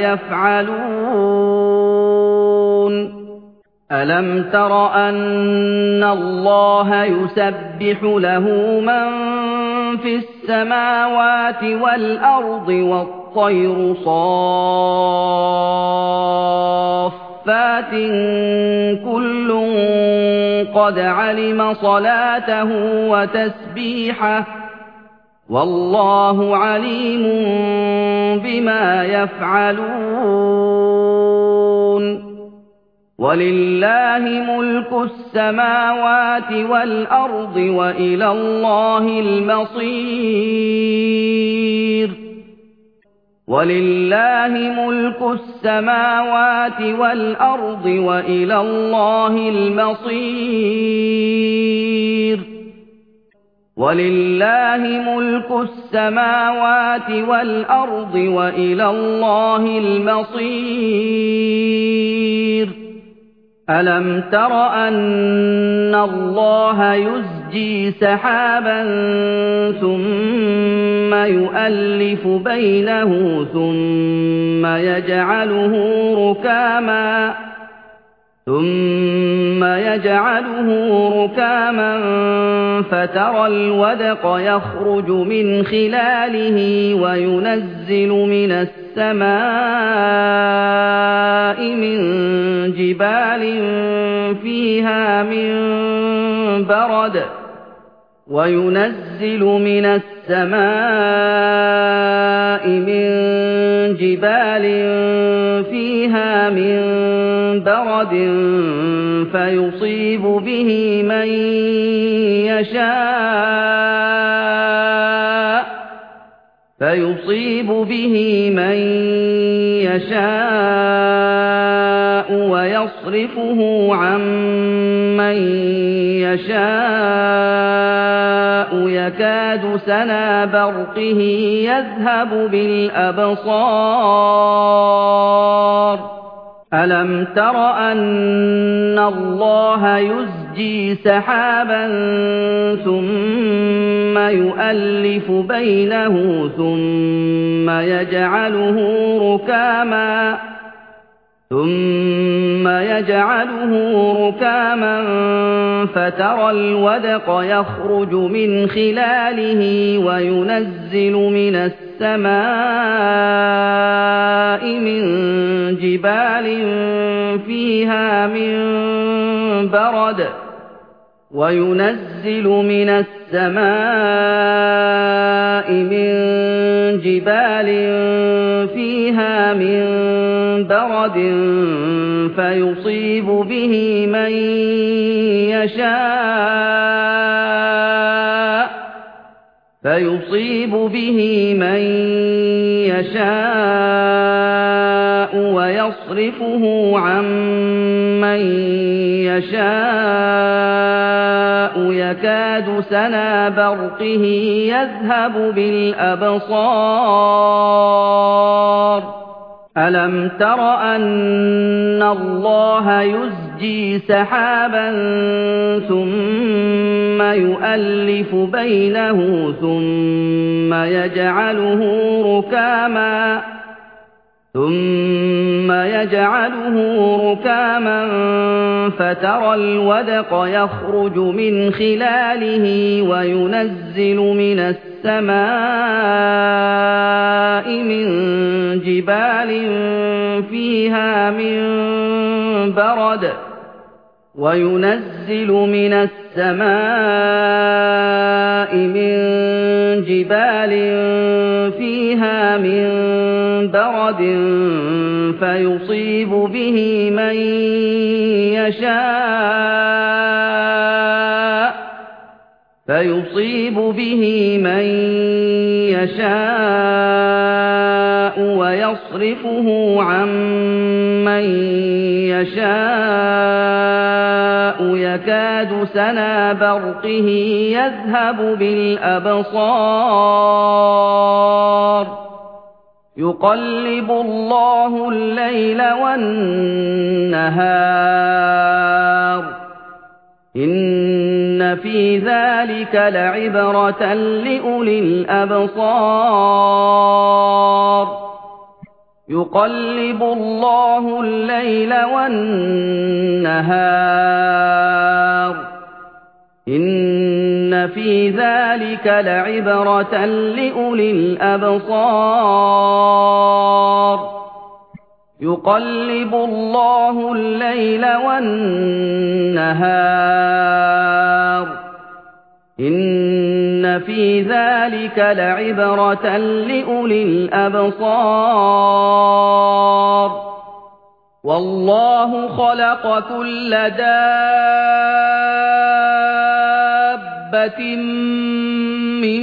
يَفْعَلُونَ. أَلَمْ تَرَ أَنَّ اللَّهَ يُسَبِّحُ لَهُ مَن فِي السَّمَاوَاتِ وَالْأَرْضِ وَالطَّيْرُ صَافَّاتٍ كُلٌّ قَدْ عَلِمَ صَلَاتَهُ وَتَسْبِيحَهُ ۗ وَاللَّهُ عَلِيمٌ بِمَا يَفْعَلُونَ. وَلِلَّهِ مُلْكُ السَّمَاوَاتِ وَالْأَرْضِ وَإِلَى اللَّهِ الْمَصِيرُ. وَلِلَّهِ مُلْكُ السَّمَاوَاتِ وَالْأَرْضِ وَإِلَى اللَّهِ الْمَصِيرُ. وَلِلَّهِ مُلْكُ السَّمَاوَاتِ وَالْأَرْضِ وَإِلَى اللَّهِ الْمَصِيرُ. أَلَمْ تَرَ أَنَّ اللَّهَ يُزْجِي سَحَابًا ثُمَّ يُؤَلِّفُ بَيْنَهُ ثُمَّ يَجْعَلُهُ رُكَامًا ثُمَّ يَجْعَلُهُ رُكَامًا فَتَرَى الْوَدْقَ يَخْرُجُ مِنْ خِلَالِهِ وَيُنَزِّلُ مِنَ السَّمَاءِ مِن جِبَالٍ فِيهَا مِن بَرَدٍ وَيُنَزِّلُ مِنَ السَّمَاءِ مِن جِبَالٍ فِيهَا مِن بَرَدٍ فَيُصِيبُ بِهِ مَن يَشَاءُ فَيُصِيبُ بِهِ مَن يَشَاءُ وَيَصْرِفُهُ عَن مَّن يَشَاءُ يَكَادُ سَنَا بَرْقِهِ يَذْهَبُ بِالْأَبْصَارِ. أَلَمْ تَرَ أَنَّ اللَّهَ يُزْجِي سَحَابًا ثُمَّ يُؤَلِّفُ بَيْنَهُ ثُمَّ يَجْعَلُهُ رُكَامًا ثُمَّ يَجْعَلُهُ رُكَامًا فَتَرَى الْوَدْقَ يَخْرُجُ مِنْ خِلَالِهِ وَيُنَزِّلُ مِنَ السَّمَاءِ مِن جِبَالٍ فِيهَا مِن بَرَدٍ وَيُنَزِّلُ مِنَ السَّمَاءِ مِن جِبَالٍ فِيهَا مِن بَرَدٍ فَيُصِيبُ بِهِ مَن يَشَاءُ فَيُصِيبُ بِهِ مَن يَشَاءُ وَيَصْرِفُهُ عَن مَّن يَشَاءُ يَكَادُ سَنَا بَرْقِهِ يَذْهَبُ بِالْأَبْصَارِ أَلَمْ تَرَ أَنَّ اللَّهَ يُزْجِي سَحَابًا ثُمَّ يُؤَلِّفُ بَيْنَهُ ثُمَّ يَجْعَلُهُ رُكَامًا ثُمَّ يَجْعَلُهُ رُكَامًا فَتَرَى الْوَدْقَ يَخْرُجُ مِنْ خِلَالِهِ وَيُنَزِّلُ مِنَ السَّمَاءِ مِن جِبَالٍ فِيهَا مِن بَرَدٍ وَيُنَزِّلُ مِنَ السَّمَاءِ مِن جِبَالٍ فِيهَا مِن بَرَدٍ فَيُصِيبُ بِهِ مَن يَشَاءُ فَيُصِيبُ بِهِ مَن يَشَاءُ وَيَصْرِفُهُ عَن مَّن يَشَاءُ يَكَادُ سَنَا بَرْقِهِ يَذْهَبُ بِالْأَبْصَارِ يُقَلِّبُ اللَّهُ اللَّيْلَ وَالنَّهَارَ إِنَّ فِي ذَلِكَ لَعِبْرَةً لِّأُولِي الْأَبْصَارِ يُقَلِّبُ اللَّهُ اللَّيْلَ وَالنَّهَارَ إِنَّ فِي ذَلِكَ لَعِبْرَةً لِّأُولِي الْأَبْصَارِ يُقَلِّبُ اللَّهُ اللَّيْلَ وَالنَّهَارَ إِنَّ فِي ذَلِكَ لَعِبْرَةً لِّأُولِي الْأَبْصَارِ وَاللَّهُ خَلَقَ كُلَّ دَابَّةٍ مِّن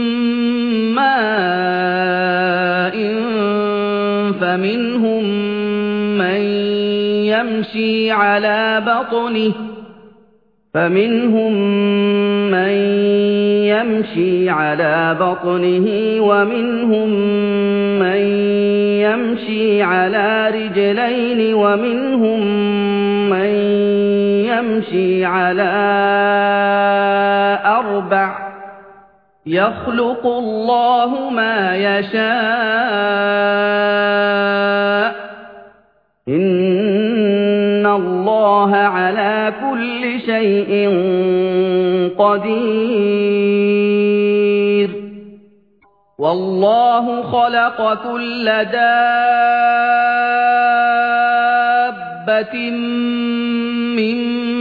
مَّاءٍ فَمِنْهُم مَّن يَمْشِي عَلَىٰ بَطْنِهِ فَمِنْهُم مَّن يَمْشِي عَلَىٰ بَطْنِهِ وَمِنْهُم مَّن يَمْشِي عَلَىٰ رِجْلَيْنِ وَمِنْهُم مَّن يَمْشِي عَلَىٰ أَرْبَعٍ ۚ يَخْلُقُ اللَّهُ مَا يَشَاءُ ۚ إِنَّ اللَّهَ عَلَىٰ كُلِّ شَيْءٍ قَدِيرٌ وَاللَّهُ خَلَقَ كُلَّ دَابَّةٍ مِّن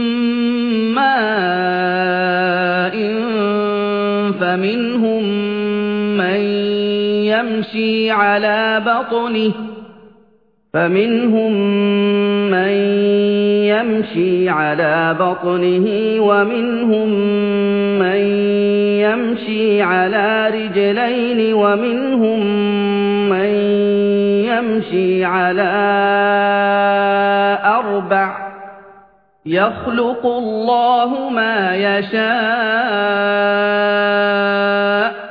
مَّاءٍ فَمِنْهُم مَّن يَمْشِي عَلَىٰ بَطْنِهِ فَمِنْهُم مَّن يَمْشِي عَلَىٰ بَطْنِهِ وَمِنْهُم مَّن يَمْشِي عَلَىٰ رِجْلَيْنِ وَمِنْهُم مَّن يَمْشِي عَلَىٰ أَرْبَعٍ ۚ يَخْلُقُ اللَّهُ مَا يَشَاءُ ۚ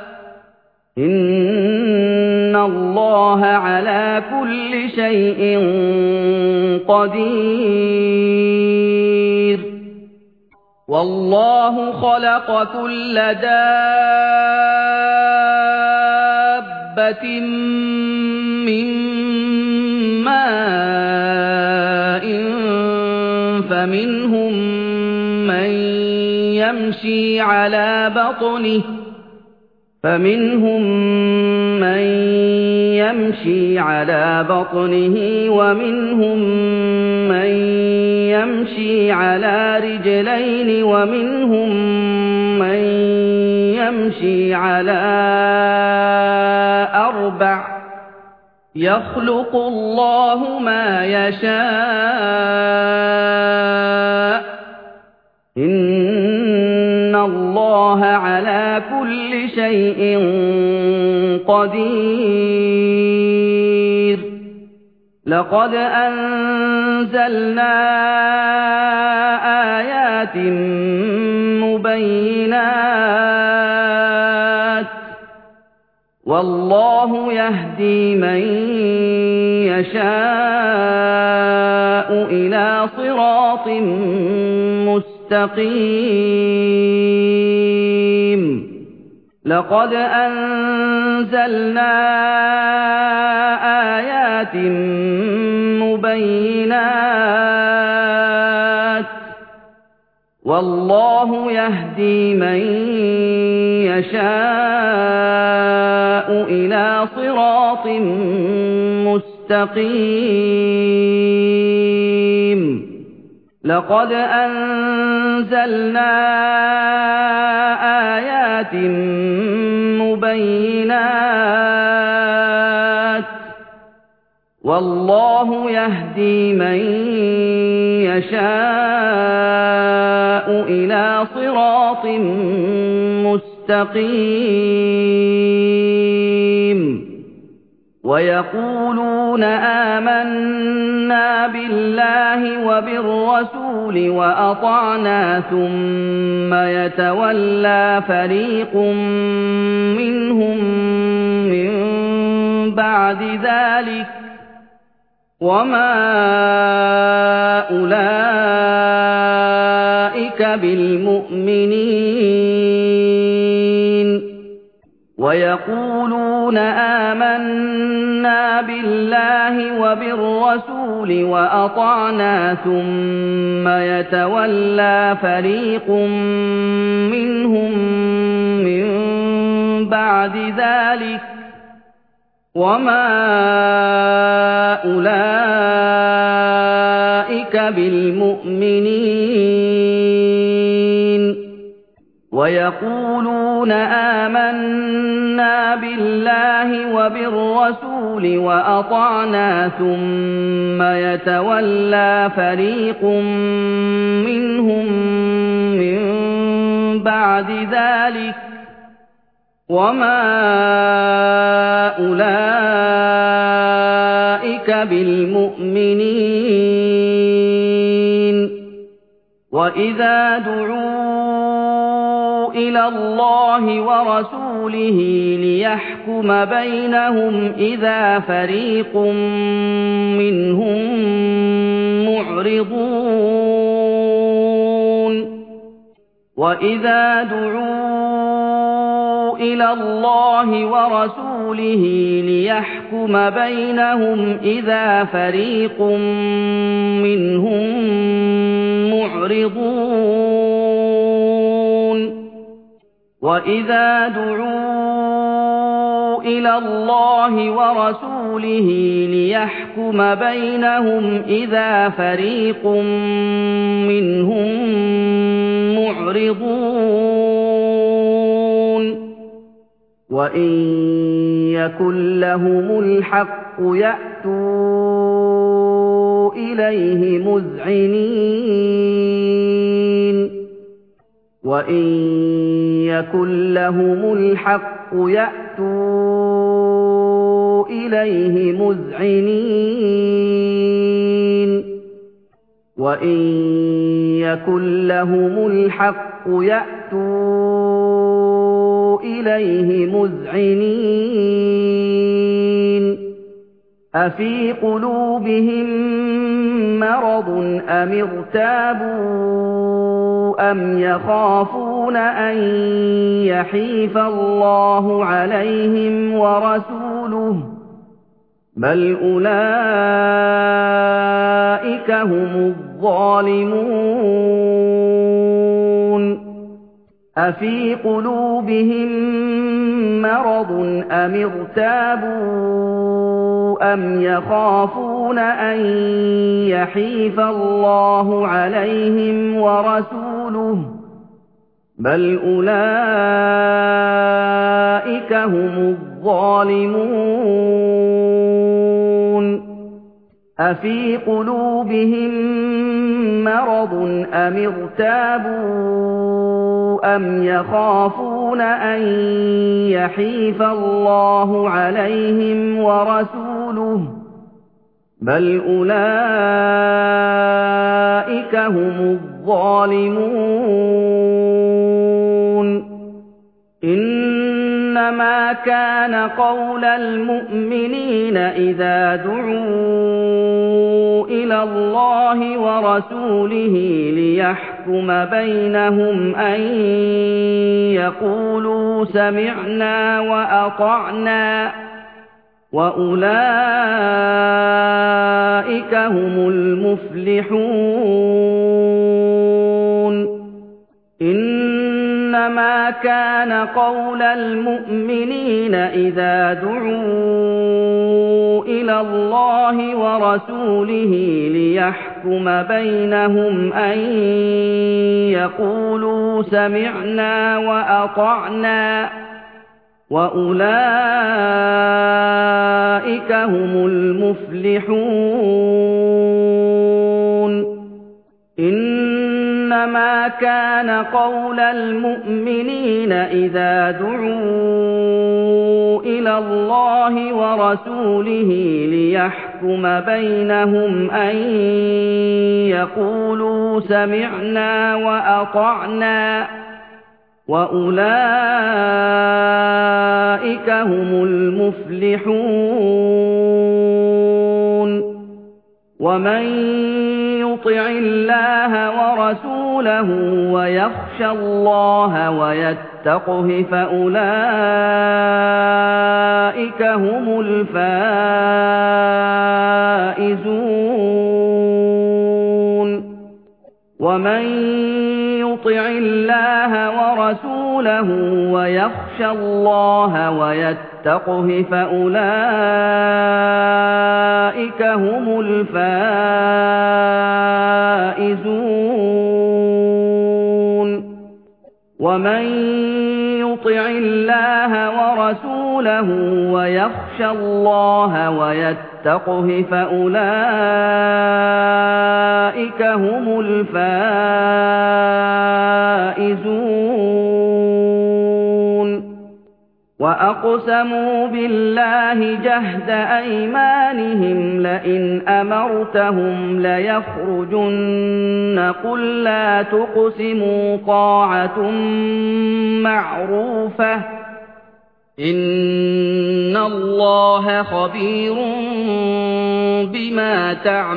إِنَّ اللَّهَ عَلَىٰ كُلِّ شَيْءٍ قَدِيرٌ وَاللَّهُ خَلَقَ كُلَّ دَابَّةٍ مِّن مَّاءٍ فَمِنْهُم مَّن يَمْشِي عَلَىٰ بَطْنِهِ فَمِنْهُم مَّن يَمْشِي عَلَىٰ بَطْنِهِ وَمِنْهُم مَّن يَمْشِي عَلَىٰ رِجْلَيْنِ وَمِنْهُم مَّن يَمْشِي عَلَىٰ أَرْبَعٍ ۚ يخلق الله ما يشاء إن الله على كل شيء قدير لقد أنزلنا آيات مبينات والله يهدي من يشاء إلى صراط مستقيم لقد أنزلنا آيات مبينات والله يهدي من يشاء إلى صراط مستقيم لقد أنزلنا آيات مبينات والله يهدي من يشاء إلى صراط مستقيم ويقولون آمنا بالله وبالرسول وأطعنا ثم يتولى فريق منهم من بعد ذلك وما أولئك بالمؤمنين ويقولون آمنا بالله وبالرسول وأطعنا ثم يتولى فريق منهم من بعد ذلك وما أولئك بالمؤمنين ويقولون آمنا بالله وبالرسول وأطعنا ثم يتولى فريق منهم من بعد ذلك وما أولئك بالمؤمنين وإذا دعوا إلى الله ورسوله ليحكم بينهم إذا فريق منهم معرضون وإذا دعوا إلى الله ورسوله ليحكم بينهم إذا فريق منهم معرضون وإذا دعوا إلى الله ورسوله ليحكم بينهم إذا فريق منهم معرضون وإن يكن لهم الحق يأتوا إليه مذعنين وإن يكن لهم الحق يأتوا إليه مذعنين وإن يكن لهم الحق يأتوا إليه مذعنين أفي قلوبهم مرض أم ارتابوا أم يخافون أن يحيف الله عليهم ورسوله بل أولئك هم الظالمون أفي قلوبهم مرض أم ارتابوا أم يخافون أن يحيف الله عليهم ورسوله بل أولئك هم الظالمون أَفِي قُلُوبِهِم مَّرَضٌ أَمِ ارْتَابُوا أَمْ يَخَافُونَ أَن يَحِيفَ اللَّهُ عَلَيْهِمْ وَرَسُولُهُ ۚ بَلْ أُولَٰئِكَ هُمُ الظَّالِمُونَ إِنَّمَا كَانَ قَوْلَ الْمُؤْمِنِينَ إِذَا دُعُوا إِلَى اللَّهِ وَرَسُولِهِ لِيَحْكُمَ بَيْنَهُمْ أَن يَقُولُوا سَمِعْنَا وَأَطَعْنَا ۚ وَأُولَٰئِكَ هُمُ المفلحون إنما كان قول المؤمنين إذا دعوا إلى الله ورسوله ليحكم بينهم أن يقولوا سمعنا وأطعنا، وأولئك هم المفلحون إنما كان قول المؤمنين إذا دعوا إلى الله ورسوله ليحكم بينهم أن يقولوا سمعنا وأطعنا، وأولئك هم المفلحون ومن يطع الله ورسوله ويخشى الله ويتقه فأولئك هم الفائزون ومن يطع الله ورسوله ويخشى الله ويتقه فأولئك هم الفائزون ومن يطع الله ورسوله ويخشى الله ويتقه فأولئك هم الفائزون وأقسموا بالله جهد أيمانهم لئن أمرتهم ليخرجن قل لا تقسموا طاعة معروفة إن الله خبير بما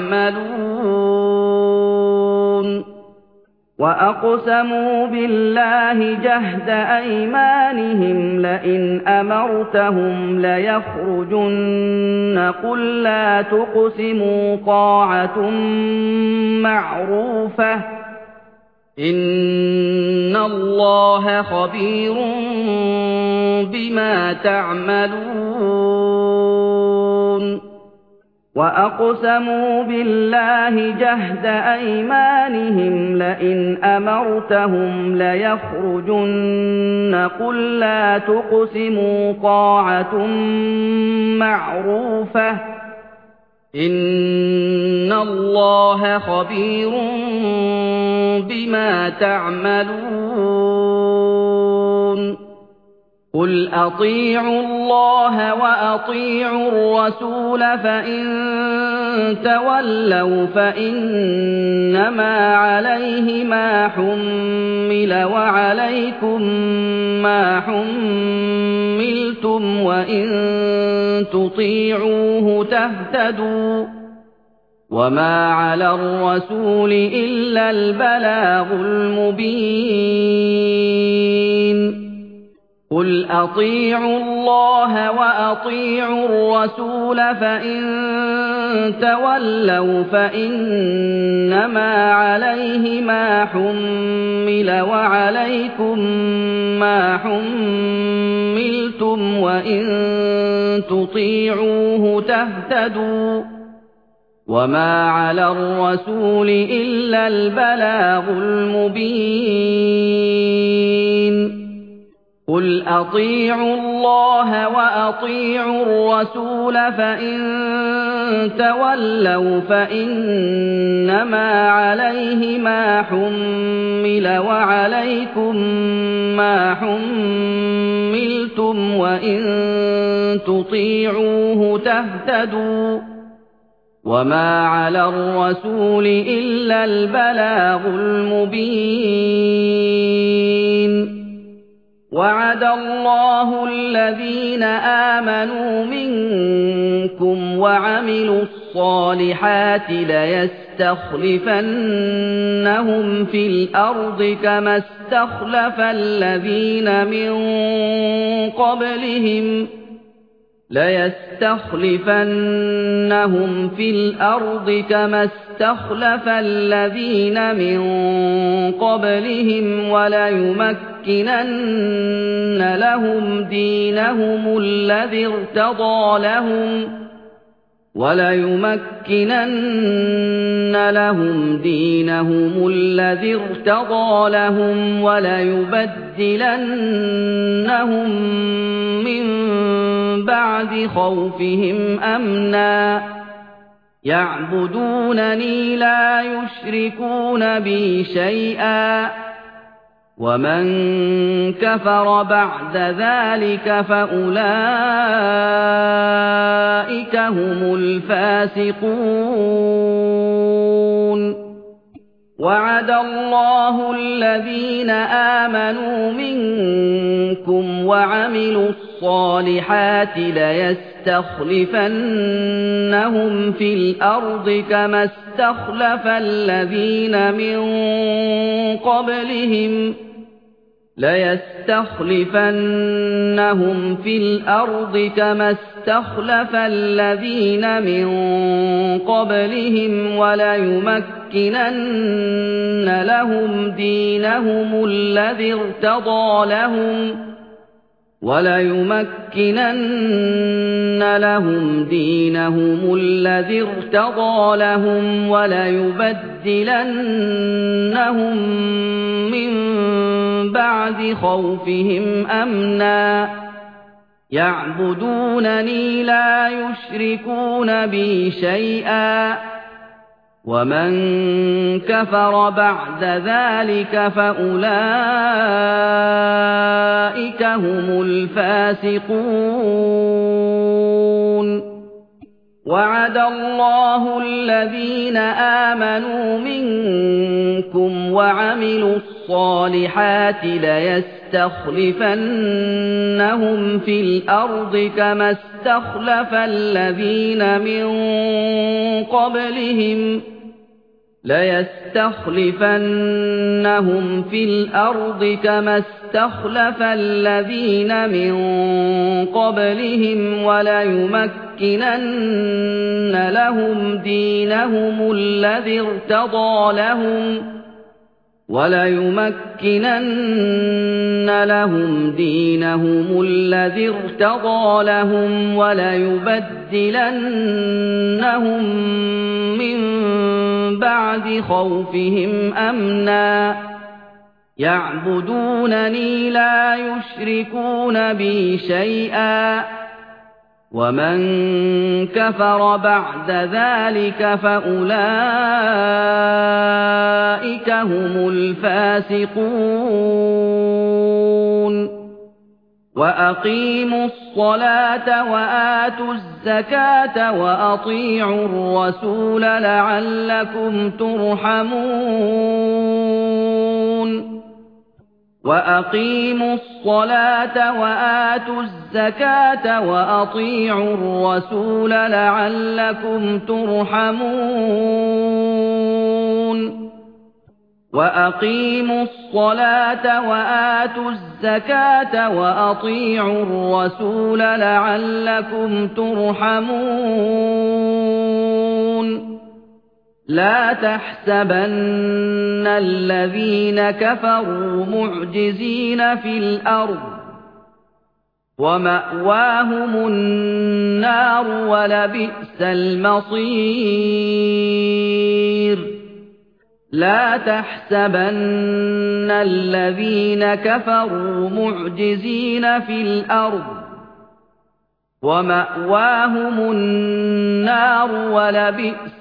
تعملون وأقسموا بالله جهد أيمانهم لئن أمرتهم ليخرجن قل لا تقسموا طاعة معروفة إن الله خبير بما تعملون وأقسموا بالله جهد أيمانهم لئن أمرتهم ليخرجن قل لا تقسموا طاعة معروفة إن الله خبير بما تعملون قل أطيعوا الله وأطيعوا الرسول فإن تولوا فإنما عليه ما حمل وعليكم ما حملتم وإن تطيعوه تهتدوا وما على الرسول إلا البلاغ المبين قل أطيعوا الله وأطيعوا الرسول فإن تولوا فإنما عليه ما حمل وعليكم ما حملتم وإن تطيعوه تهتدوا وما على الرسول إلا البلاغ المبين قل أطيعوا الله وأطيعوا الرسول فإن تولوا فإنما عليه ما حمل وعليكم ما حملتم وإن تطيعوه تهتدوا وما على الرسول إلا البلاغ المبين وعد الله الذين آمنوا منكم وعملوا الصالحات ليستخلفنهم في الأرض كما استخلف الذين من قبلهم ليستخلفنهم في الأرض كما استخلف الذين من قبلهم وليمكنن لهم دينهم الذي ارتضى لهم وليمكنن لهم دينهم الذي ارتضى لهم وليبدلنهم من بعد خوفهم أمنا يعبدونني لا يشركون بي شيئا ومن كفر بعد ذلك فأولئك هم الفاسقون وعد الله الذين آمنوا منكم وعملوا الصالحات ليستخلفنهم في الأرض كما استخلف الذين من قبلهم ليستخلفنهم في الأرض كما استخلف الذين من قبلهم وليمكنن لهم دينهم الذي ارتضى لهم وليمكنن لهم دينهم الذي ارتضى لهم وليبدلنهم من بعد خوفهم أمنا يعبدونني لا يشركون بي شيئا ومن كفر بعد ذلك فأولئك هم الفاسقون وعد الله الذين آمنوا منكم وعملوا الصالحات ليستخلفنهم في الأرض كما استخلف الذين من قبلهم ليستخلفنهم في الأرض كما استخلف الذين من قبلهم وليمكنن لهم دينهم الذي ارتضى لهم وليمكنن لهم دينهم الذي ارتضى لهم وليبدلنهم من بعد خوفهم أمنا يعبدونني لا يشركون بي شيئا ومن كفر بعد ذلك فأولئك هم الفاسقون وأقيموا الصلاة وآتوا الزكاة وأطيعوا الرسول لعلكم ترحمون وأقيموا الصلاة وآتوا الزكاة وأطيعوا الرسول لعلكم ترحمون وأقيموا الصلاة وآتوا الزكاة وأطيعوا الرسول لعلكم ترحمون لا تحسبن الذين كفروا معجزين في الأرض ومأواهم النار ولبئس المصير لا تحسبن الذين كفروا معجزين في الأرض وَمَأْوَاهُمُ النَّارُ وَلَبِئْسَ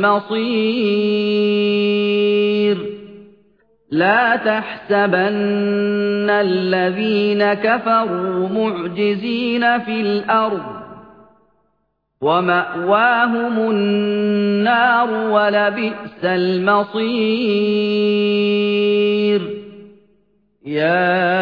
الْمَصِيرُ لَا تَحْسَبَنَّ الَّذِينَ كَفَرُوا مُعْجِزِينَ فِي الْأَرْضِ وَمَأْوَاهُمُ النَّارُ وَلَبِئْسَ الْمَصِيرُ يَا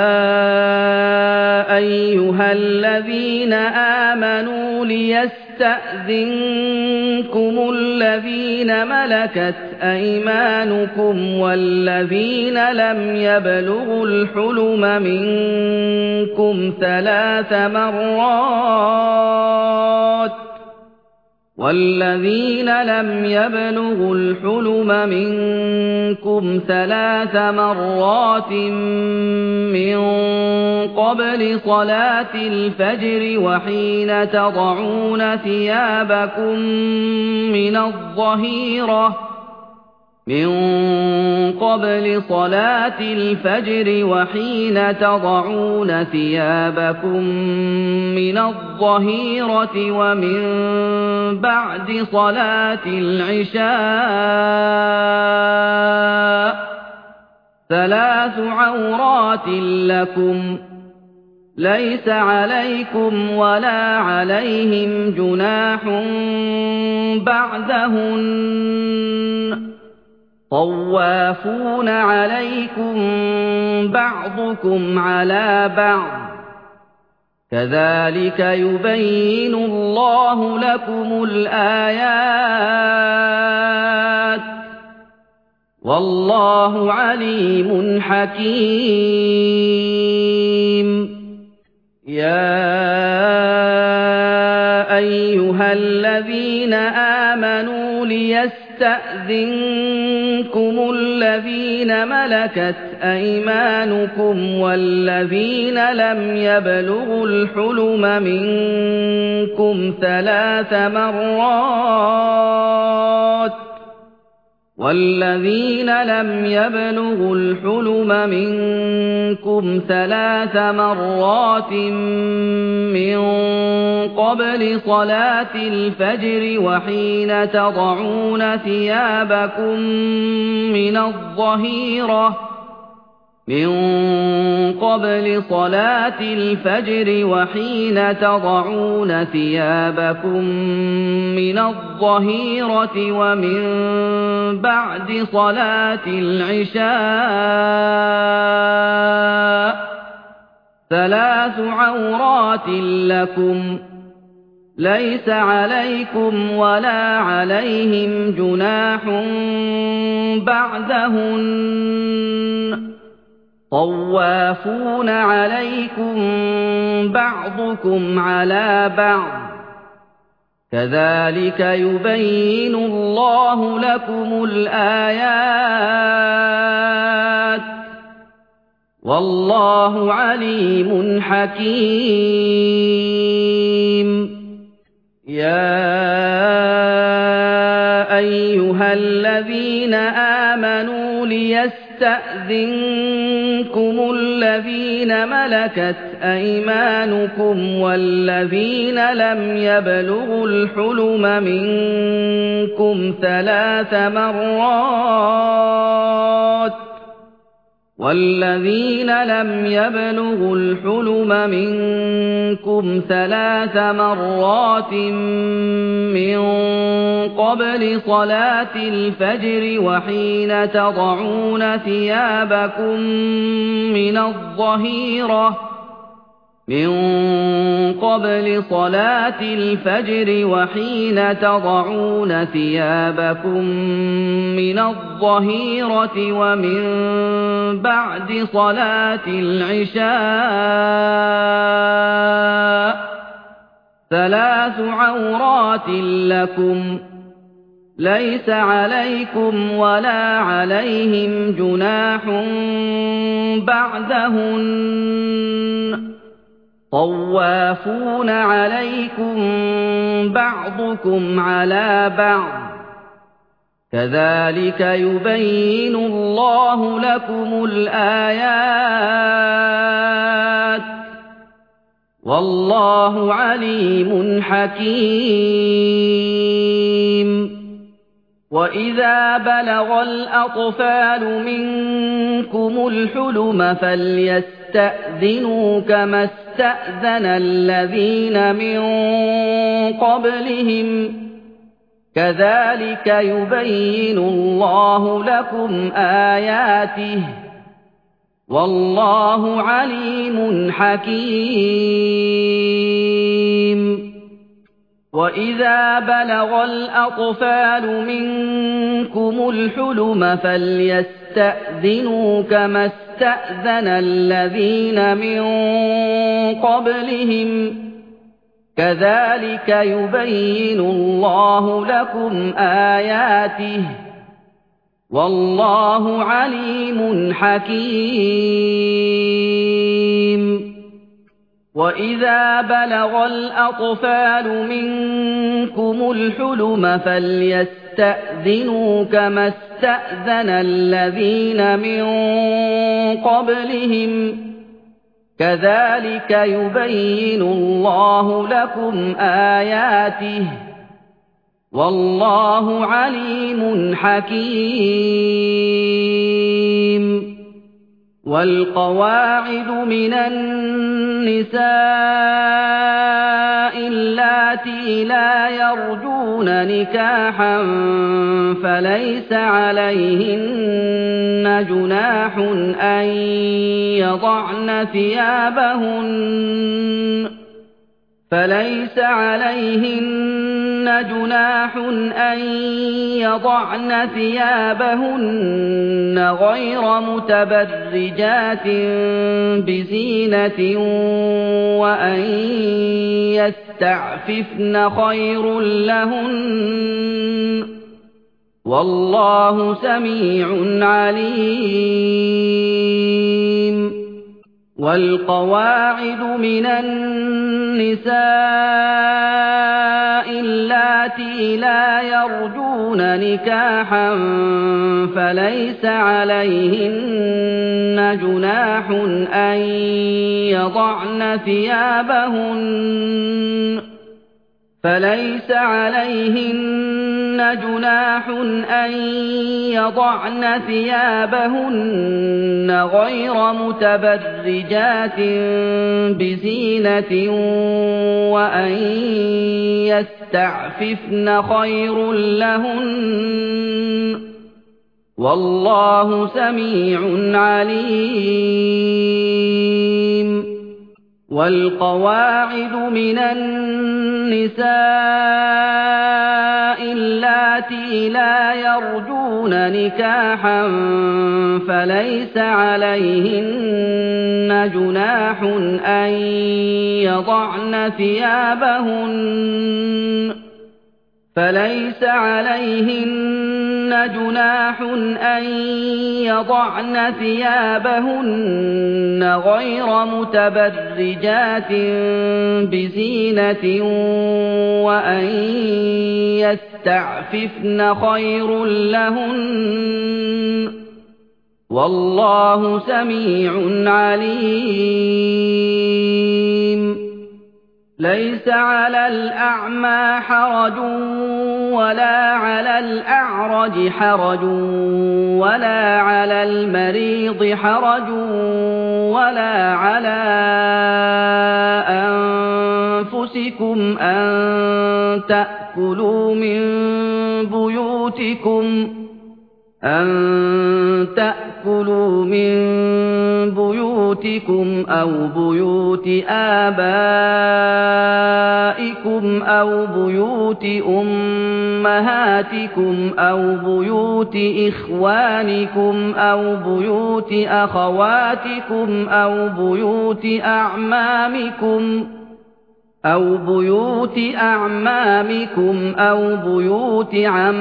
أَيُّهَا الَّذِينَ آمَنُوا لِيَسْتَأْذِنكُمُ الَّذِينَ مَلَكَتْ أَيْمَانُكُمْ وَالَّذِينَ لَمْ يَبْلُغُوا الْحُلُمَ مِنكُمْ ثَلَاثَ مرات والذين لم يبلغوا الحلم منكم ثلاث مرات من قبل صلاة الفجر وحين تضعون ثيابكم من الظهيرة من قبل صلاة الفجر وحين تضعون ثيابكم من الظهيرة ومن بعد صلاة العشاء ثلاث عورات لكم ليس عليكم ولا عليهم جناح بعدهن طوافون عليكم بعضكم على بعض كذلك يبين الله لكم الآيات والله عليم حكيم يا أيها الذين آمنوا ليستأذنكم الذين ملكت أيمانكم والذين لم يبلغوا الحلم منكم ثلاث مرات والذين لم يبلغوا الحلم منكم ثلاث مرات من قبل صلاة الفجر وحين تضعون ثيابكم من الظهيرة من قبل صلاة الفجر وحين تضعون ثيابكم من الظهيرة ومن بعد صلاة العشاء ثلاث عورات لكم ليس عليكم ولا عليهم جناح بعدهن طوافون عليكم بعضكم على بعض كذلك يبين الله لكم الآيات والله عليم حكيم يا أيها الذين آمنوا ليستأذنكم الذين ملكت أيمانكم والذين لم يبلغوا الحلم منكم ثلاث مرات والذين لم يبلغوا الحلم منكم ثلاث مرات من قبل صلاة الفجر وحين تضعون ثيابكم من الظهيرة من قبل صلاة الفجر وحين تضعون ثيابكم من الظهيرة ومن بعد صلاة العشاء ثلاث عورات لكم ليس عليكم ولا عليهم جناح بعدهن طوافون عليكم بعضكم على بعض كذلك يبين الله لكم الآيات والله عليم حكيم وإذا بلغ الأطفال منكم الحلم فليستأذنوا كما استأذن الذين من قبلهم كذلك يبين الله لكم آياته والله عليم حكيم وإذا بلغ الأطفال منكم الحلم فليستأذنوا كما استأذن الذين من قبلهم كذلك يبين الله لكم آياته والله عليم حكيم وإذا بلغ الأطفال منكم الحلم فليستأذنوا كما استأذن الذين من قبلهم كذلك يبين الله لكم آياته والله عليم حكيم والقواعد من النساء اللاتي لا يرجون نكاحا فليس عليهن جناح أن يضعن ثيابهن فليس عليهن جناح أن يضعن ثيابهن غير متبرجات بزينة وأن يستعففن خير لهن والله سميع عليم والقواعد من النساء اللاتي لا يرجون نكاحا فليس عليهن جناح أن يضعن ثيابهن فليس عليهن جناح أن يضعن ثيابهن غير متبرجات بزينة وأن يستعففن خير لهن والله سميع عليم والقواعد من النساء اللاتي لا يرجون نكاحا فليس عليهن جناح أن يضعن ثيابهن فليس عليهن جناح أن يضعن ثيابهن غير متبرجات بزينة وأن يستعففن خير لهن والله سميع عليم ليس على الأعمى حرج ولا على الأعرج حرج ولا على المريض حرج ولا على أنفسكم أن تأكلوا من بيوتكم أن تأكلوا من بيوتكم أو بيوت آبائكم أو بيوت أمهاتكم أو بيوت إخوانكم أو بيوت أخواتكم أو بيوت أعمامكم أو بيوت أعمامكم أو بيوت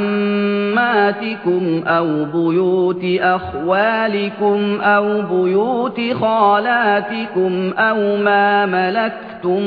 عماتكم أو بيوت أخوالكم أو بيوت خالاتكم أو ما ملكتم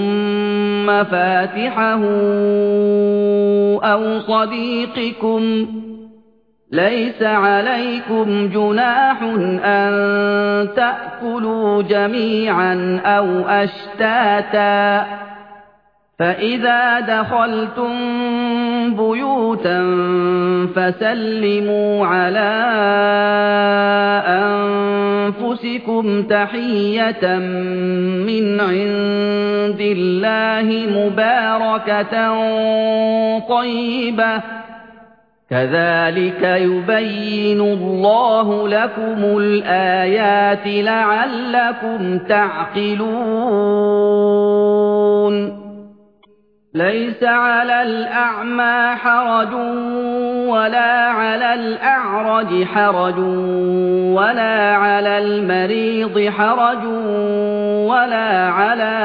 مفاتحه أو صديقكم لَيْسَ عَلَيْكُمْ جُنَاحٌ أَن تَأْكُلُوا جَمِيعًا أَوْ أَشْتَاتًا فَإِذَا دَخَلْتُم بُيُوتًا فَسَلِّمُوا عَلَىٰ أَنفُسِكُمْ تَحِيَّةً مِّنْ عِندِ اللَّهِ مُبَارَكَةً طَيِّبَةً كَذَٰلِكَ يُبَيِّنُ اللَّهُ لَكُمُ الْآيَاتِ لَعَلَّكُمْ تَعْقِلُونَ لَيْسَ عَلَى الْأَعْمَىٰ حَرَجٌ وَلَا عَلَى الْأَعْرَجِ حَرَجٌ وَلَا عَلَى الْمَرِيضِ حَرَجٌ وَلَا عَلَىٰ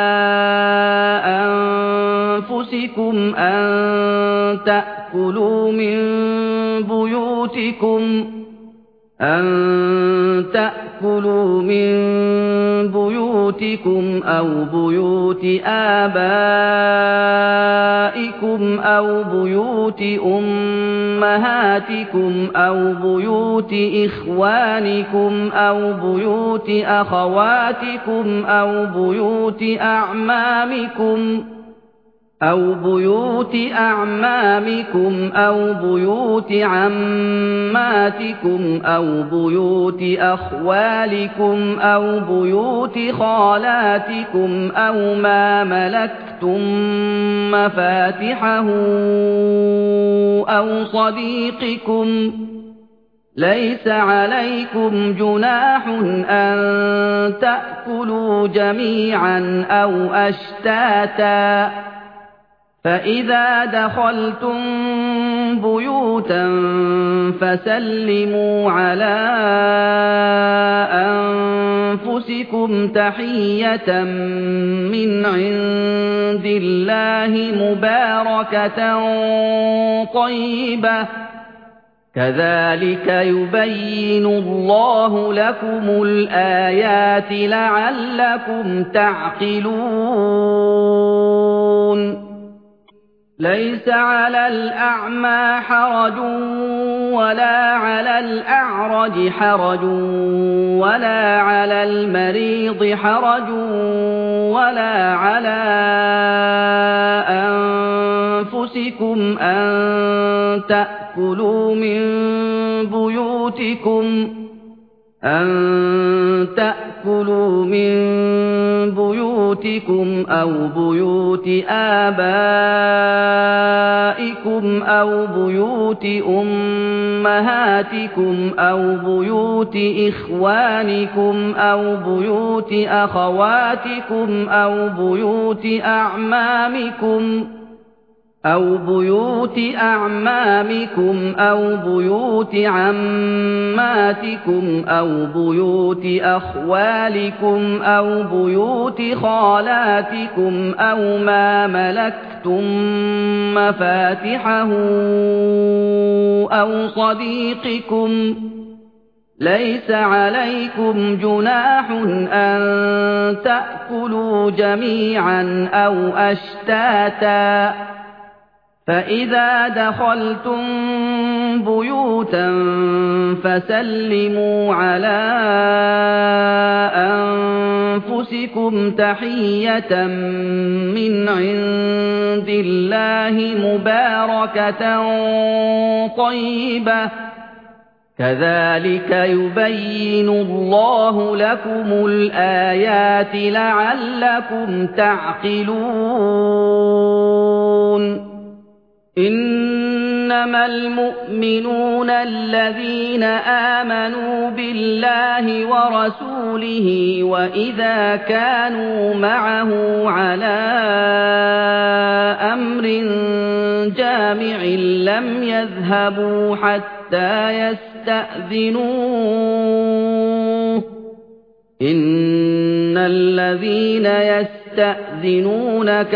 أَنفُسِكُمْ أَن تَأْكُلُوا مِن بُيُوتِكُمْ أَن تَأْكُلُوا مِن بُيُوتِكُمْ أَوْ بُيُوتِ آبَائِكُمْ أَوْ بُيُوتِ أُمَّهَاتِكُمْ أَوْ بُيُوتِ إِخْوَانِكُمْ أَوْ بُيُوتِ أَخَوَاتِكُمْ أَوْ بُيُوتِ أَعْمَامِكُمْ أَوْ بُيُوتِ أَعْمَامِكُمْ أَوْ بُيُوتِ عَمَّاتِكُمْ أَوْ بُيُوتِ أَخْوَالِكُمْ أَوْ بُيُوتِ خَالَاتِكُمْ أَوْ مَا مَلَكْتُم مَّفَاتِحَهُ أَوْ صَدِيقِكُمْ لَيْسَ عَلَيْكُمْ جُنَاحٌ أَن تَأْكُلُوا جَمِيعًا أَوْ أَشْتَاتًا فَإِذَا دَخَلْتُم بُيُوتًا فَسَلِّمُوا عَلَىٰ أَنفُسِكُمْ تَحِيَّةً مِّنْ عِندِ اللَّهِ مُبَارَكَةً طَيِّبَةً كَذَٰلِكَ يُبَيِّنُ اللَّهُ لَكُمُ الْآيَاتِ لَعَلَّكُمْ تَعْقِلُونَ لَيْسَ عَلَى الْأَعْمَىٰ حَرَجٌ وَلَا عَلَى الْأَعْرَجِ حَرَجٌ وَلَا عَلَى الْمَرِيضِ حَرَجٌ وَلَا عَلَىٰ أَنفُسِكُمْ أَن تَأْكُلُوا مِن بُيُوتِكُمْ أَن تَأْكُلُوا مِن بُيُوتِكُمْ أَوْ بُيُوتِ آبَائِكُمْ أَوْ بُيُوتِ أُمَّهَاتِكُمْ أَوْ بُيُوتِ إِخْوَانِكُمْ أَوْ بُيُوتِ أَخَوَاتِكُمْ أَوْ بُيُوتِ أَعْمَامِكُمْ أَوْ بُيُوتِ أَعْمَامِكُمْ أَوْ بُيُوتِ عَمَّاتِكُمْ أَوْ بُيُوتِ أَخْوَالِكُمْ أَوْ بُيُوتِ خَالَاتِكُمْ أَوْ مَا مَلَكْتُم مَّفَاتِحَهُ أَوْ صَدِيقِكُمْ لَيْسَ عَلَيْكُمْ جُنَاحٌ أَن تَأْكُلُوا جَمِيعًا أَوْ أَشْتَاتًا فَإِذَا دَخَلْتُم بُيُوتًا فَسَلِّمُوا عَلَىٰ أَنفُسِكُمْ تَحِيَّةً مِّنْ عِندِ اللَّهِ مُبَارَكَةً طَيِّبَةً كَذَٰلِكَ يُبَيِّنُ اللَّهُ لَكُمُ الْآيَاتِ لَعَلَّكُمْ تَعْقِلُونَ إِنَّمَا الْمُؤْمِنُونَ الَّذِينَ آمَنُوا بِاللَّهِ وَرَسُولِهِ وَإِذَا كَانُوا مَعَهُ عَلَىٰ أَمْرٍ جَامِعٍ لَّمْ يَذْهَبُوا حَتَّىٰ يَسْتَأْذِنُوهُ إِنَّ الَّذِينَ يَسْتَأْذِنُونَكَ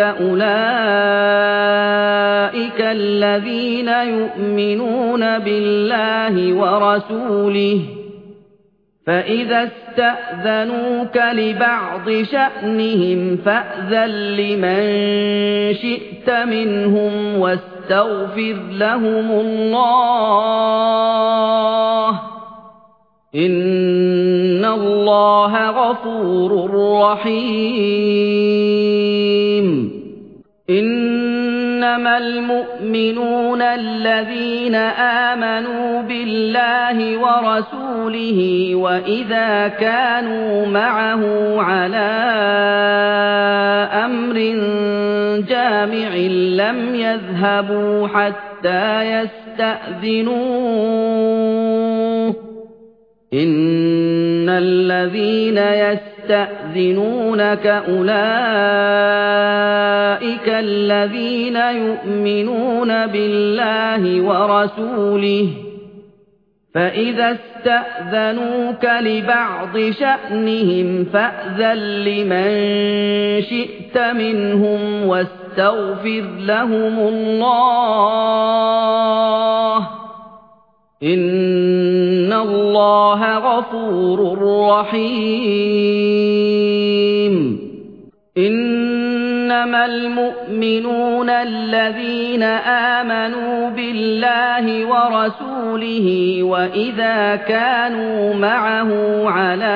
أُولَٰئِكَ الَّذِينَ يُؤْمِنُونَ بِاللَّهِ وَرَسُولِهِ فَإِذَا اسْتَأْذَنُوكَ لِبَعْضِ شَأْنِهِمْ فَأْذَن لِّمَن شِئْتَ مِنْهُمْ واستغفر لهم الله إن الله غفور رحيم إنما المؤمنون الذين آمنوا بالله ورسوله وإذا كانوا معه على أمر جامع لم يذهبوا حتى يستأذنوه إن الذين يستأذنونك أولئك الذين يؤمنون بالله ورسوله فإذا استأذنوك لبعض شأنهم فأذن لمن شئت منهم واستغفر لهم الله إن الله غفور رحيم إنما المؤمنون الذين آمنوا بالله ورسوله وإذا كانوا معه على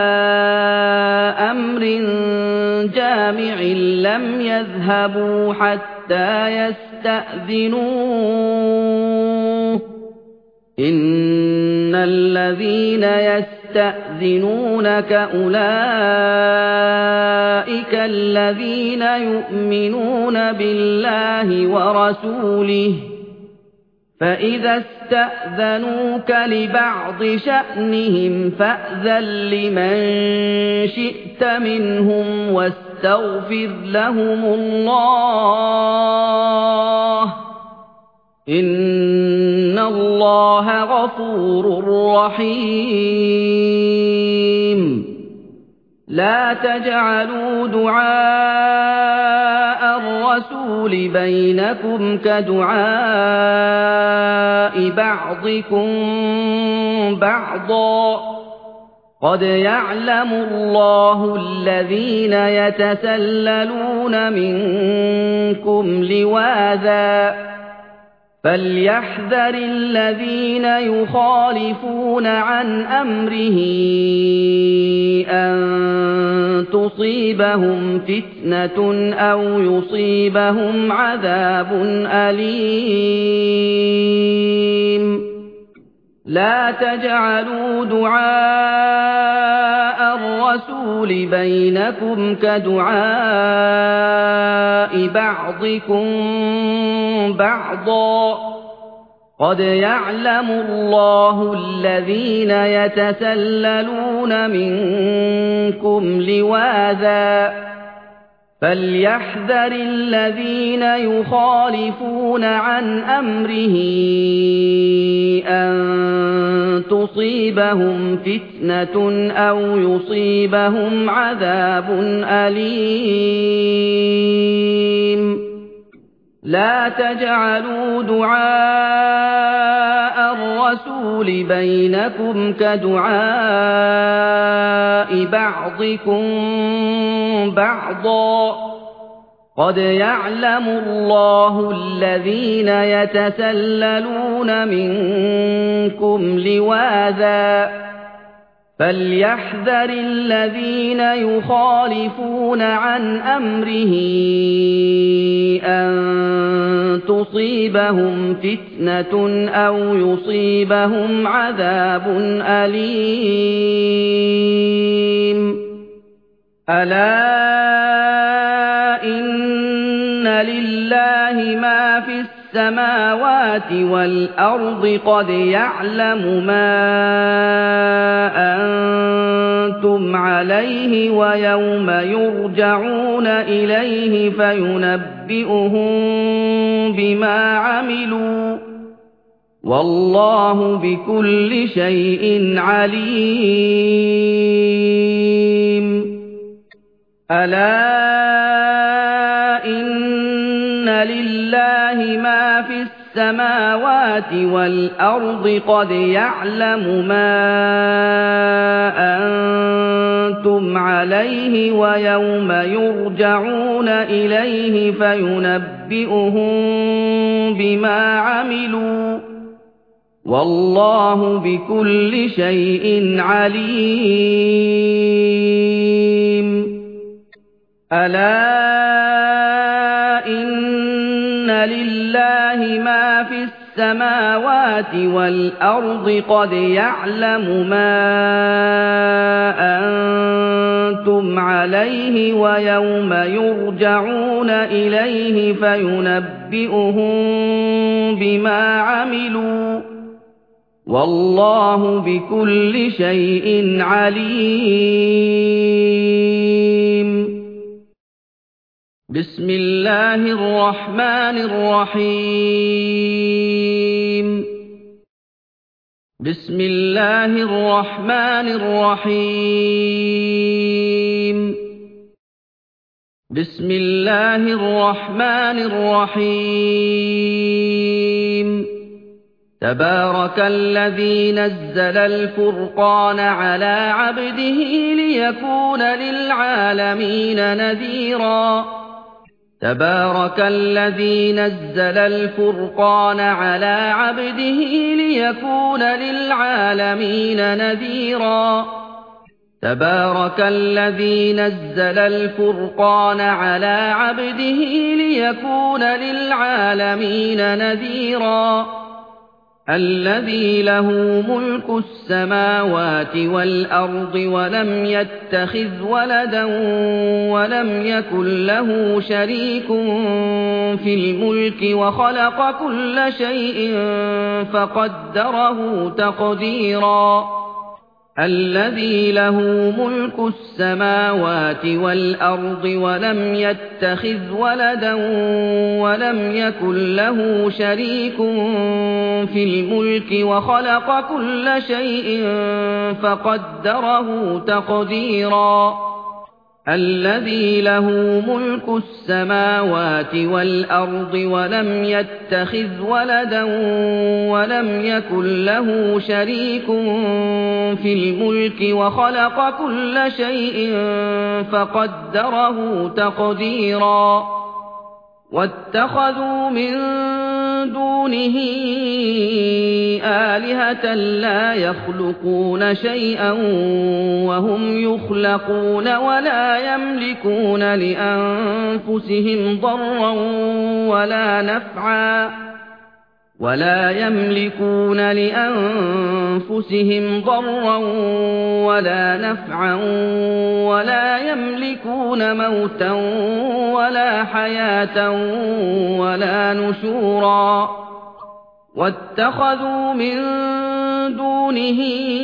أمر جامع لم يذهبوا حتى يستأذنوه إن الذين يستأذنونك أولئك الذين يؤمنون بالله ورسوله فإذا استأذنوك لبعض شأنهم فأذن لمن شئت منهم واستغفر لهم الله إن الله غفور رحيم لا تجعلوا دعاء الرسول بينكم كدعاء بعضكم بعضا قد يعلم الله الذين يتسللون منكم لواذا فليحذر الذين يخالفون عن أمره أن تصيبهم فتنة أو يصيبهم عذاب أليم لا تجعلوا دعاء الرسول بينكم كدعاء بعضكم بعضا قد يعلم الله الذين يتسللون منكم لواذا فليحذر الذين يخالفون عن أمره أن تصيبهم فتنة أو يصيبهم عذاب أليم لا تجعلوا دعاء الرسول بينكم كدعاء بعضكم بعضا قد يعلم الله الذين يتسللون منكم لواذا فليحذر الذين يخالفون عن أمره أن تصيبهم فتنة أو يصيبهم عذاب أليم ألا إن لله ما في السماوات والأرض قد يعلم ما أنتم عليه ويوم يرجعون إليه فينبئهم بما عملوا والله بكل شيء عليم ألا إن لله ما في السماوات والأرض قد يعلم ما أنتم أَنتُمْ عَلَيْهِ وَيَوْمَ يُرْجَعُونَ إِلَيْهِ فَيُنَبِّئُهُم بِمَا عَمِلُوا ۗ وَاللَّهُ بِكُلِّ شَيْءٍ عَلِيمٌ. أَلَا إِنَّ لِلَّهِ مَا فِي السَّمَاوَاتِ وَالْأَرْضِ ۖ قَدْ يَعْلَمُ مَا أَنتُمْ عَلَيْهِ وَيَوْمَ يُرْجَعُونَ إِلَيْهِ فَيُنَبِّئُهُم بِمَا عَمِلُوا ۗ وَاللَّهُ بِكُلِّ شَيْءٍ عَلِيمٌ. بسم الله الرحمن الرحيم. بسم الله الرحمن الرحيم. بسم الله الرحمن الرحيم. تبارك الذي نزل الفرقان على عبده ليكون للعالمين نذيرا. تبارك الذي نزل الفرقان على عبده ليكون للعالمين نذيرا. تبارك الذي نزل الفرقان على عبده ليكون للعالمين نذيرا. الذي له ملك السماوات والأرض ولم يتخذ ولدا ولم يكن له شريك في الملك وخلق كل شيء فقدره تقديرا. الذي له ملك السماوات والأرض ولم يتخذ ولدا ولم يكن له شريك في الملك وخلق كل شيء فقدره تقديرا. الذي له ملك السماوات والأرض ولم يتخذ ولدا ولم يكن له شريك في الملك وخلق كل شيء فقدره تقديرا. واتخذوا من دونه آلهة لا يخلقون شيئا وهم يخلقون ولا يملكون لأنفسهم ضرا ولا نفعا ولا يملكون لأنفسهم ضرا ولا نفعا ولا يملكون موتا ولا حياة ولا نشورا. واتخذوا من دونه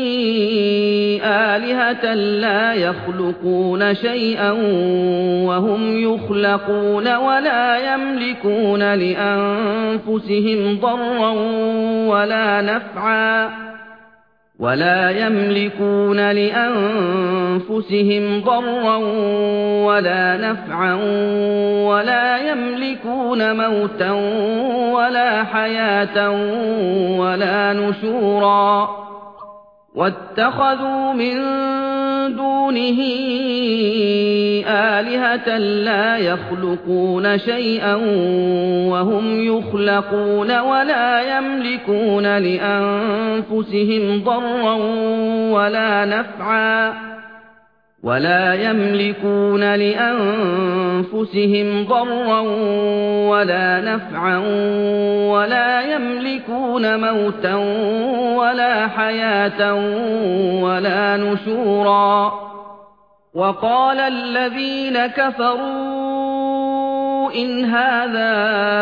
آلهة لا يخلقون شيئا وهم يخلقون ولا يملكون لأنفسهم ضرا ولا نفعا ولا يملكون لأنفسهم ضرا ولا نفعا ولا يملكون موتا ولا حياة ولا نشورا. واتخذوا من دونه آلهة لا يخلقون شيئا وهم يخلقون ولا يملكون لأنفسهم ضرا ولا نفعا ولا يملكون لأنفسهم ضرا ولا نفعا ولا يملكون موتا ولا حياة ولا نشورا. وقال الذين كفروا إن هذا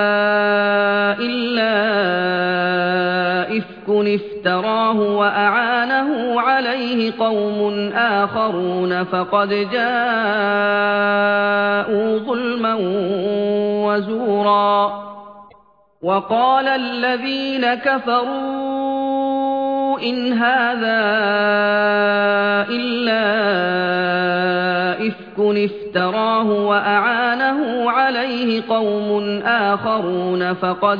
إلا إفك افتراه وأعانه عليه قوم آخرون فقد جاءوا ظلما وزورا. وقال الذين كفروا إن هذا إلا إفك افتراه وأعانه عليه قوم آخرون فقد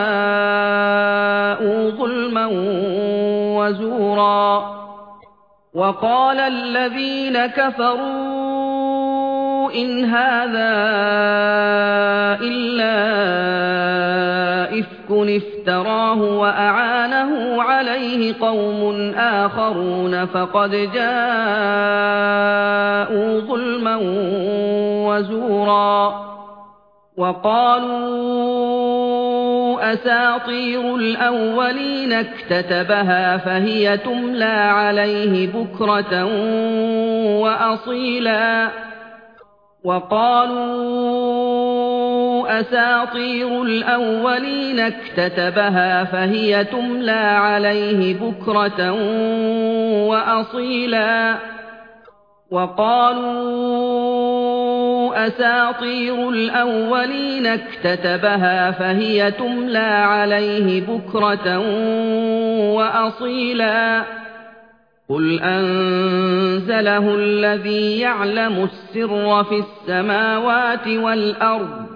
جاءوا ظلما وزورا. وقال الذين كفروا إن هذا إلا إفك افتراه وأعانه عليه قوم آخرون فقد جاءوا ظلما وزورا وقالوا أساطير الأولين اكتتبها فهي تملى عليه بكرة وأصيلا وقالوا أساطير الأولين اكتتبها فهي تملى عليه بكرة وأصيلا وقالوا أساطير الأولين اكتتبها فهي تملى عليه بكرة وأصيلا قل أنزله الذي يعلم السر في السماوات والأرض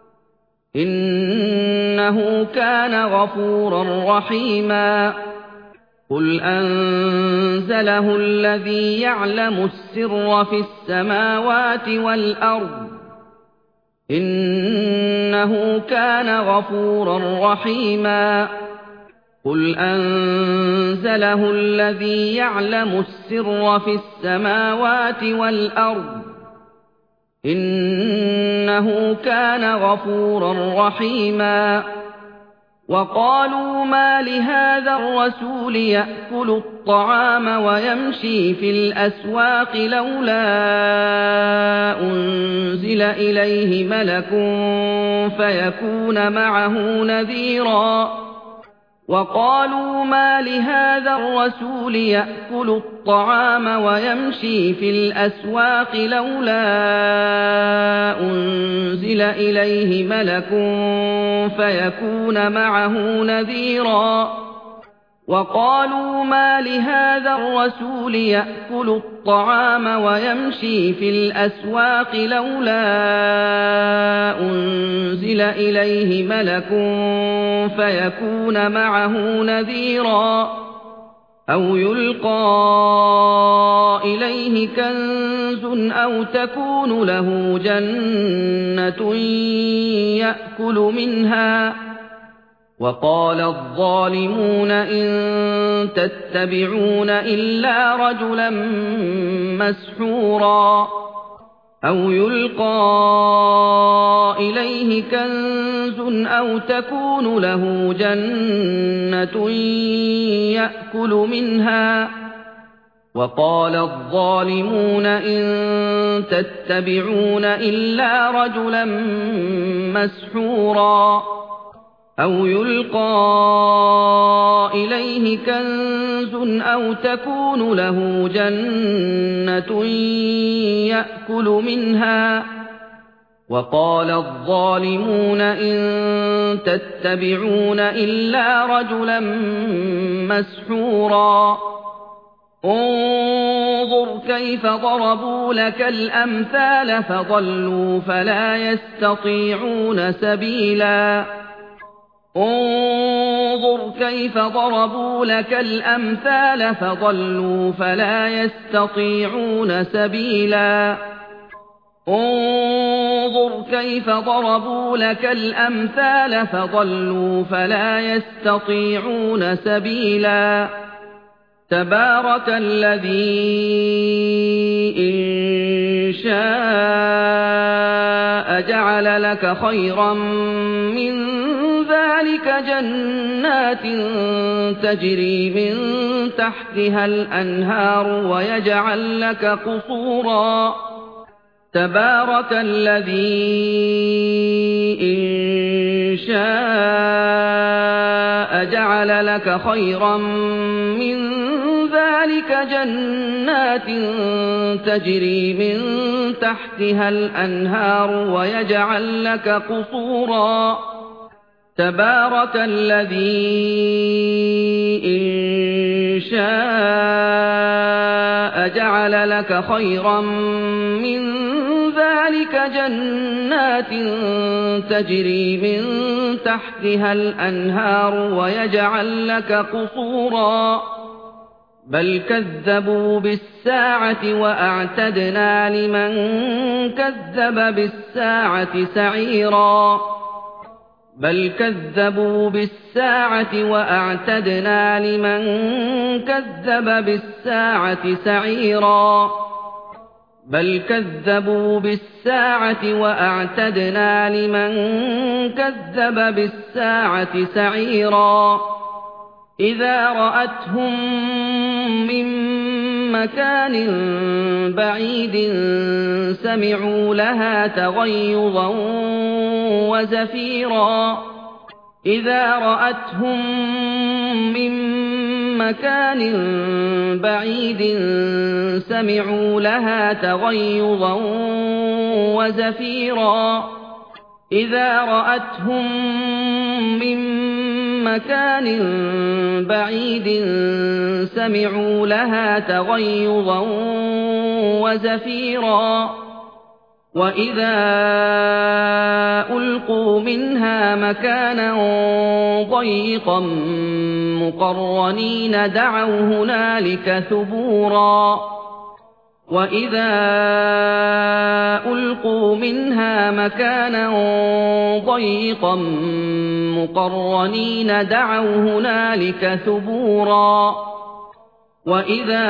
إنه كان غفورا رحيما قل أنزله الذي يعلم السر في السماوات والأرض إنه كان غفورا رحيما قل أنزله الذي يعلم السر في السماوات والأرض إنه كان غفورا رحيما وقالوا ما لهذا الرسول يأكل الطعام ويمشي في الأسواق لولا أنزل إليه ملك فيكون معه نذيرا وقالوا ما لهذا الرسول يأكل الطعام ويمشي في الأسواق لولا أنزل إليه ملك فيكون معه نذيرا وقالوا ما لهذا الرسول يأكل الطعام ويمشي في الأسواق لولا أنزل إليه ملك فيكون معه نذيرا أو يلقى إليه كنز أو تكون له جنة يأكل منها وقال الظالمون إن تتبعون إلا رجلا مسحورا أو يلقى إليه كنز أو تكون له جنة يأكل منها وقال الظالمون إن تتبعون إلا رجلا مسحورا أو يلقى إليه كنز أو تكون له جنة يأكل منها وقال الظالمون إن تتبعون إلا رجلا مسحورا انظر كيف ضربوا لك الأمثال فضلوا فلا يستطيعون سبيلا انظر كيف ضربوا لك الأمثال فضلوا فلا يستطيعون سبيلا انظر كيف ضربوا لك الأمثال فضلوا فلا يستطيعون سبيلا تبارك الذي إن شاء جعل لك خيرا من ذلك جنات تجري من تحتها الأنهار ويجعل لك قصورا تبارك الذي إن شاء جعل لك خيرا من ذلك جنات تجري من تحتها الأنهار ويجعل لك قصورا تبارك الذي إن شاء جعل لك خيرا من ذلك جنات تجري من تحتها الأنهار ويجعل لك قصورا بل كذبوا بالساعة وأعتدنا لمن كذب بالساعة سعيرا بل كذبوا بالساعة وأعتدنا لمن كذب بالساعة سعيرا بل كذبوا بالساعة وأعتدنا لمن كذب بالساعة سعيرا إذا رأتهم من مكان بعيد سمعوا لها تغيظا وزفيرا إذا رأتهم من مكان بعيد سمعوا لها تغيظا وزفيرا إذا رأتهم من مكان بعيد سمعوا لها تغيظا وزفيرا وإذا ألقوا منها مكانا ضيقا مقرنين دعوا هنالك ثبورا وإذا ألقوا منها مكانا ضيقا مقرنين دعوا هنالك ثبورا وإذا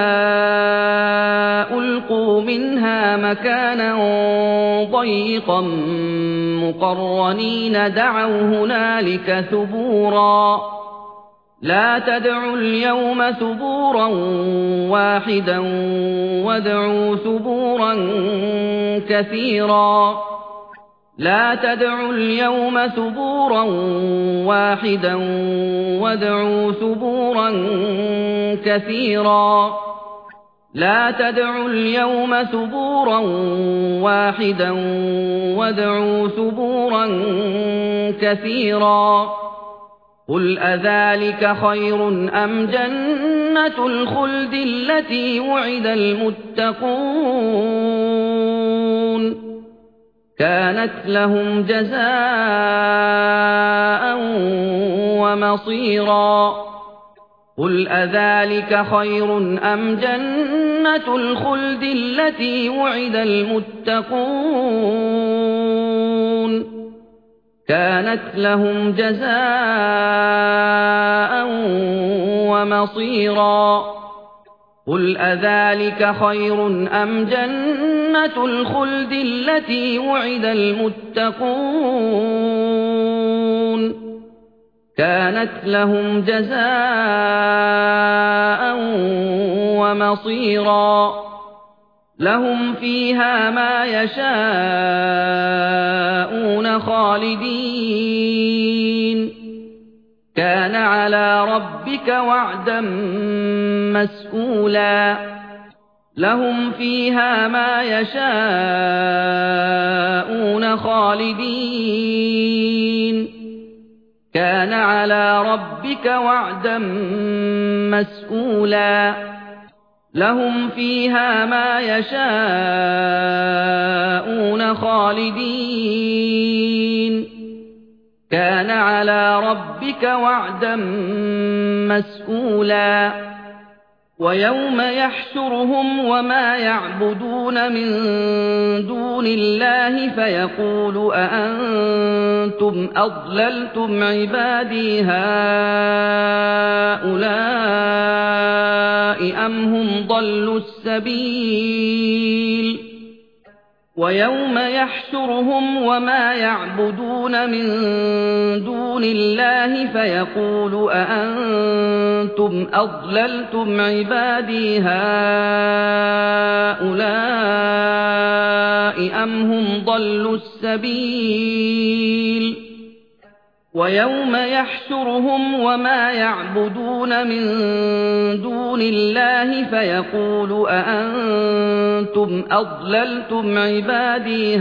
ألقوا منها مكانا ضيقا مقرنين دعوا هنالك ثبورا لا تدعوا اليوم ثبورا واحدا وادعوا ثبورا كثيرا لا تدعوا اليوم ثبورا واحدا وادعوا ثبورا كثيرا لا تدعوا اليوم ثبورا واحدا وادعوا ثبورا كثيرا قل أذلك خير أم جنة الخلد التي وعد المتقون كانت لهم جزاء ومصيرا قل أذلك خير أم جنة الخلد التي وعد المتقون كانت لهم جزاء ومصيرا قل أذلك خير أم جنة الخلد التي وعد المتقون كانت لهم جزاء ومصيرا لهم فيها ما يشاءون خالدين كان على ربك وعدا مسئولا لهم فيها ما يشاءون خالدين كان على ربك وعدا مسئولا لهم فيها ما يشاءون خالدين كان على ربك وعدا مسئولا ويوم يحشرهم وما يعبدون من دون الله فيقول أأنتم أضللتم عبادي هؤلاء أم هم ضلوا السبيل ويوم يحشرهم وما يعبدون من دون الله فيقول أأنتم أضللتم عبادي هؤلاء أم هم ضلوا السبيل ويوم يحشرهم وما يعبدون من دون الله فيقول أأنتم أضللتم عبادي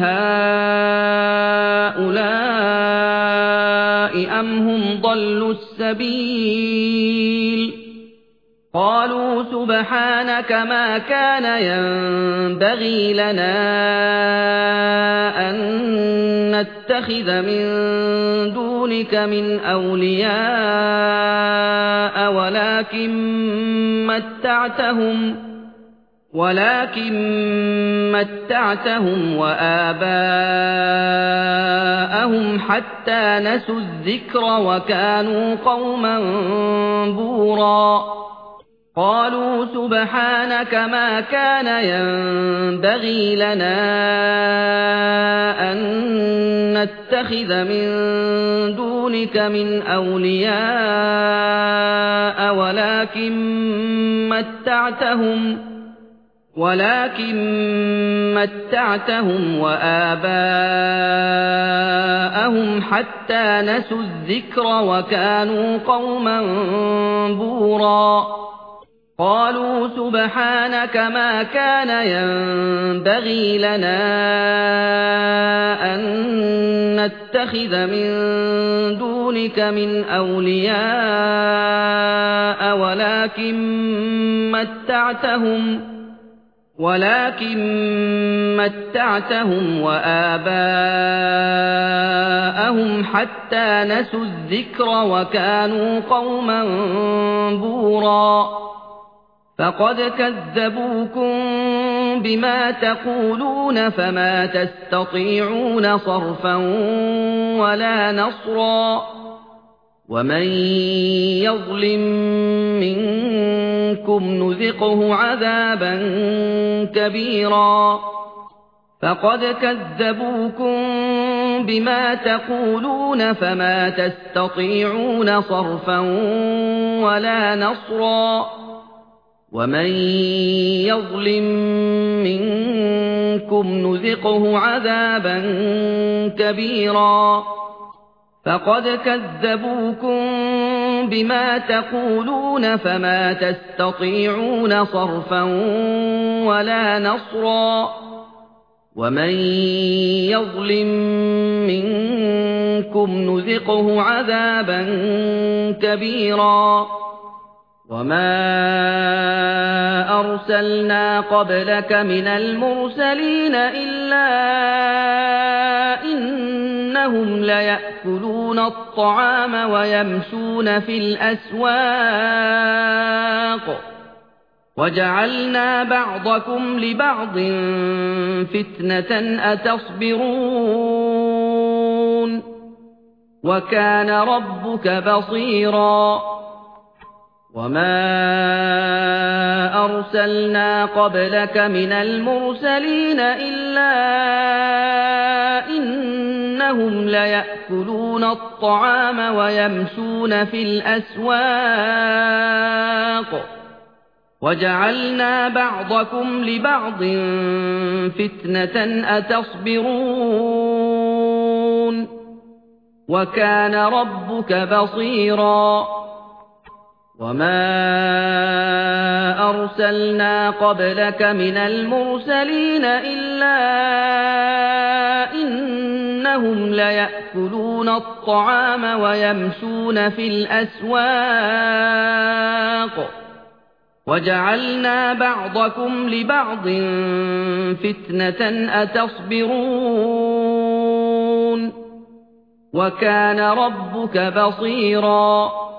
هؤلاء أم هم ضلوا السبيل قالوا سبحانك ما كان ينبغي لنا أن نتخذ من دونك من أولياء ولكن متعتهم ولكن متعتهم وآباءهم حتى نسوا الذكر وكانوا قوما بورا قالوا سبحانك ما كان ينبغي لنا أن نتخذ من دونك من أولياء ولكن متعتهم ولكن متعتهم وآباءهم حتى نسوا الذكر وكانوا قوما بورا قالوا سبحانك ما كان ينبغي لنا أن نتخذ من دونك من أولياء ولكن متعتهم ولكن متعتهم وآباءهم حتى نسوا الذكر وكانوا قوما بورا فقد كذبوكم بما تقولون فما تستطيعون صرفا ولا نصرا ومن يظلم منكم نذقه عذابا كبيرا فقد كذبوكم بما تقولون فما تستطيعون صرفا ولا نصرا ومن يظلم منكم نذقه عذابا كبيرا فقد كذبوكم بما تقولون فما تستطيعون صرفا ولا نصرا ومن يظلم منكم نذقه عذابا كبيرا وما أرسلنا قبلك من المرسلين إلا إنهم ليأكلون الطعام ويمشون في الأسواق وجعلنا بعضكم لبعض فتنة أتصبرون وكان ربك بصيرا وما أرسلنا قبلك من المرسلين إلا إنهم ليأكلون الطعام ويمشون في الأسواق وجعلنا بعضكم لبعض فتنة أتصبرون وكان ربك بصيرا وما أرسلنا قبلك من المرسلين إلا إنهم ليأكلون الطعام ويمشون في الأسواق وجعلنا بعضكم لبعض فتنة أتصبرون وكان ربك بصيرا